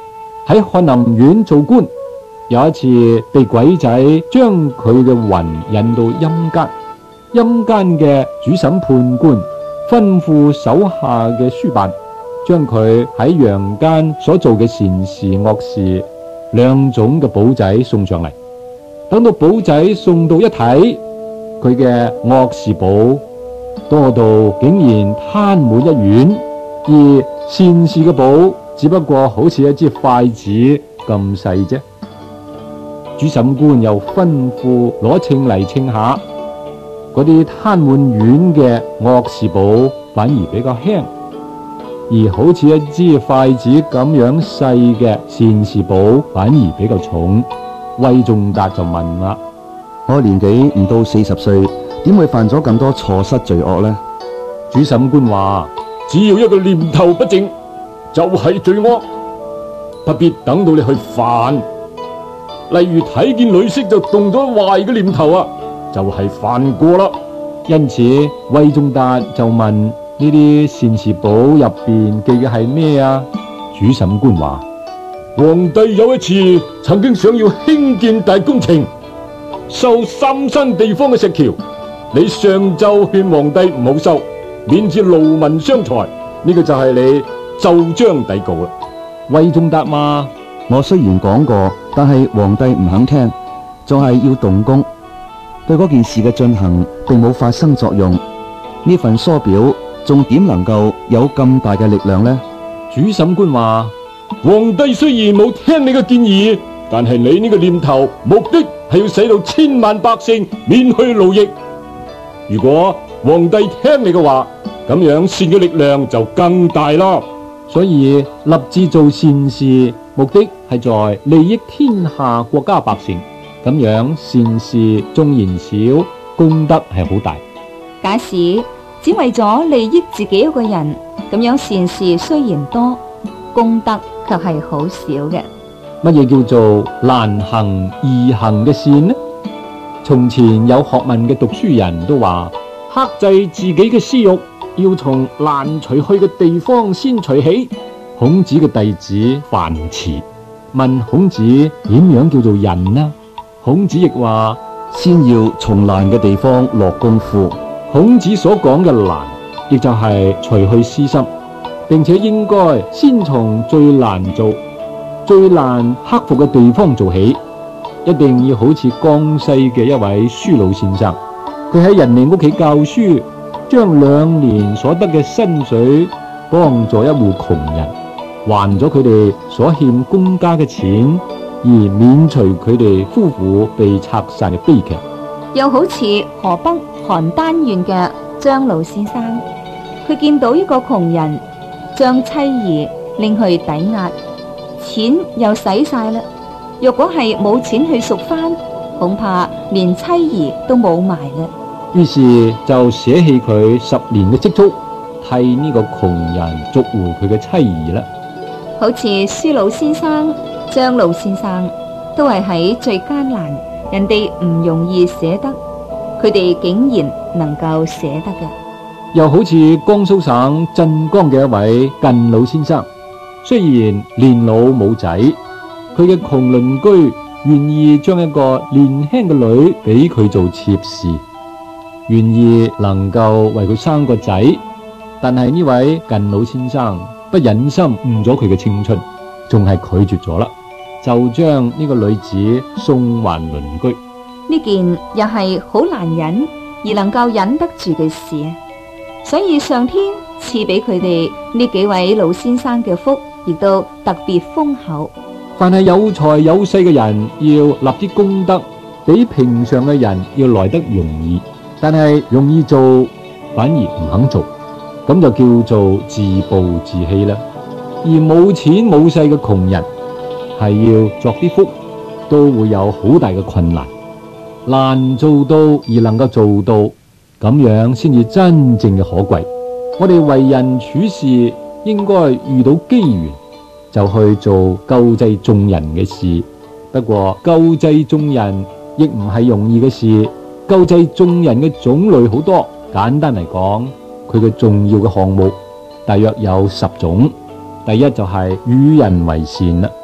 喺翰林院做官，有一次被鬼仔將佢嘅魂引到陰間，陰間嘅主審判官吩咐手下嘅書辦，將佢喺陽間所做嘅善事惡事兩種嘅簿仔送上嚟。等到簿仔送到一睇，佢嘅惡事簿多到竟然攤滿一院，而善事嘅簿只不過好似一支筷子咁細啫。主審官又吩咐攞稱嚟稱下，嗰啲攤滿院嘅惡事簿反而比較輕，而好似一支筷子咁樣細嘅善事簿反而比較重。魏仲達就問啦： 我年紀唔到四十歲，點會犯咗咁多錯失罪惡呢？ 主審官話： 只要一個念頭不正，就係罪惡，不必等到你去犯。例如睇見女色就動咗壞嘅念頭啊，就係犯過啦。 因此魏仲達就問：呢啲善事簿入邊記嘅係咩啊？主審官話： 皇帝有一次曾經想要興建大工程，修三山地方嘅石橋，你上奏勸皇帝唔好修，免致勞民傷財，呢個就係你奏章底稿啦。 魏仲達嘛， 我雖然講過，但係皇帝唔肯聽，仲係要動工，對嗰件事嘅進行並冇發生作用。呢份疏表仲點能夠有咁大嘅力量呢？ 主審官話： 皇帝雖然冇聽你嘅建議，但係你呢個念頭目的係要使到千萬百姓免去勞役。如果皇帝聽你嘅話，咁樣善嘅力量就更大啦。 所以立志做善事，目的係在利益天下國家百姓。咁樣善事縱然少，功德係好大。 假使只為咗利益自己一個人，咁樣善事雖然多，功德卻係好少嘅。 乜嘢叫做難行易行嘅善呢？從前有學問嘅讀書人都話，克制自己嘅私欲，要從難除去嘅地方先除起。孔子嘅弟子樊遲問孔子點樣叫做仁呢？孔子亦話， 先要從難嘅地方落功夫。 孔子所講嘅難，亦就係除去私心，並且應該先從最難做、最難克服嘅地方做起。一定要好似江西嘅一位舒老先生，佢喺人哋屋企教書，將兩年所得嘅薪水幫助一戶窮人，還咗佢哋所欠公家嘅錢，而免除佢哋夫婦被拆散嘅悲劇。 又好似河北邯鄲縣嘅張老先生，佢見到一個窮人將妻兒拎去抵押，錢又使晒啦。若果係冇錢去贖翻，恐怕連妻兒都冇埋啦。 於是就捨棄佢十年嘅積蓄，替呢個窮人贖回佢嘅妻兒啦。 好似舒老先生、張老先生，都係喺最艱難，人哋唔容易捨得，佢哋竟然能夠捨得嘅。 又好似江蘇省鎮江嘅一位靳老先生，雖然年老冇仔，佢嘅窮鄰居願意將一個年輕嘅女俾佢做妾侍，願意能夠為佢生個仔。但係呢位靳老先生不忍心誤咗佢嘅青春，仲係拒絕咗啦，就將呢個女子送還鄰居。 呢件又係好難忍而能夠忍得住嘅事，所以上天賜俾佢哋呢幾位老先生嘅福，亦都特別豐厚。 凡係有財有勢嘅人，要立啲功德，比平常嘅人要來得容易，但係容易做反而唔肯做，咁就叫做自暴自棄啦。而冇錢冇勢嘅窮人，係要作啲福，都會有好大嘅困難，難做到而能夠做到，咁樣先至真正嘅可貴。我哋為人處事應該遇到機緣就去做救濟眾人嘅事，不過救濟眾人亦唔係容易嘅事。救濟眾人嘅種類好多，簡單嚟講，佢嘅重要嘅項目大約有十種。第一就係與人為善啦，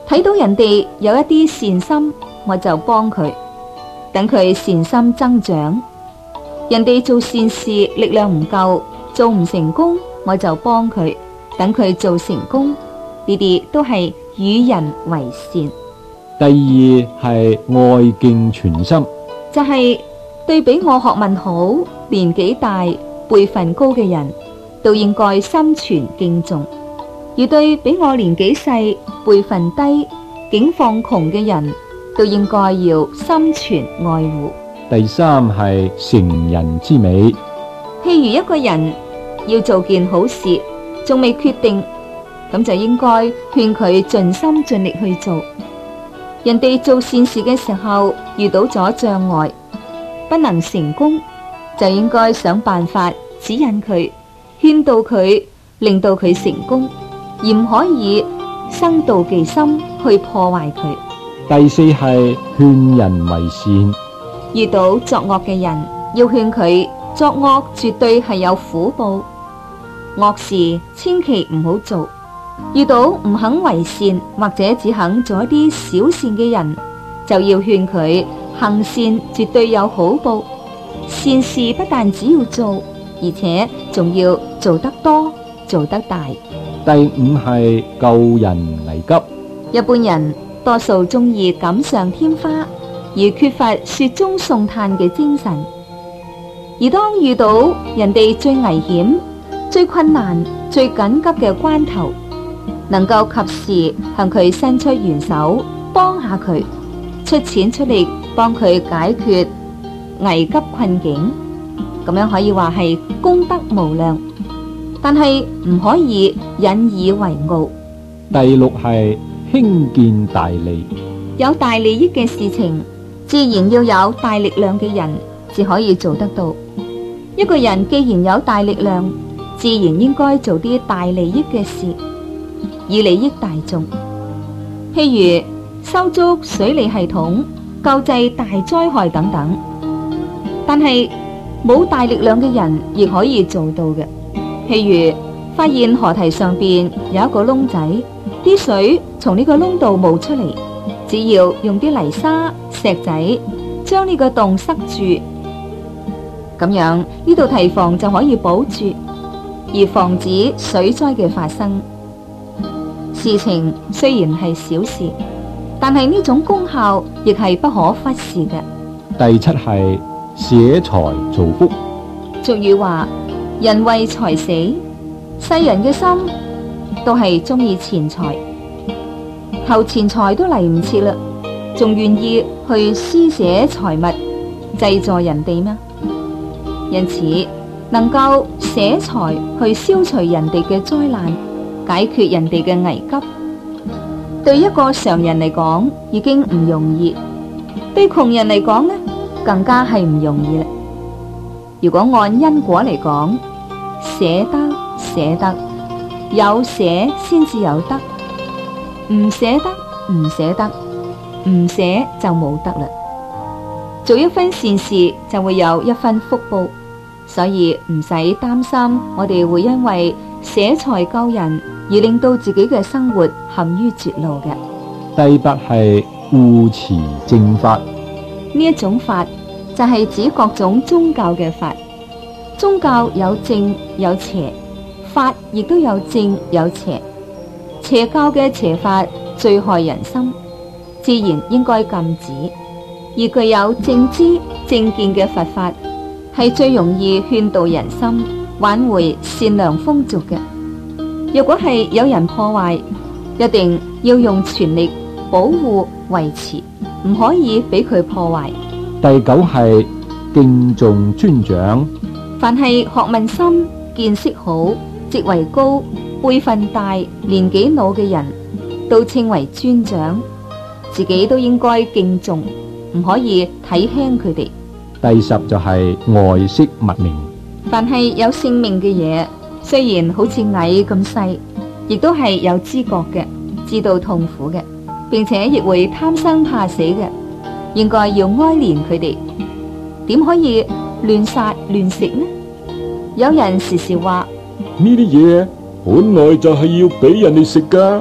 睇到人哋有一啲善心，我就幫佢，等佢善心增長。人哋做善事力量唔夠，做唔成功，我就幫佢，等佢做成功。呢啲都係與人為善。 第二係愛敬全心， 就係對比我學問好、年紀大、輩分高嘅人，都應該心存敬重；而對比我年紀細、輩分低、境況窮嘅人，都應該要心存愛護。 第三係成人之美， 譬如一個人要做件好事，仲未決定，咁就應該勸佢盡心盡力去做。人哋做善事嘅時候遇到咗障礙，不能成功，就應該想辦法指引佢，勸導佢，令到佢成功，而唔可以生妒忌心去破壞佢。 第四係勸人為善， 遇到作惡嘅人，要勸佢作惡絕對係有苦報，惡事千祈唔好做。遇到唔肯為善或者只肯做一啲小善嘅人，就要勸佢行善絕對有好報，善事不但只要做，而且仲要做得多，做得大。 第五係救人危急， 一般人多數中意錦上添花，而缺乏雪中送炭嘅精神。而當遇到人哋最危險、最困難、最緊急嘅關頭，能夠及時向佢伸出援手，幫下佢，出錢出力幫佢解決危急困境，咁樣可以話係功德無量。但係唔可以引以為傲。 第六係興建大利， 有大利益嘅事情，自然要有大力量嘅人至可以做得到。一個人既然有大力量，自然應該做啲大利益嘅事，以利益大眾。譬如修築水利系統、救濟大災害等等。但係冇大力量嘅人亦可以做到嘅。譬如發現河堤上邊有一個窿仔，啲水從呢個窿度冒出嚟，只要用啲泥沙、石仔將呢個洞塞住，咁樣呢度堤防就可以保住，而防止水災嘅發生。事情雖然係小事，但係呢種功效亦係不可忽視嘅。 第七係捨財造福。 俗語話：人為財死，世人嘅心都係中意錢財，求錢財都嚟唔切啦，仲願意去施捨財物濟助人哋咩？因此，能夠捨財去消除人哋嘅災難，解決人哋嘅危急，對一個常人嚟講已經唔容易，對窮人嚟講呢，更加係唔容易啦。如果按因果嚟講，捨得捨得，有捨先至有得，唔捨得唔捨得，唔捨就冇得啦。做一分善事就會有一分福報，所以唔使擔心我哋會因為捨財救人而令到自己嘅生活陷於絕路嘅。 第八係護持正法。 呢一種法就係指各種宗教嘅法。宗教有正有邪，法亦都有正有邪。邪教嘅邪法最害人心，自然應該禁止。而具有正知正見嘅佛法係最容易勸導人心，挽回善良風俗嘅。若果係有人破壞，一定要用全力保護維持，唔可以俾佢破壞。 第九係敬重尊長。 凡係學問深、見識好、職位高、輩分大、年紀老嘅人，都稱為尊長，自己都應該敬重，唔可以睇輕佢哋。 第十就係愛惜物命。 凡係有性命嘅嘢，雖然好似蟻咁細，亦都係有知覺嘅，知道痛苦嘅，並且亦會貪生怕死嘅，應該要哀憐佢哋。點可以亂殺亂食呢？有人時時話： 呢啲嘢本來就係要俾人哋食噶，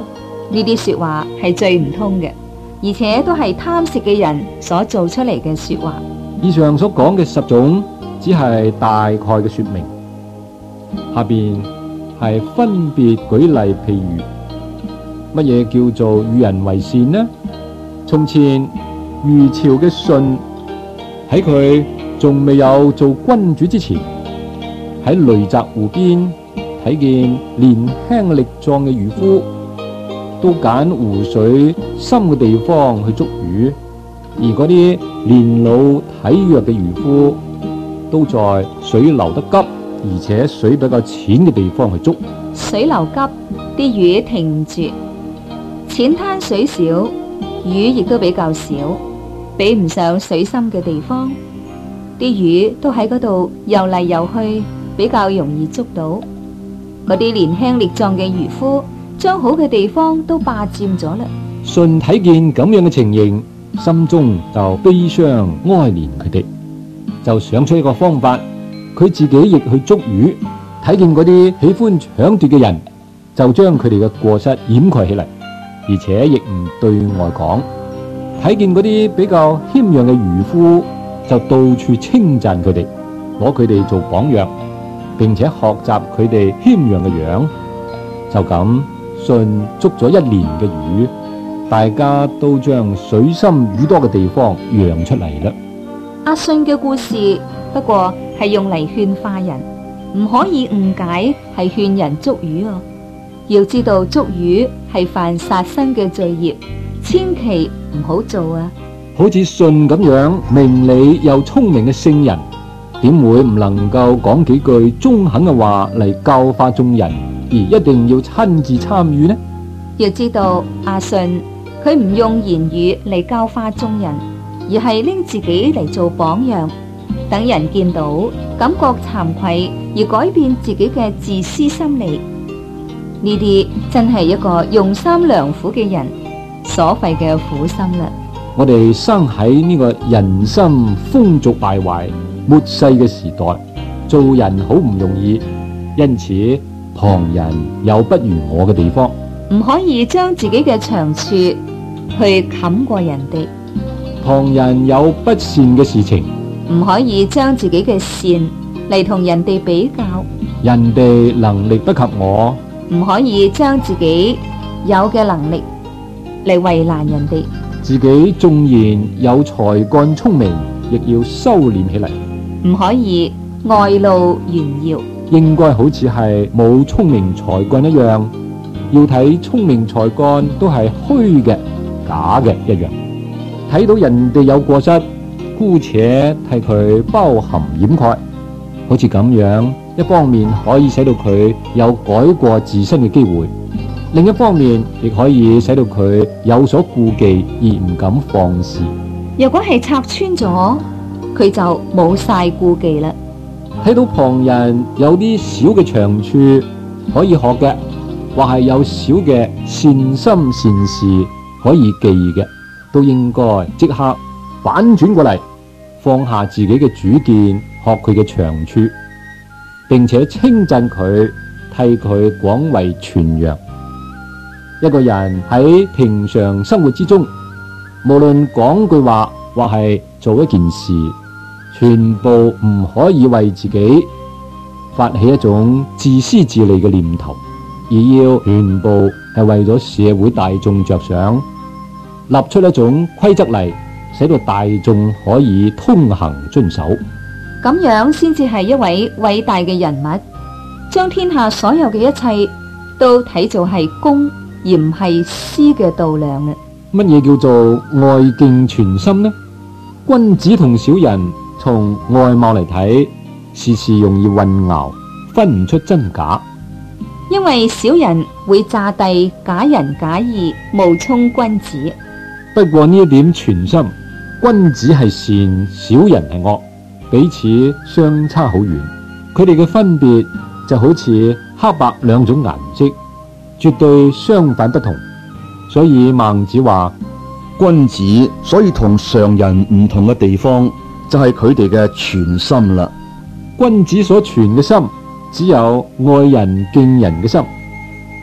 呢啲說話係最唔通嘅，而且都係貪食嘅人所做出嚟嘅說話。 以上所講嘅十種只係大概嘅說明，下邊係分別舉例譬如，乜嘢叫做與人為善呢？從前虞朝嘅舜喺佢仲未有做君主之前，喺雷澤湖邊睇見年輕力壯嘅漁夫，都揀湖水深嘅地方去捉魚，而嗰啲年老體弱嘅漁夫都在水流得急而且水比較淺嘅地方去捉。 水流急，啲魚停唔住；淺灘水少，魚亦都比較少，比唔上水深嘅地方。啲魚都喺嗰度游嚟游去，比較容易捉到。嗰啲年輕力壯嘅漁夫將好嘅地方都霸佔咗啦。 舜睇見咁樣嘅情形，心中就悲傷哀憐佢哋，就想出一個方法，佢自己亦去捉魚。睇見嗰啲喜歡搶奪嘅人，就將佢哋嘅過失掩蓋起嚟，而且亦唔對外講。睇見嗰啲比較謙讓嘅漁夫，就到處稱讚佢哋，攞佢哋做榜樣，並且學習佢哋謙讓嘅樣。就咁，舜捉咗一年嘅魚，大家都將水深魚多嘅地方讓出嚟啦。 阿舜嘅故事不過係用嚟勸化人，唔可以誤解係勸人捉魚啊！要知道捉魚係犯殺生嘅罪業，千祈唔好做啊！ 好似舜咁樣明理又聰明嘅聖人，點會唔能夠講幾句中肯嘅話嚟教化眾人，而一定要親自參與呢？ 要知道阿舜佢唔用言語嚟教化眾人，而係拎自己嚟做榜樣，等人見到感覺慚愧而改變自己嘅自私心理。呢啲真係一個用心良苦嘅人所費嘅苦心啦。 我哋生喺呢個人心風俗敗壞末世嘅時代，做人好唔容易，因此旁人有不如我嘅地方， 唔可以將自己嘅長處去冚過人哋。 旁人有不善嘅事情， 唔可以將自己嘅善嚟同人哋比較。 人哋能力不及我， 唔可以將自己有嘅能力嚟為難人哋。 自己縱然有才幹聰明，亦要收斂起嚟， 唔可以外露炫耀。 應該好似係冇聰明才幹一樣，要睇聰明才幹都係虛嘅、假嘅一樣。睇到人哋有過失，姑且替佢包含掩蓋，好似咁樣，一方面可以使到佢有改過自身嘅機會，另一方面亦可以使到佢有所顧忌而唔敢放肆。 如果係拆穿咗，佢就冇晒顧忌啦。 睇到旁人有啲小嘅長處可以學嘅，或係有小嘅善心善事可以記嘅，都應該即刻反轉過嚟，放下自己嘅主見，學佢嘅長處，並且稱讚佢，替佢廣為傳揚。一個人喺平常生活之中，無論講句話或係做一件事，全部唔可以為自己發起一種自私自利嘅念頭，而要全部係為咗社會大眾着想，立出一種規則嚟，使到大眾可以通行遵守。 咁樣先至係一位偉大嘅人物，將天下所有嘅一切都睇做係公而唔係私嘅度量啦。 乜嘢叫做外敬全心呢？君子同小人從外貌嚟睇，時時容易混淆，分唔出真假。 因為小人會詐諦假仁假義，冒充君子。 不過呢一點全心，君子係善，小人係惡，彼此相差好遠。佢哋嘅分別就好似黑白兩種顏色，絕對相反不同。所以孟子話， 君子所以同常人唔同嘅地方，就係佢哋嘅全心啦。 君子所存嘅心，只有愛人敬人嘅心。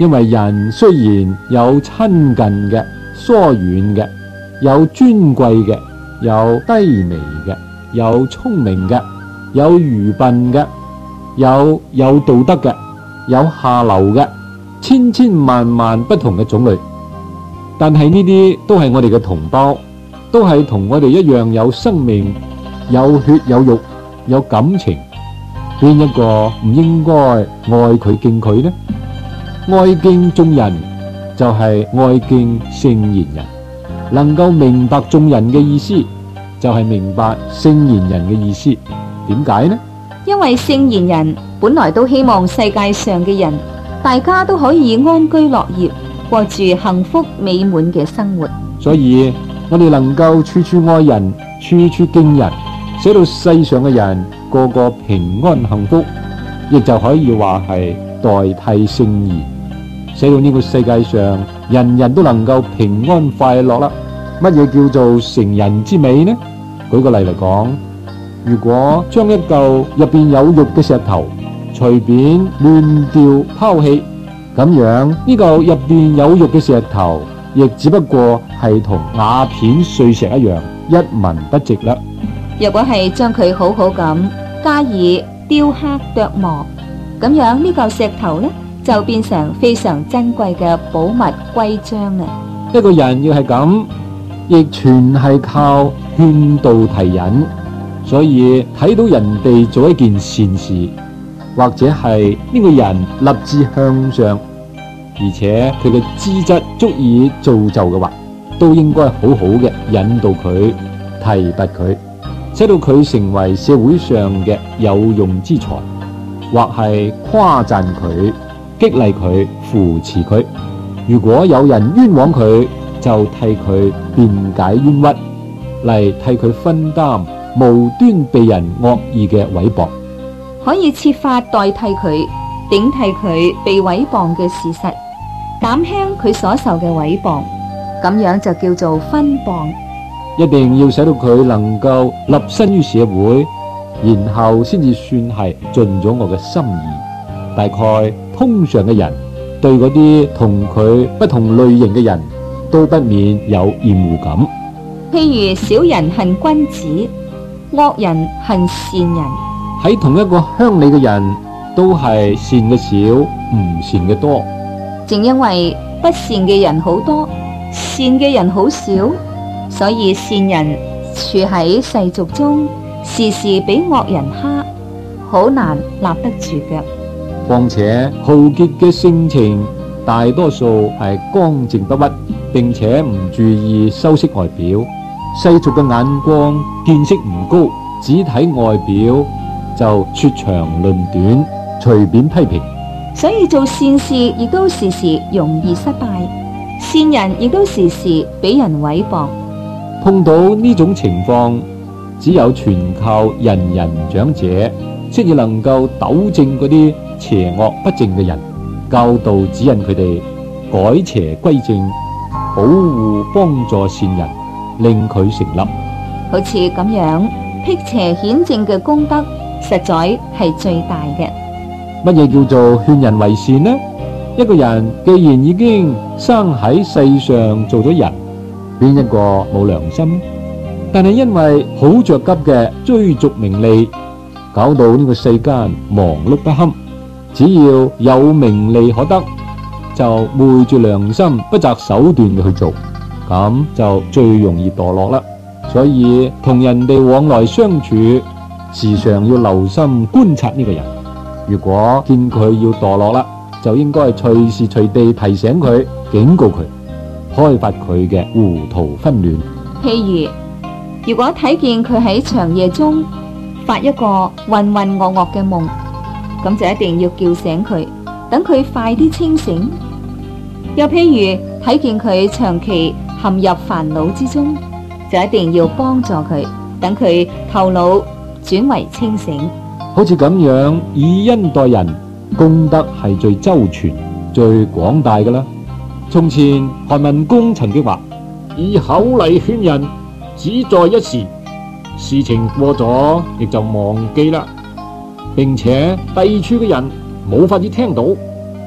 因為人雖然有親近嘅、疏遠嘅，有尊貴嘅，有低微嘅，有聰明嘅，有愚笨嘅，有有道德嘅，有下流嘅，千千萬萬不同嘅種類。但係呢啲都係我哋嘅同胞，都係同我哋一樣有生命、有血有肉、有感情。邊一個唔應該愛佢敬佢呢？愛敬眾人就係愛敬聖賢人，能夠明白眾人嘅意思，就係明白聖賢人嘅意思。點解呢？ 因為聖賢人本來都希望世界上嘅人大家都可以安居樂業，過住幸福美滿嘅生活。 所以我哋能夠處處愛人，處處敬人，使到世上嘅人個個平安幸福，亦就可以話係代替聖賢，使到呢個世界上人人都能夠平安快樂啦。乜嘢叫做成人之美呢？舉個例嚟講，如果將一嚿入邊有肉嘅石頭隨便亂掉拋棄，咁樣呢嚿入邊有肉嘅石頭亦只不過係同瓦片碎石一樣，一文不值啦。 若果係將佢好好咁加以雕刻琢磨，咁樣呢嚿石頭呢，就變成非常珍貴嘅寶物徽章啦。 一個人要係咁，亦全係靠勸導提引。所以睇到人哋做一件善事，或者係呢個人立志向上，而且佢嘅資質足以造就嘅話，都應該好好嘅引導佢，提拔佢，使到佢成為社會上嘅有用之才，或係誇讚佢，激勵佢，扶持佢。如果有人冤枉佢，就替佢辯解冤屈，嚟替佢分擔無端被人惡意嘅毀謗， 可以設法代替佢，頂替佢被毀謗嘅事實，減輕佢所受嘅毀謗，咁樣就叫做分謗。 一定要使到佢能夠立身於社會，然後先至算係盡咗我嘅心意。大概通常嘅人對嗰啲同佢不同類型嘅人都不免有厭惡感。 譬如小人恨君子，惡人恨善人。 喺同一個鄉里嘅人都係善嘅少，唔善嘅多。 正因為不善嘅人好多，善嘅人好少，所以善人處喺世俗中，時時俾惡人蝦，好難立得住腳。 況且豪傑嘅性情大多數係剛正不屈，並且唔注意修飾外表，世俗嘅眼光見識唔高，只睇外表就說長論短，隨便批評。 所以做善事亦都時時容易失敗，善人亦都時時俾人毀謗。 碰到呢種情況，只有全靠仁人長者，先至能夠糾正嗰啲邪惡不正嘅人，教導指引佢哋改邪歸正，保護幫助善人，令佢成立。 好似咁樣辟邪顯正嘅功德，實在係最大嘅。 乜嘢叫做勸人為善呢？一個人既然已經生喺世上做咗人，邊一個冇良心？但係因為好着急嘅追逐名利，搞到呢個世間忙碌不堪。只要有名利可得，就昧住良心不擇手段嘅去做，咁就最容易墮落啦。所以同人哋往來相處，時常要留心觀察呢個人。如果見佢要墮落啦，就應該隨時隨地提醒佢，警告佢，開發佢嘅糊塗紛亂。 譬如，如果睇見佢喺長夜中發一個渾渾噩噩嘅夢，咁就一定要叫醒佢，等佢快啲清醒。又譬如睇見佢長期陷入煩惱之中，就一定要幫助佢，等佢頭腦轉為清醒。 好似咁樣以恩待人，功德係最周全、最廣大嘅啦。從前韓文公曾經話：以口嚟勸人，只在一時，事情過咗亦就忘記啦，並且第二處嘅人冇法子聽到。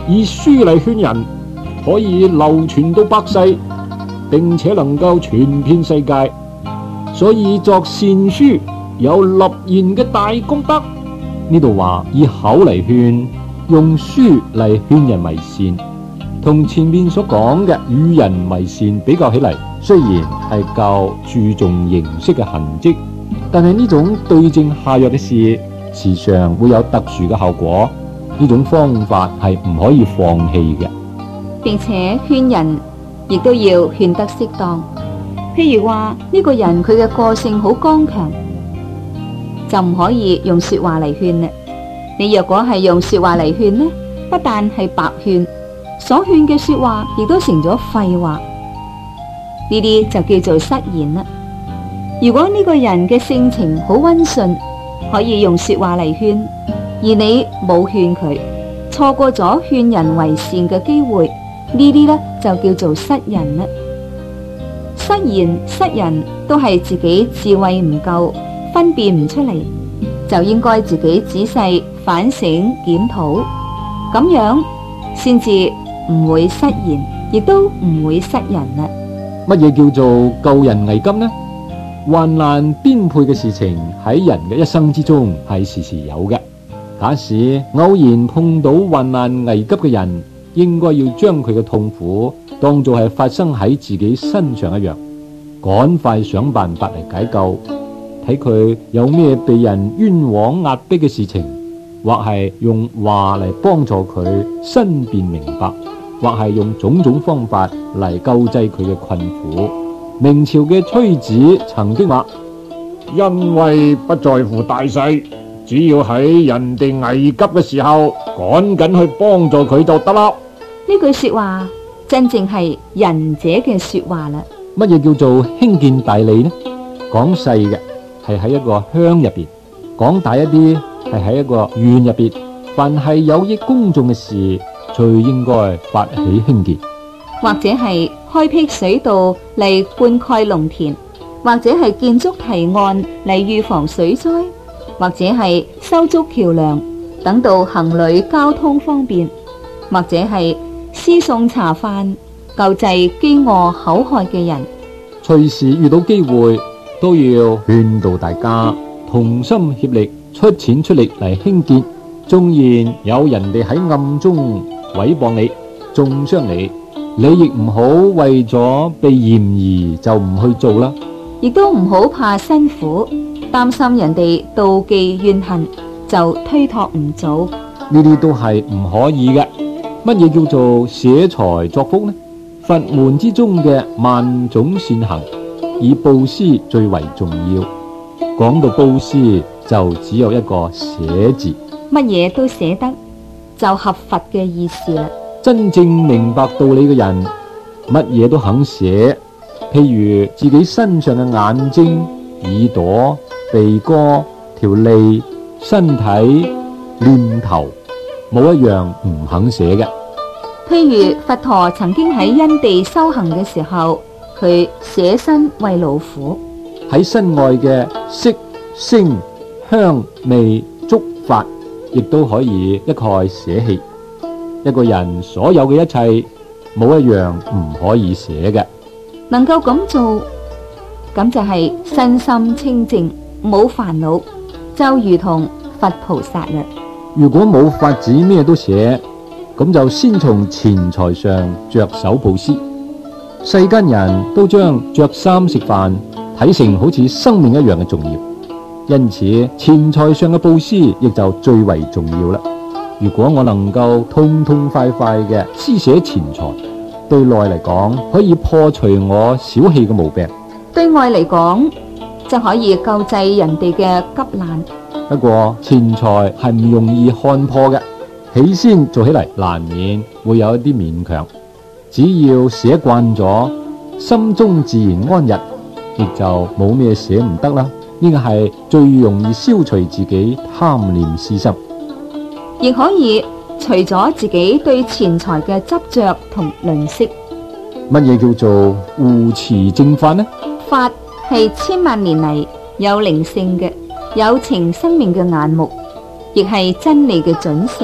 以書嚟勸人，可以流傳到百世，並且能夠傳遍世界，所以作善書有立言嘅大功德。呢度話以口嚟勸，用書嚟勸人為善，同前面所講嘅與人為善比較起嚟，雖然係較注重形式嘅痕跡，但係呢種對症下藥嘅事，時常會有特殊嘅效果。呢種方法係唔可以放棄嘅， 並且勸人亦都要勸得適當。譬如話呢個人佢嘅個性好剛強，就唔可以用說話嚟勸咧。你若果係用說話嚟勸呢，不但係白勸，所勸嘅說話亦都成咗廢話，呢啲就叫做失言啦。如果呢個人嘅性情好溫順，可以用說話嚟勸，而你冇勸佢，錯過咗勸人為善嘅機會，呢啲呢就叫做失人啦。失言失人都係自己智慧唔夠，分辨唔出嚟，就應該自己仔細反省檢討，咁樣先至唔會失言，亦都唔會失人啦。 乜嘢叫做救人危急呢？患難顛沛嘅事情喺人嘅一生之中係時時有嘅。假使偶然碰到患難危急嘅人，應該要將佢嘅痛苦當作係發生喺自己身上一樣，趕快想辦法嚟解救。睇佢有咩被人冤枉壓迫嘅事情，或係用話嚟幫助佢申辯明白，或係用種種方法嚟救濟佢嘅困苦。明朝嘅崔子曾經話：因為不在乎大細，只要喺人哋危急嘅時候，趕緊去幫助佢就得啦。 呢句說話真正係仁者嘅說話啦。 乜嘢叫做輕見大利呢？講細嘅係喺一個鄉入邊，講大一啲係喺一個縣入邊。凡係有益公眾嘅事，最應該發起輕見。 或者係開闢水道嚟灌溉農田，或者係建築堤岸嚟預防水災，或者係修築橋梁，等到行旅交通方便，或者係施送茶飯，救濟飢餓口渴嘅人。 隨時遇到機會，都要勸導大家同心協力，出錢出力嚟興建。縱然有人哋喺暗中毀謗你、中傷你，你亦唔好為咗避嫌疑就唔去做啦。 亦都唔好怕辛苦，擔心人哋妒忌怨恨就推託唔做。 呢啲都係唔可以嘅。乜嘢叫做捨財作福呢？佛門之中嘅萬種善行，以布施最為重要。講到布施，就只有一個捨字。 乜嘢都捨得，就合佛嘅意思啦。 真正明白道理嘅人，乜嘢都肯捨。譬如自己身上嘅眼睛、耳朵、鼻哥、條脷、身體、念頭，冇一樣唔肯捨嘅。 譬如佛陀曾經喺因地修行嘅時候，佢捨身為老虎。 喺身外嘅色、聲、香、味、觸、法，亦都可以一概捨棄。一個人所有嘅一切，冇一樣唔可以捨嘅。 能夠咁做，咁就係身心清淨，冇煩惱，就如同佛菩薩啦。 如果冇法子咩都捨，咁就先從錢財上着手布施。世間人都將着衫食飯睇成好似生命一樣嘅重要，因此錢財上嘅布施亦就最為重要啦。如果我能夠痛痛快快嘅施捨錢財，對內嚟講可以破除我小氣嘅毛病， 對外嚟講就可以救濟人哋嘅急難。 不過錢財係唔容易看破嘅，起先做起嚟難免會有一啲勉強。只要捨慣咗，心中自然安逸，亦就冇咩捨唔得啦。呢個係最容易消除自己貪念私心。 亦可以除咗自己對錢財嘅執着同吝嗇。 乜嘢叫做護持正法呢？ 法係千萬年嚟有靈性嘅、有情生命嘅眼目，亦係真理嘅準繩。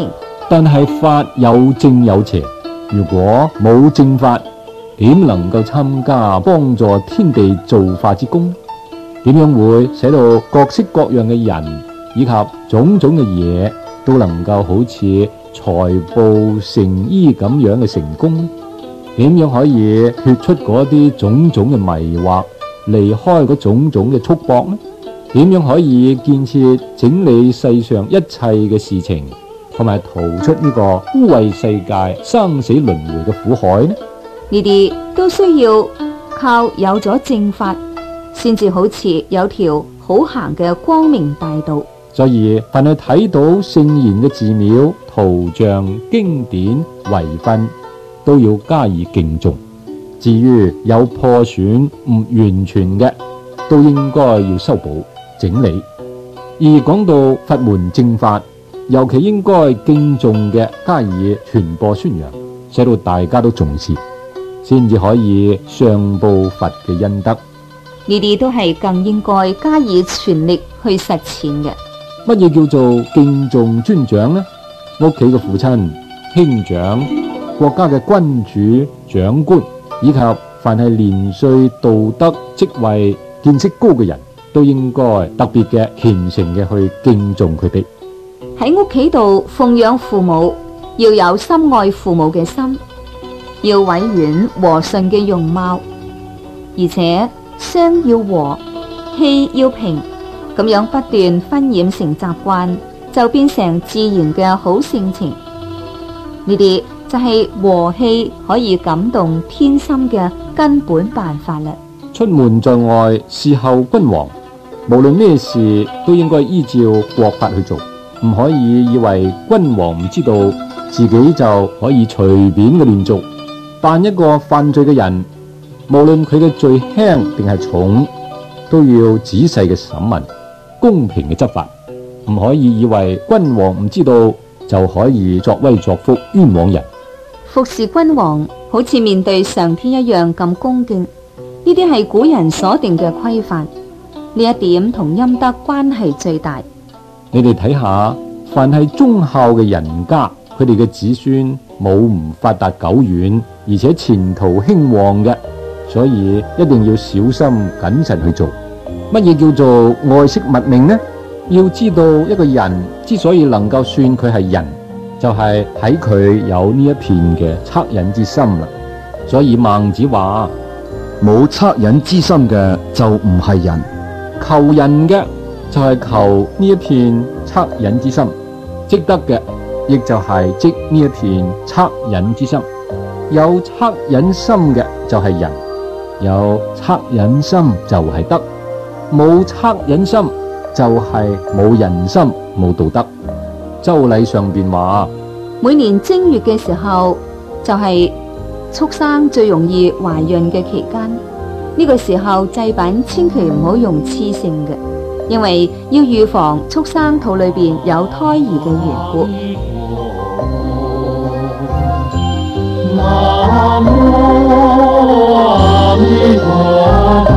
但係法有正有邪，如果冇正法，點能夠參加幫助天地造化之功？點樣會使到各式各樣嘅人以及種種嘅嘢都能夠好似財布成衣咁樣嘅成功？點樣可以脫出嗰啲種種嘅迷惑，離開嗰種種嘅束縛呢？點樣可以建設整理世上一切嘅事情，同埋逃出呢個污穢世界生死輪迴嘅苦海呢？ 呢啲都需要靠有咗正法，先至好似有條好行嘅光明大道。 所以凡係睇到聖賢嘅寺廟、圖像、經典、遺訓，都要加以敬重。至於有破損唔完全嘅，都應該要修補整理。而講到佛門正法，尤其應該敬重嘅加以傳播宣揚，使到大家都重視，先至可以上報佛嘅恩德。 呢啲都係更應該加以全力去實踐嘅。 乜嘢叫做敬重尊長呢？屋企嘅父親、兄長、國家嘅君主、長官，以及凡係年歲、道德、職位、見識高嘅人，都應該特別嘅虔誠嘅去敬重佢哋。 喺屋企度奉養父母，要有深愛父母嘅心，要委婉和順嘅容貌，而且相要和，氣要平，咁樣不斷熏染成習慣，就變成自然嘅好性情。呢啲就係和氣可以感動天心嘅根本辦法啦。 出門在外，侍候君王，無論咩事都應該依照國法去做，唔可以以為君王唔知道，自己就可以隨便嘅亂做。但一個犯罪嘅人，無論佢嘅罪輕定係重，都要仔細嘅審問，公平嘅執法，唔可以以為君王唔知道就可以作威作福冤枉人。 服侍君王好似面對上天一樣咁恭敬，呢啲係古人所定嘅規範，呢一點同陰德關係最大。 你哋睇下，凡係忠孝嘅人家，佢哋嘅子孫冇唔發達久遠，而且前途興旺嘅，所以一定要小心謹慎去做。乜嘢叫做愛惜物命呢？要知道一個人之所以能夠算佢係人，就係喺佢有呢一片嘅惻隱之心啦。所以孟子話： 冇惻隱之心嘅就唔係人， 求人嘅就係求呢一片惻隱之心，積德嘅亦就係積呢一片惻隱之心。有惻隱心嘅就係人，有惻隱心就係德，冇惻隱心就係冇人心冇道德。周禮上邊話， 每年正月嘅時候就係、是、畜生最容易懷孕嘅期間，呢、這個時候祭品千祈唔好用雌性嘅，因為要預防畜生肚裏邊有胎兒嘅緣故。 南無阿彌陀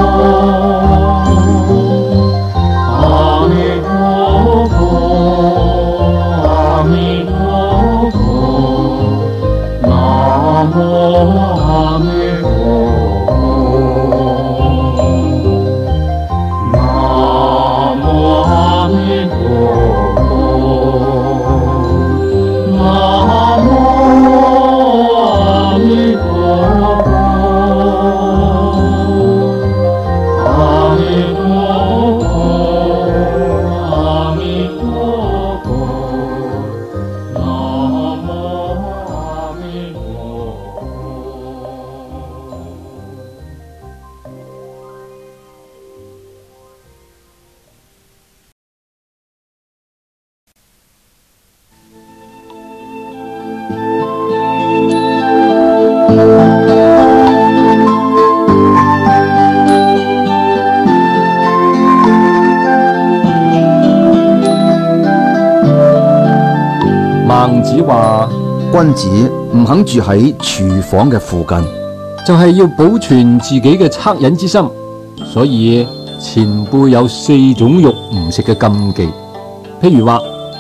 孟子話： 君子唔肯住喺廚房嘅附近， 就係要保存自己嘅惻隱之心。所以前輩有四種肉唔食嘅禁忌，譬如話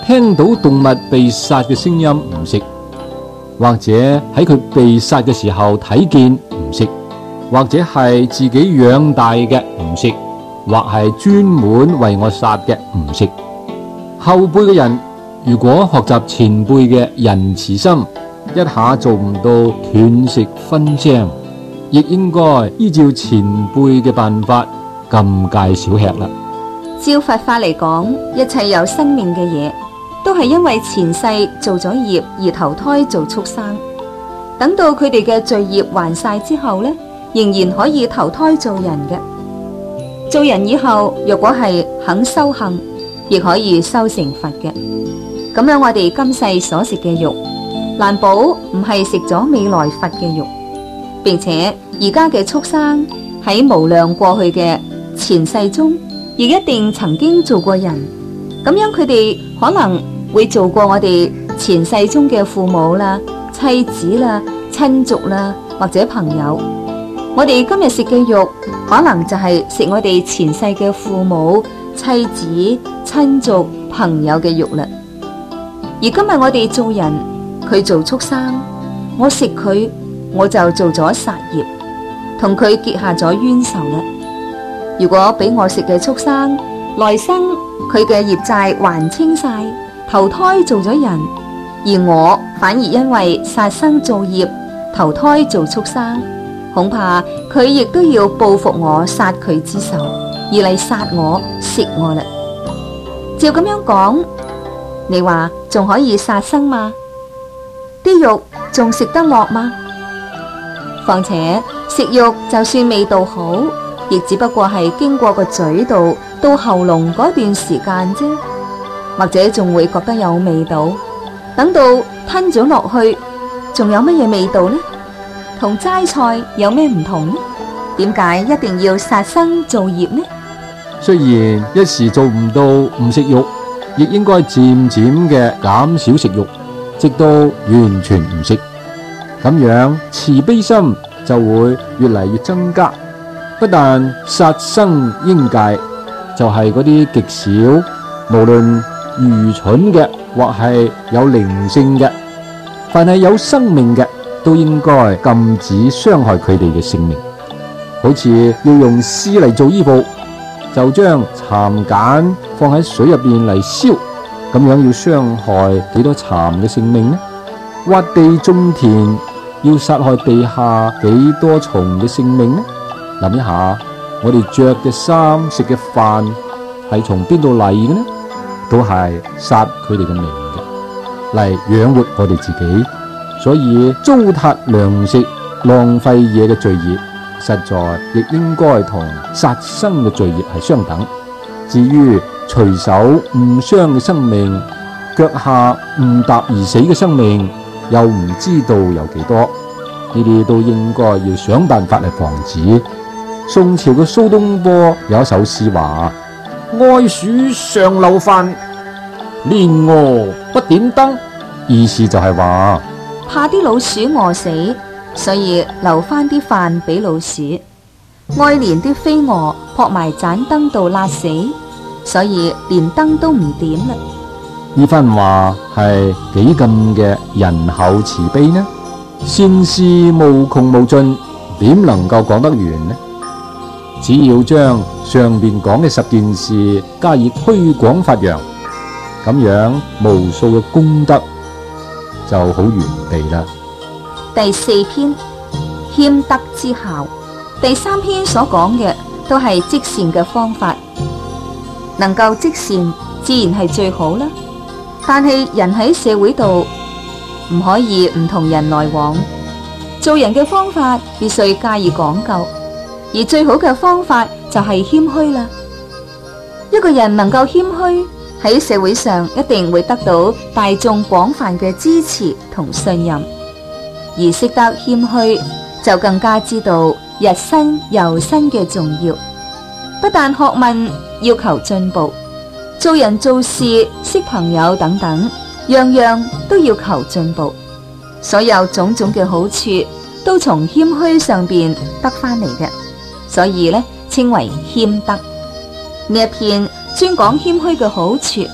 聽到動物被殺嘅聲音唔食，或者喺佢被殺嘅時候睇見唔食，或者係自己養大嘅唔食，或係專門為我殺嘅唔食。後輩嘅人如果學習前輩嘅仁慈心，一下做唔到斷食分章，亦應該依照前輩嘅辦法禁戒少吃啦。 照佛法嚟講，一切有生命嘅嘢，都係因為前世做咗業而投胎做畜生。等到佢哋嘅罪業還晒之後呢，仍然可以投胎做人嘅。做人以後，若果係肯修行，亦可以修成佛嘅。咁樣我哋今世所食嘅肉，難保唔係食咗未來佛嘅肉，並且而家嘅畜生喺無量過去嘅前世中，亦一定曾經做過人。咁樣佢哋可能會做過我哋前世中嘅父母啦、妻子啦、親族啦，或者朋友。我哋今日食嘅肉，可能就係食我哋前世嘅父母、妻子、親族、朋友嘅肉啦。而今日我哋做人，佢做畜生，我食佢，我就做咗殺業，同佢結下咗冤仇啦。如果俾我食嘅畜生，來生佢嘅業債還清晒，投胎做咗人，而我反而因為殺生造業，投胎做畜生，恐怕佢亦都要報復我殺佢之仇，而嚟殺我食我啦。照咁樣講，你話仲可以殺生嗎？啲肉仲食得落嗎？況且食肉就算味道好，亦只不過係經過個嘴度到喉嚨嗰段時間啫，或者仲會覺得有味道。等到吞咗落去，仲有乜嘢味道呢？同齋菜有咩唔同呢？點解一定要殺生造業呢？ 雖然一時做唔到唔食肉，亦應該漸漸嘅減少食肉，直到完全唔食。咁樣慈悲心就會越嚟越增加。不但殺生應戒，就係嗰啲極少，無論愚蠢嘅或係有靈性嘅，凡係有生命嘅，都應該禁止傷害佢哋嘅性命。好似要用絲嚟做衣服，就將蠶繭放喺水入邊嚟燒，咁樣要傷害幾多蠶嘅性命呢？挖地種田，要殺害地下幾多蟲嘅性命呢？諗一下，我哋着嘅衫、食嘅飯係從邊度嚟嘅呢？都係殺佢哋嘅命嘅，嚟養活我哋自己。所以糟蹋糧食、浪費嘢嘅罪業，實在亦應該同殺生嘅罪業係相等。至於隨手誤傷嘅生命，腳下誤踏而死嘅生命，又唔知道有幾多，呢啲都應該要想辦法嚟防止。宋朝嘅蘇東坡有一首詩話：哀鼠尚留飯，連餓不點燈。意思就係話怕啲老鼠餓死，所以留翻啲飯俾老鼠；愛連啲飛蛾撲埋盞燈度辣死，所以連燈都唔點啦。 呢番話係幾咁嘅仁厚慈悲呢？善事無窮無盡，點能夠講得完呢？只要將上邊講嘅十件事加以推廣發揚，咁樣無數嘅功德就好完備啦。 第四篇謙德之孝，第三篇所講嘅都係積善嘅方法，能夠積善自然係最好啦。但係人喺社會度唔可以唔同人來往，做人嘅方法必須加以講究。而最好嘅方法就係謙虛啦。一個人能夠謙虛，喺社會上一定會得到大眾廣泛嘅支持同信任。而識得謙虛，就更加知道日新又新嘅重要。不但學問要求進步，做人做事、識朋友等等，樣樣都要求進步。所有種種嘅好處，都從謙虛上邊得翻嚟嘅。所以呢，稱為謙德。呢一篇專講謙虛嘅好處。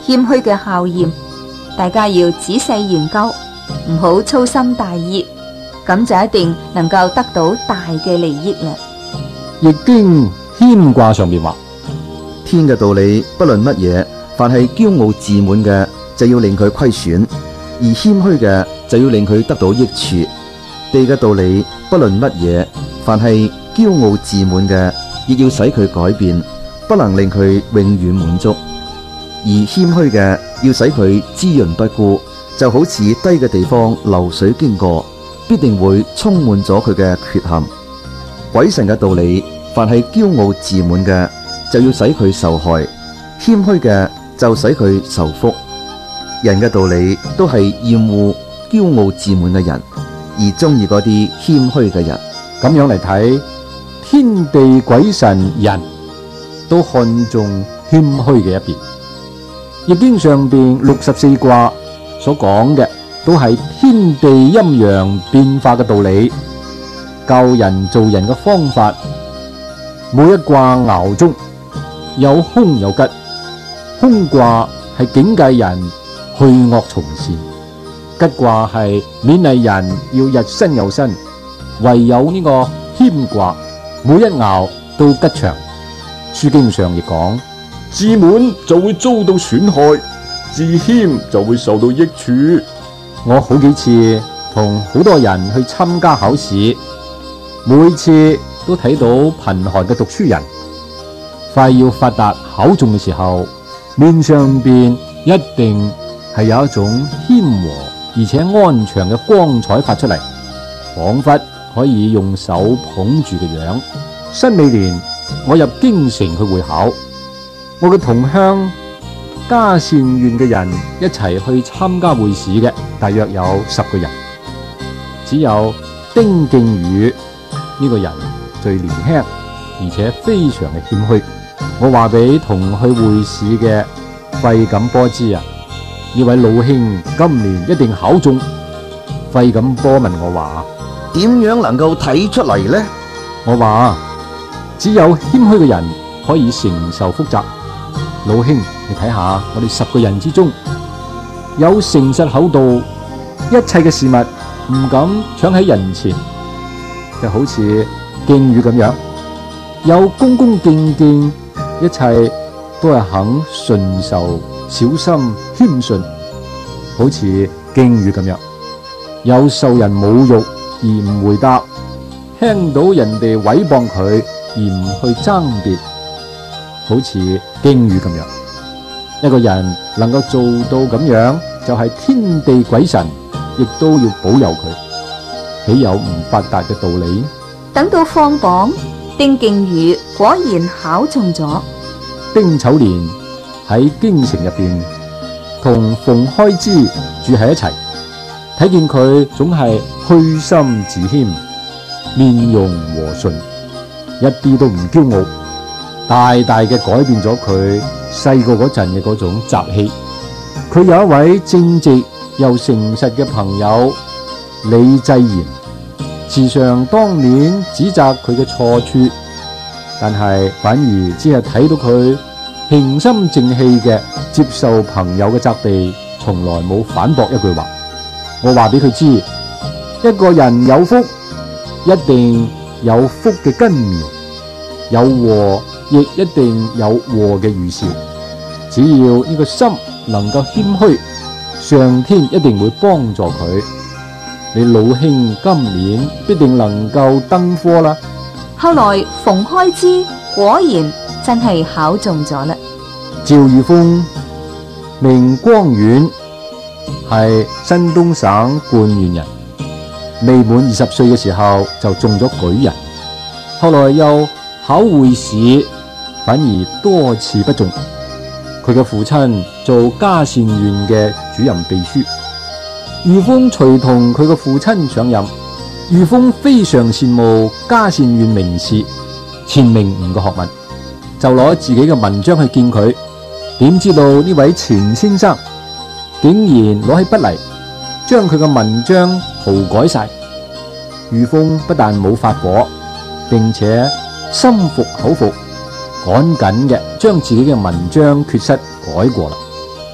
謙虛嘅考驗，大家要仔細研究，唔好粗心大意，咁就一定能夠得到大嘅利益啦。 易經謙卦上面話： 天嘅道理不論乜嘢，凡係驕傲自滿嘅，就要令佢虧損；而謙虛嘅就要令佢得到益處。地嘅道理不論乜嘢，凡係驕傲自滿嘅，亦要使佢改變，不能令佢永遠滿足；而謙虛嘅要使佢滋潤不枯，就好似低嘅地方流水經過，必定會充滿咗佢嘅缺陷。鬼神嘅道理，凡係驕傲自滿嘅，就要使佢受害；謙虛嘅就使佢受福。人嘅道理都係厭惡驕傲自滿嘅人，而中意嗰啲謙虛嘅人。 咁樣嚟睇，天地鬼神人都看重謙虛嘅一邊。易經上邊六十四卦所講嘅都係天地陰陽變化嘅道理，教人做人嘅方法。每一卦爻中有凶有吉，凶卦係警戒人去惡從善，吉卦係勉勵人要日新有新。唯有呢個謙卦，每一爻都吉祥。書經上亦講： 自滿就會遭到損害，自謙就會受到益處。 我好幾次同好多人去參加考試，每次都睇到貧寒嘅讀書人，快要發達考中嘅時候，面上邊一定係有一種謙和而且安詳嘅光彩發出嚟，仿佛可以用手捧住嘅樣。新尾年我入京城去會考，我嘅同鄉嘉善縣嘅人一齊去參加會試嘅，大約有十個人，只有丁敬宇呢個人最年輕，而且非常嘅謙虛。我話俾同去會試嘅費錦波知啊，呢位老兄今年一定考中。費錦波問我話： 點樣能夠睇出嚟呢？ 我話只有謙虛嘅人可以承受複雜。老兄，你睇下我哋十個人之中，有誠實厚道，一切嘅事物唔敢搶喺人前，就好似敬語咁樣；有恭恭敬敬，一切都係肯順受、小心、謙遜，好似敬語咁樣；有受人侮辱而唔回答，聽到人哋誹謗佢而唔去爭別，好似敬語咁樣。一個人能夠做到咁樣，就係天地鬼神亦都要保佑佢，豈有唔發達嘅道理？ 等到放榜，丁敬宇果然考中咗。 丁丑年喺京城入邊同馮開之住喺一齊，睇見佢總係虛心自謙，面容和順，一啲都唔驕傲，大大嘅改變咗佢細個嗰陣嘅嗰種習氣。佢有一位正直又誠實嘅朋友李濟賢，時常當面指責佢嘅錯處，但係反而只係睇到佢平心靜氣嘅接受朋友嘅責備，從來冇反駁一句話。我話俾佢知，一個人有福，一定有福嘅根苗，有禍亦一定有禍嘅預兆。只要呢個心能夠謙虛，上天一定會幫助佢。你老兄今年必定能夠登科啦。 後來馮開之果然真係考中咗啦。 趙裕豐名光遠，係山東省灌縣人，未滿二十歲嘅時候就中咗舉人，後來又考會試，反而多次不中。佢嘅父親做嘉善縣嘅主任秘書，裕豐隨同佢嘅父親上任。裕豐非常羨慕嘉善縣名士錢明吾嘅學問，就攞自己嘅文章去見佢。點知道呢位錢先生竟然攞起筆嚟，將佢嘅文章塗改晒。裕豐不但冇發火，並且心服口服，趕緊嘅將自己嘅文章缺失改過啦。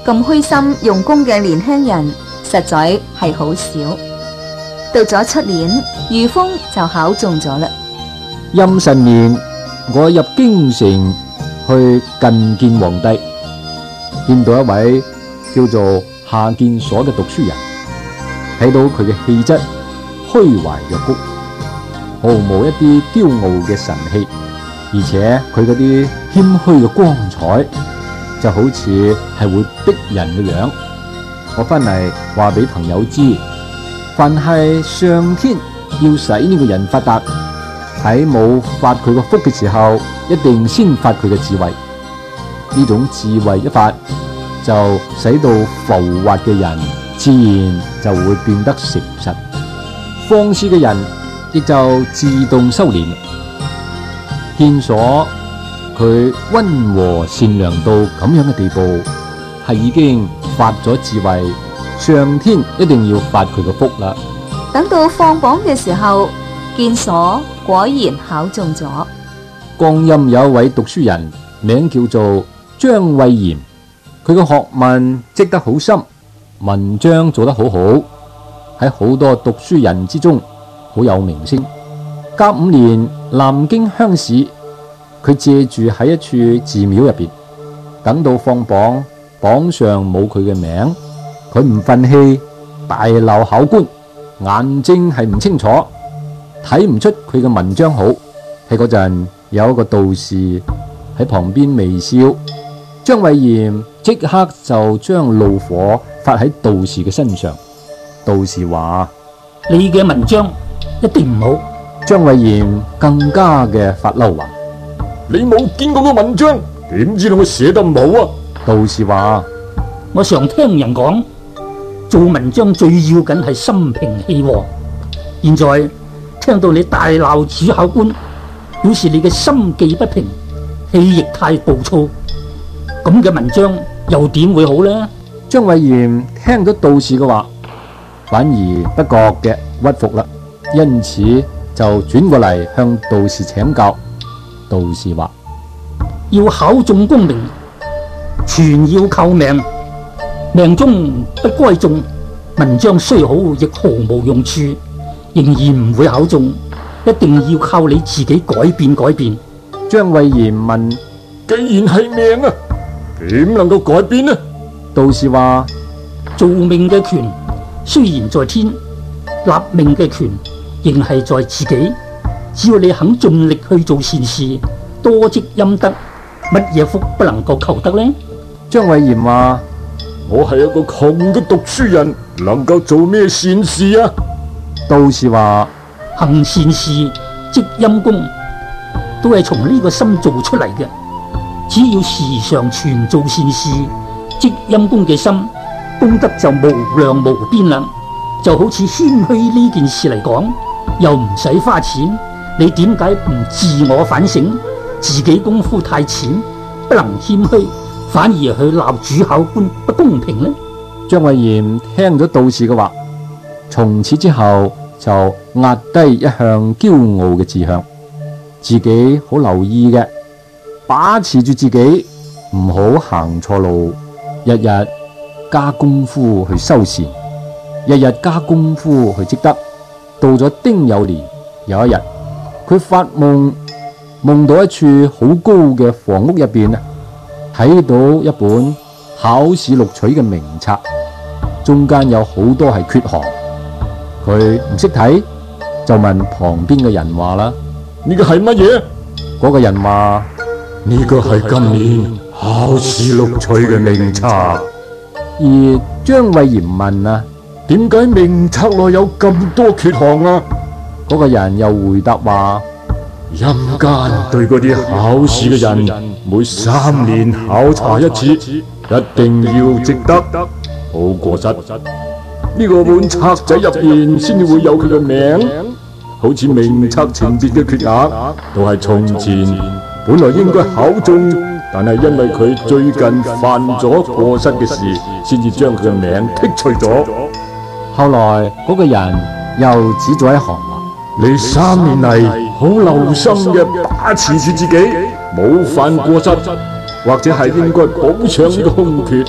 咁虛心用功嘅年輕人實在係好少。到咗七年，余豐就考中咗啦。 壬辰年，我入京城去覲見皇帝，見到一位叫做夏建所嘅讀書人，睇到佢嘅氣質虛懷若谷，毫無一啲驕傲嘅神氣，而且佢嗰啲謙虛嘅光彩就好似係會逼人嘅樣。我翻嚟話俾朋友知，凡係上天要使呢個人發達，喺冇發佢個福嘅時候，一定先發佢嘅智慧。呢種智慧一發，就使到浮滑嘅人自然就會變得誠實，放肆嘅人亦就自動收斂。建所佢溫和善良到咁樣嘅地步，係已經發咗智慧，上天一定要發佢個福啦。 等到放榜嘅時候，建所果然考中咗。 江陰有一位讀書人，名叫做張惠賢，佢個學問積得好深，文章做得好好，喺好多讀書人之中好有名聲。甲午年南京鄉試，佢借住喺一處寺廟入邊，等到放榜，榜上冇佢嘅名，佢唔忿氣，大鬧考官，眼睛係唔清楚，睇唔出佢嘅文章好。喺嗰陣有一個道士喺旁邊微笑，張惠賢即刻就將怒火發喺道士嘅身上。道士話： 你嘅文章一定唔好。 張惠賢更加嘅發嬲話： 你冇見過個文章，點知道我寫得唔好啊？ 道士話： 我常聽人講，做文章最要緊係心平氣和。現在聽到你大鬧主考官，表示你嘅心記不平，氣亦太暴躁，咁嘅文章又點會好呢？ 張惠賢聽咗道士嘅話，反而不覺嘅屈服啦，因此就轉過嚟向道士請教。道士話： 要考中功名，全要靠命，命中不該中，文章雖好亦毫無用處，仍然唔會考中，一定要靠你自己改變改變。 張惠賢問： 既然係命啊，點能夠改變呢？ 道士話： 做命嘅權雖然在天，立命嘅權仍係在自己。只要你肯盡力去做善事，多積陰德，乜嘢福不能夠求得呢？ 張惠賢話： 我係一個窮嘅讀書人，能夠做咩善事啊？ 道士話： 行善事積陰功，都係從呢個心做出嚟嘅。只要時常全做善事，積陰功嘅心，功德就無量無邊啦。就好似謙虛呢件事嚟講，又唔使花錢，你點解唔自我反省，自己功夫太淺，不能謙虛，反而去鬧主考官不公平呢？ 張惠賢聽咗道士嘅話，從此之後就壓低一向驕傲嘅志向，自己好留意嘅，把持住自己，唔好行錯路，日日加功夫去修善，日日加功夫去積德。到咗丁酉年，有一日，佢發夢，夢到一處好高嘅房屋入邊啊，睇到一本考試錄取嘅名冊，中間有好多係缺行，佢唔識睇，就問旁邊嘅人話啦： 呢個係乜嘢？ 嗰個人話： 呢個係今年考試錄取嘅名冊。 而張惠賢問啊： 點解名冊內有咁多缺項啊？ 嗰個人又回答話： 陰間對嗰啲考試嘅人，每三年考察一次，一定要積德，好過失。呢個本冊仔入邊先至會有佢嘅名，好似名冊前邊嘅缺額，都係從前本來應該考中，但係因為佢最近犯咗過失嘅事，先至將佢嘅名剔除咗。 後來嗰個人又指咗一行話： 你三年嚟好留心嘅把持住自己，冇犯過失，或者係應該補上呢個空缺，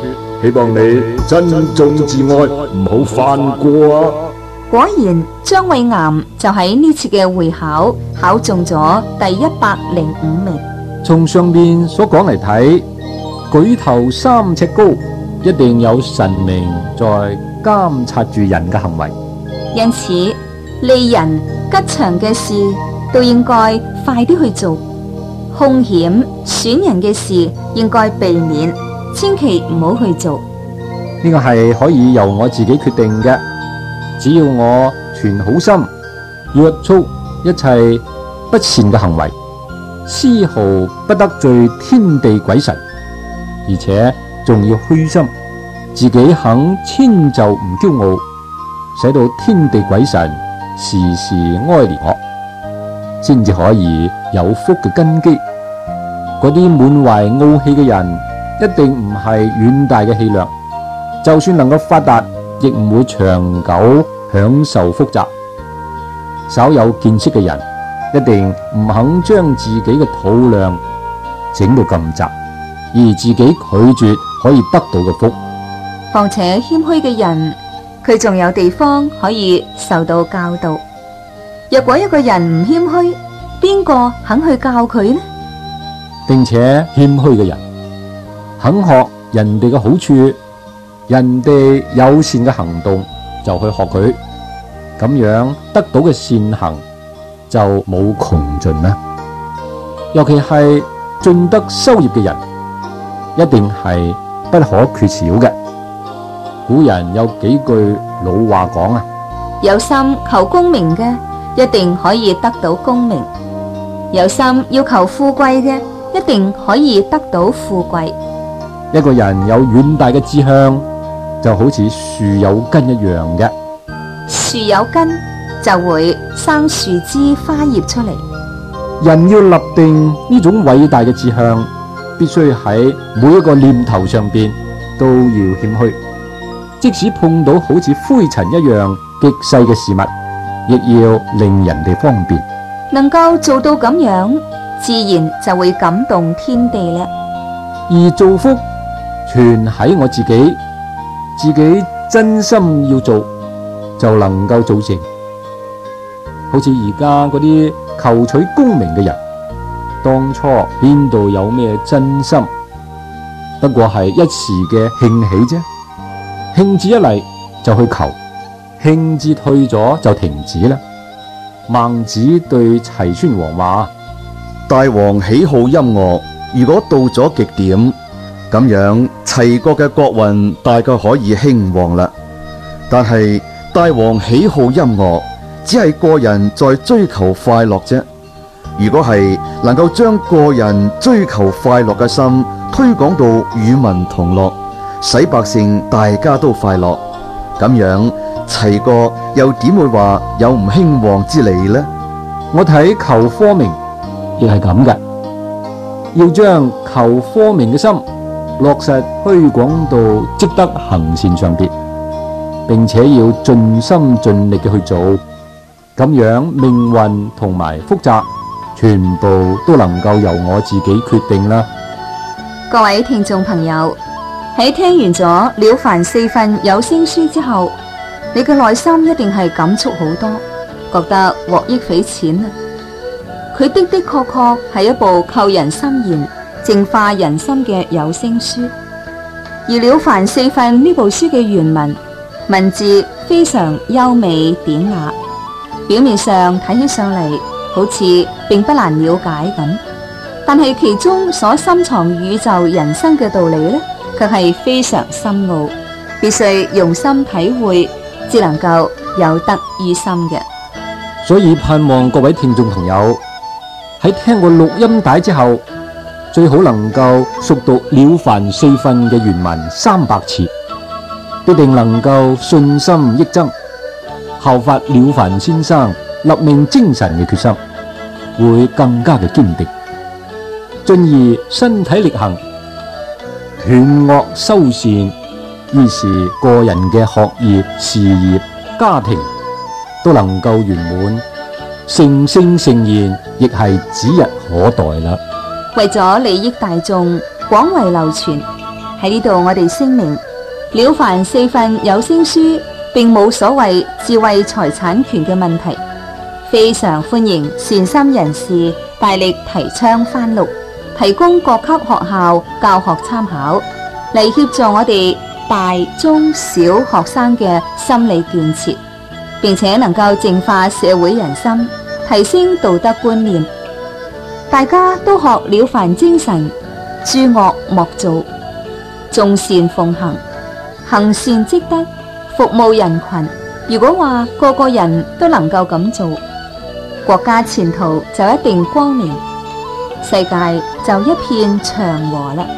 希望你珍重自愛，唔好犯過啊！ 果然，張偉岩就喺呢次嘅會考考中咗第一百零五名。 從上面所講嚟睇，舉頭三尺高，一定有神明在監察住人嘅行為。 因此，利人吉祥嘅事都應該快啲去做，兇險損人嘅事應該避免，千祈唔好去做。 呢個係可以由我自己決定嘅，只要我存好心，約束一切不善嘅行為，絲毫不得罪天地鬼神，而且仲要虛心，自己肯遷就唔驕傲，使到天地鬼神時時哀憐我，先至可以有福嘅根基。嗰啲滿懷傲氣嘅人，一定唔係遠大嘅氣量，就算能夠發達，亦唔會長久享受福澤。稍有見識嘅人，一定唔肯將自己嘅肚量整到咁窄，而自己拒絕可以得到嘅福。 況且謙虛嘅人，佢仲有地方可以受到教導。若果一個人唔謙虛，邊個肯去教佢呢？ 並且謙虛嘅人肯學人哋嘅好處，人哋友善嘅行動就去學佢，咁樣得到嘅善行就冇窮盡啦。尤其係盡得修業嘅人，一定係不可缺少嘅。古人有幾句老話講啊： 有心求功名嘅，一定可以得到功名；有心要求富貴嘅，一定可以得到富貴。 一個人有遠大嘅志向，就好似樹有根一樣嘅。 樹有根就會生樹枝花葉出嚟。 人要立定呢種偉大嘅志向，必須喺每一個念頭上邊都要謙虛，即使碰到好似灰塵一樣極細嘅事物，亦要令人哋方便。 能夠做到咁樣，自然就會感動天地啦。 而造福全喺我自己，自己真心要做，就能夠做成。好似而家嗰啲求取功名嘅人，當初邊度有咩真心？不過係一時嘅興起啫，興致一嚟就去求，興致退咗就停止啦。孟子對齊宣王話： 大王喜好音樂，如果到咗極點，咁樣齊國嘅國運大概可以興旺啦。但係大王喜好音樂，只係個人在追求快樂啫。如果係能夠將個人追求快樂嘅心推廣到與民同樂，使百姓大家都快樂，咁樣齊國又點會話有唔興旺之理呢？ 我睇求科名亦係咁嘅，要將求科名嘅心落實推廣到積德行善上邊，並且要盡心盡力嘅去做，咁樣命運同埋福澤全部都能夠由我自己決定啦。 各位聽眾朋友，喺聽完咗《了凡四訓》有聲書之後，你嘅內心一定係感觸好多，覺得獲益匪淺啊！佢的的確確係一部扣人心弦、淨化人心嘅有聲書。而《了凡四訓》呢部書嘅原文文字非常優美典雅，表面上睇起上嚟好似並不難了解咁，但係其中所深藏宇宙人生嘅道理呢，卻係非常深奧，必須用心體會，至能夠有得於心嘅。 所以盼望各位聽眾朋友喺聽過錄音帶之後，最好能夠熟讀《了凡四訓》嘅原文三百次，必定能夠信心益增，效法了凡先生立命精神嘅決心，會更加嘅堅定，進而身體力行，斷惡修善，於是個人嘅學業、事業、家庭都能夠圓滿，成聖成賢亦係指日可待啦。 為咗利益大眾，廣為流傳，喺呢度我哋聲明， 了凡四訓有聲書並冇所謂智慧財產權嘅問題，非常歡迎善心人士大力提倡翻錄，提供各級學校教學參考，嚟協助我哋大中小學生嘅心理建設，並且能夠淨化社會人心，提升道德觀念。大家都學了凡精神，諸惡莫做，眾善奉行，行善積德，服務人群。如果話個個人都能夠咁做，國家前途就一定光明，世界就一片祥和啦。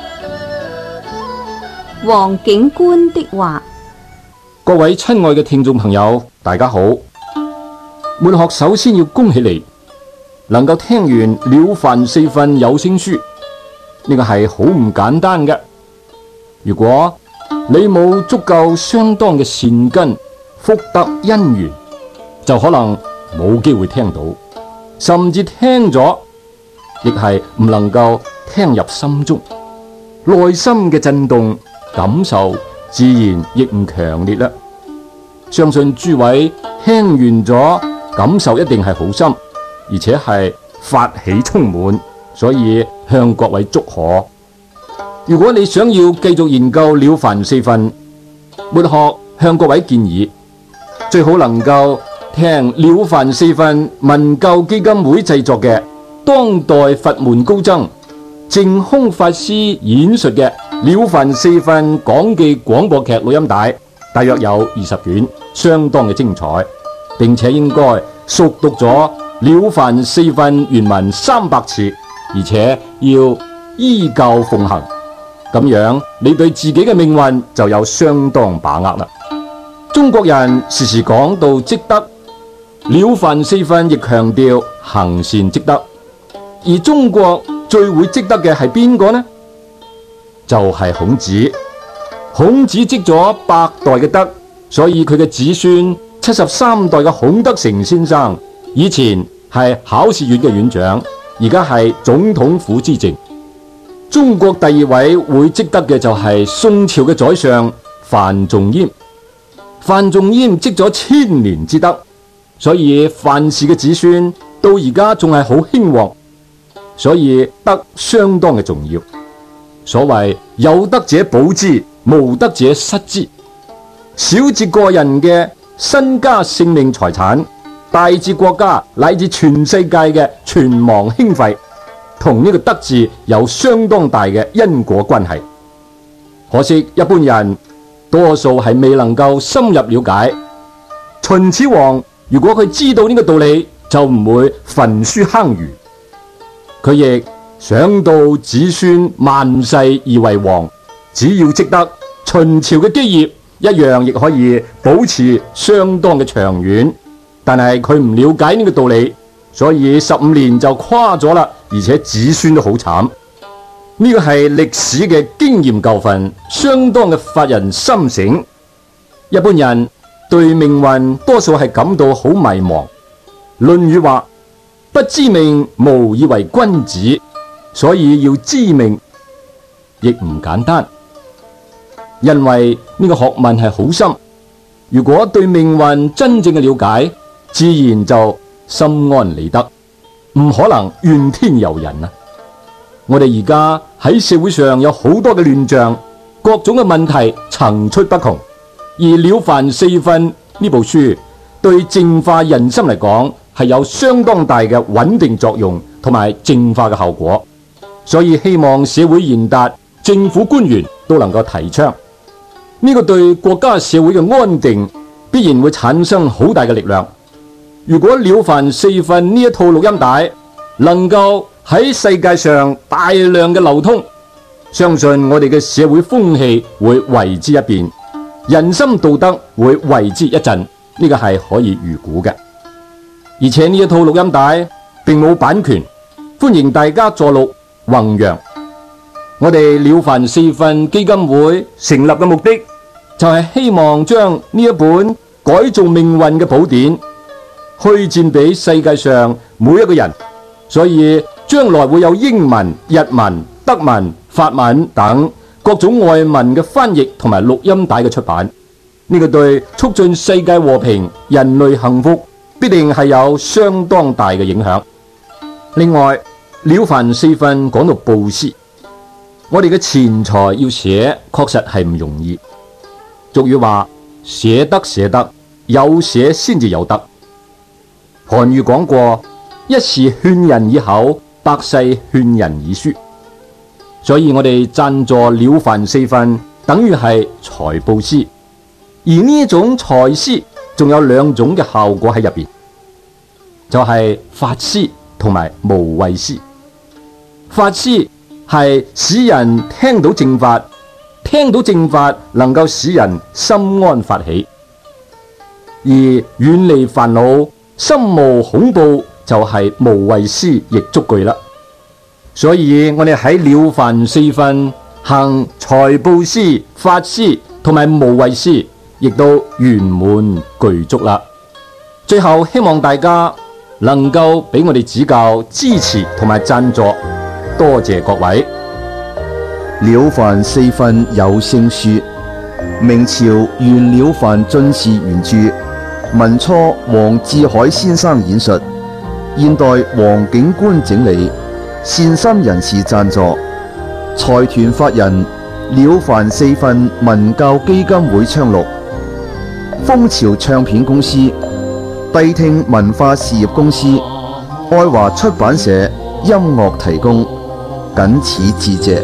黃景官的話。 各位親愛嘅聽眾朋友，大家好。滿學首先要恭喜你，能夠聽完了凡四訓有聲書，呢個係好唔簡單嘅。如果你冇足夠相當嘅善根、福德因緣，就可能冇機會聽到，甚至聽咗亦係唔能夠聽入心中，內心嘅震動感受自然亦唔強烈啦。相信諸位聽完咗，感受一定係好深，而且係法喜充滿，所以向各位祝賀。如果你想要繼續研究了凡四訓，末學向各位建議，最好能夠聽了凡四訓文教基金會製作嘅當代佛門高僧淨空法師演述嘅了凡四訓講記廣播劇錄音帶，大約有二十卷，相當嘅精彩，並且應該熟讀咗了凡四訓原文三百次，而且要依教奉行，咁樣你對自己嘅命運就有相當把握啦。中國人時時講到積德，了凡四訓亦強調行善積德，而中國最會積德嘅係邊個呢？就係、是、孔子。孔子積咗百代嘅德，所以佢嘅子孫七十三代嘅孔德成先生，以前係考試院嘅院長，而家係總統府之正。中國第二位會積德嘅就係宋朝嘅宰相范仲淹。范仲淹積咗千年之德，所以范氏嘅子孫到而家仲係好興旺，所以德相當嘅重要。所謂有德者保之，無德者失之。小至個人嘅身家性命財產，大至國家乃至全世界嘅存亡興廢，同呢個德字有相當大嘅因果關係。可惜一般人多數係未能夠深入了解。秦始皇如果佢知道呢個道理，就唔會焚書坑儒。佢亦想到子孫萬世而為王，只要積德，秦朝嘅基業一樣亦可以保持相當嘅長遠。但係佢唔了解呢個道理，所以十五年就垮咗啦，而且子孫都好慘。呢個係歷史嘅經驗教訓，相當嘅發人深省。一般人對命運多數係感到好迷茫。論語話：不知命，無以為君子。所以要知命亦唔簡單，因為呢個學問係好深。如果對命運真正嘅了解，自然就心安理得，唔可能怨天尤人啊！我哋而家喺社會上有好多嘅亂象，各種嘅問題層出不窮，而了凡四訓呢部書對淨化人心嚟講係有相當大嘅穩定作用同埋淨化嘅效果。所以希望社會賢達、政府官員都能夠提倡呢個，對國家社會嘅安定必然會產生好大嘅力量。如果了凡四訓呢一套錄音帶能夠喺世界上大量嘅流通，相信我哋嘅社會風氣會為之一變，人心道德會為之一振，呢個係可以預估嘅。而且呢一套錄音帶並冇版權，歡迎大家助錄弘揚。我哋了凡四訓基金會成立嘅目的就係希望將呢一本改造命運嘅寶典推薦俾世界上每一個人，所以將來會有英文、日文、德文、法文等各種外文嘅翻譯同埋錄音帶嘅出版，呢個對促進世界和平、人類幸福必定係有相當大嘅影響。另外，了凡四訓講到布施，我哋嘅錢財要捨，確實係唔容易。俗語話：捨得捨得，有捨先至有得。韓愈講過：一時勸人以口，百世勸人以書。所以我哋贊助了凡四訓，等於係財布施。而呢種財施仲有兩種嘅效果喺入邊，就係法施同埋無畏施。法施係使人聽到正法，聽到正法能夠使人心安法喜，而遠離煩惱、心無恐怖就係無畏施亦足具啦。所以我哋喺了凡四訓行財布施、法施同埋無畏施，亦都圓滿具足啦。最後希望大家能夠俾我哋指教、支持同埋贊助，多謝各位。 了凡四訓有聲書，明朝袁了凡進士原著，民初黃志海先生演述，現代黃景觀整理，善心人士贊助，財團法人了凡四訓文教基金會昌錄，蜂巢唱片公司、諦聽文化事業公司、愛華出版社音樂提供，謹此致謝。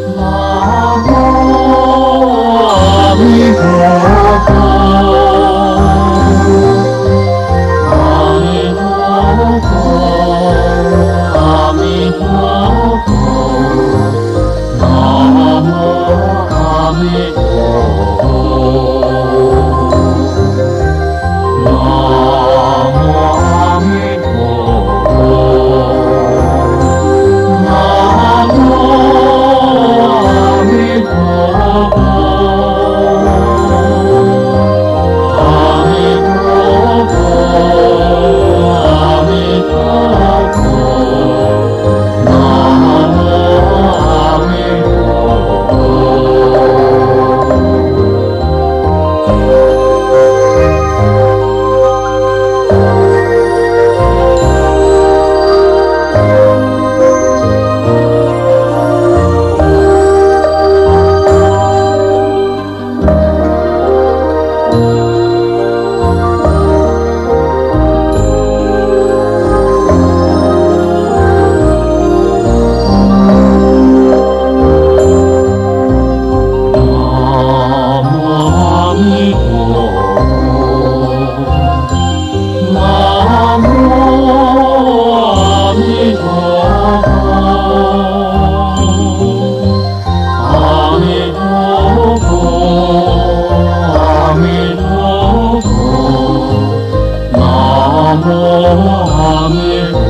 南无阿弥陀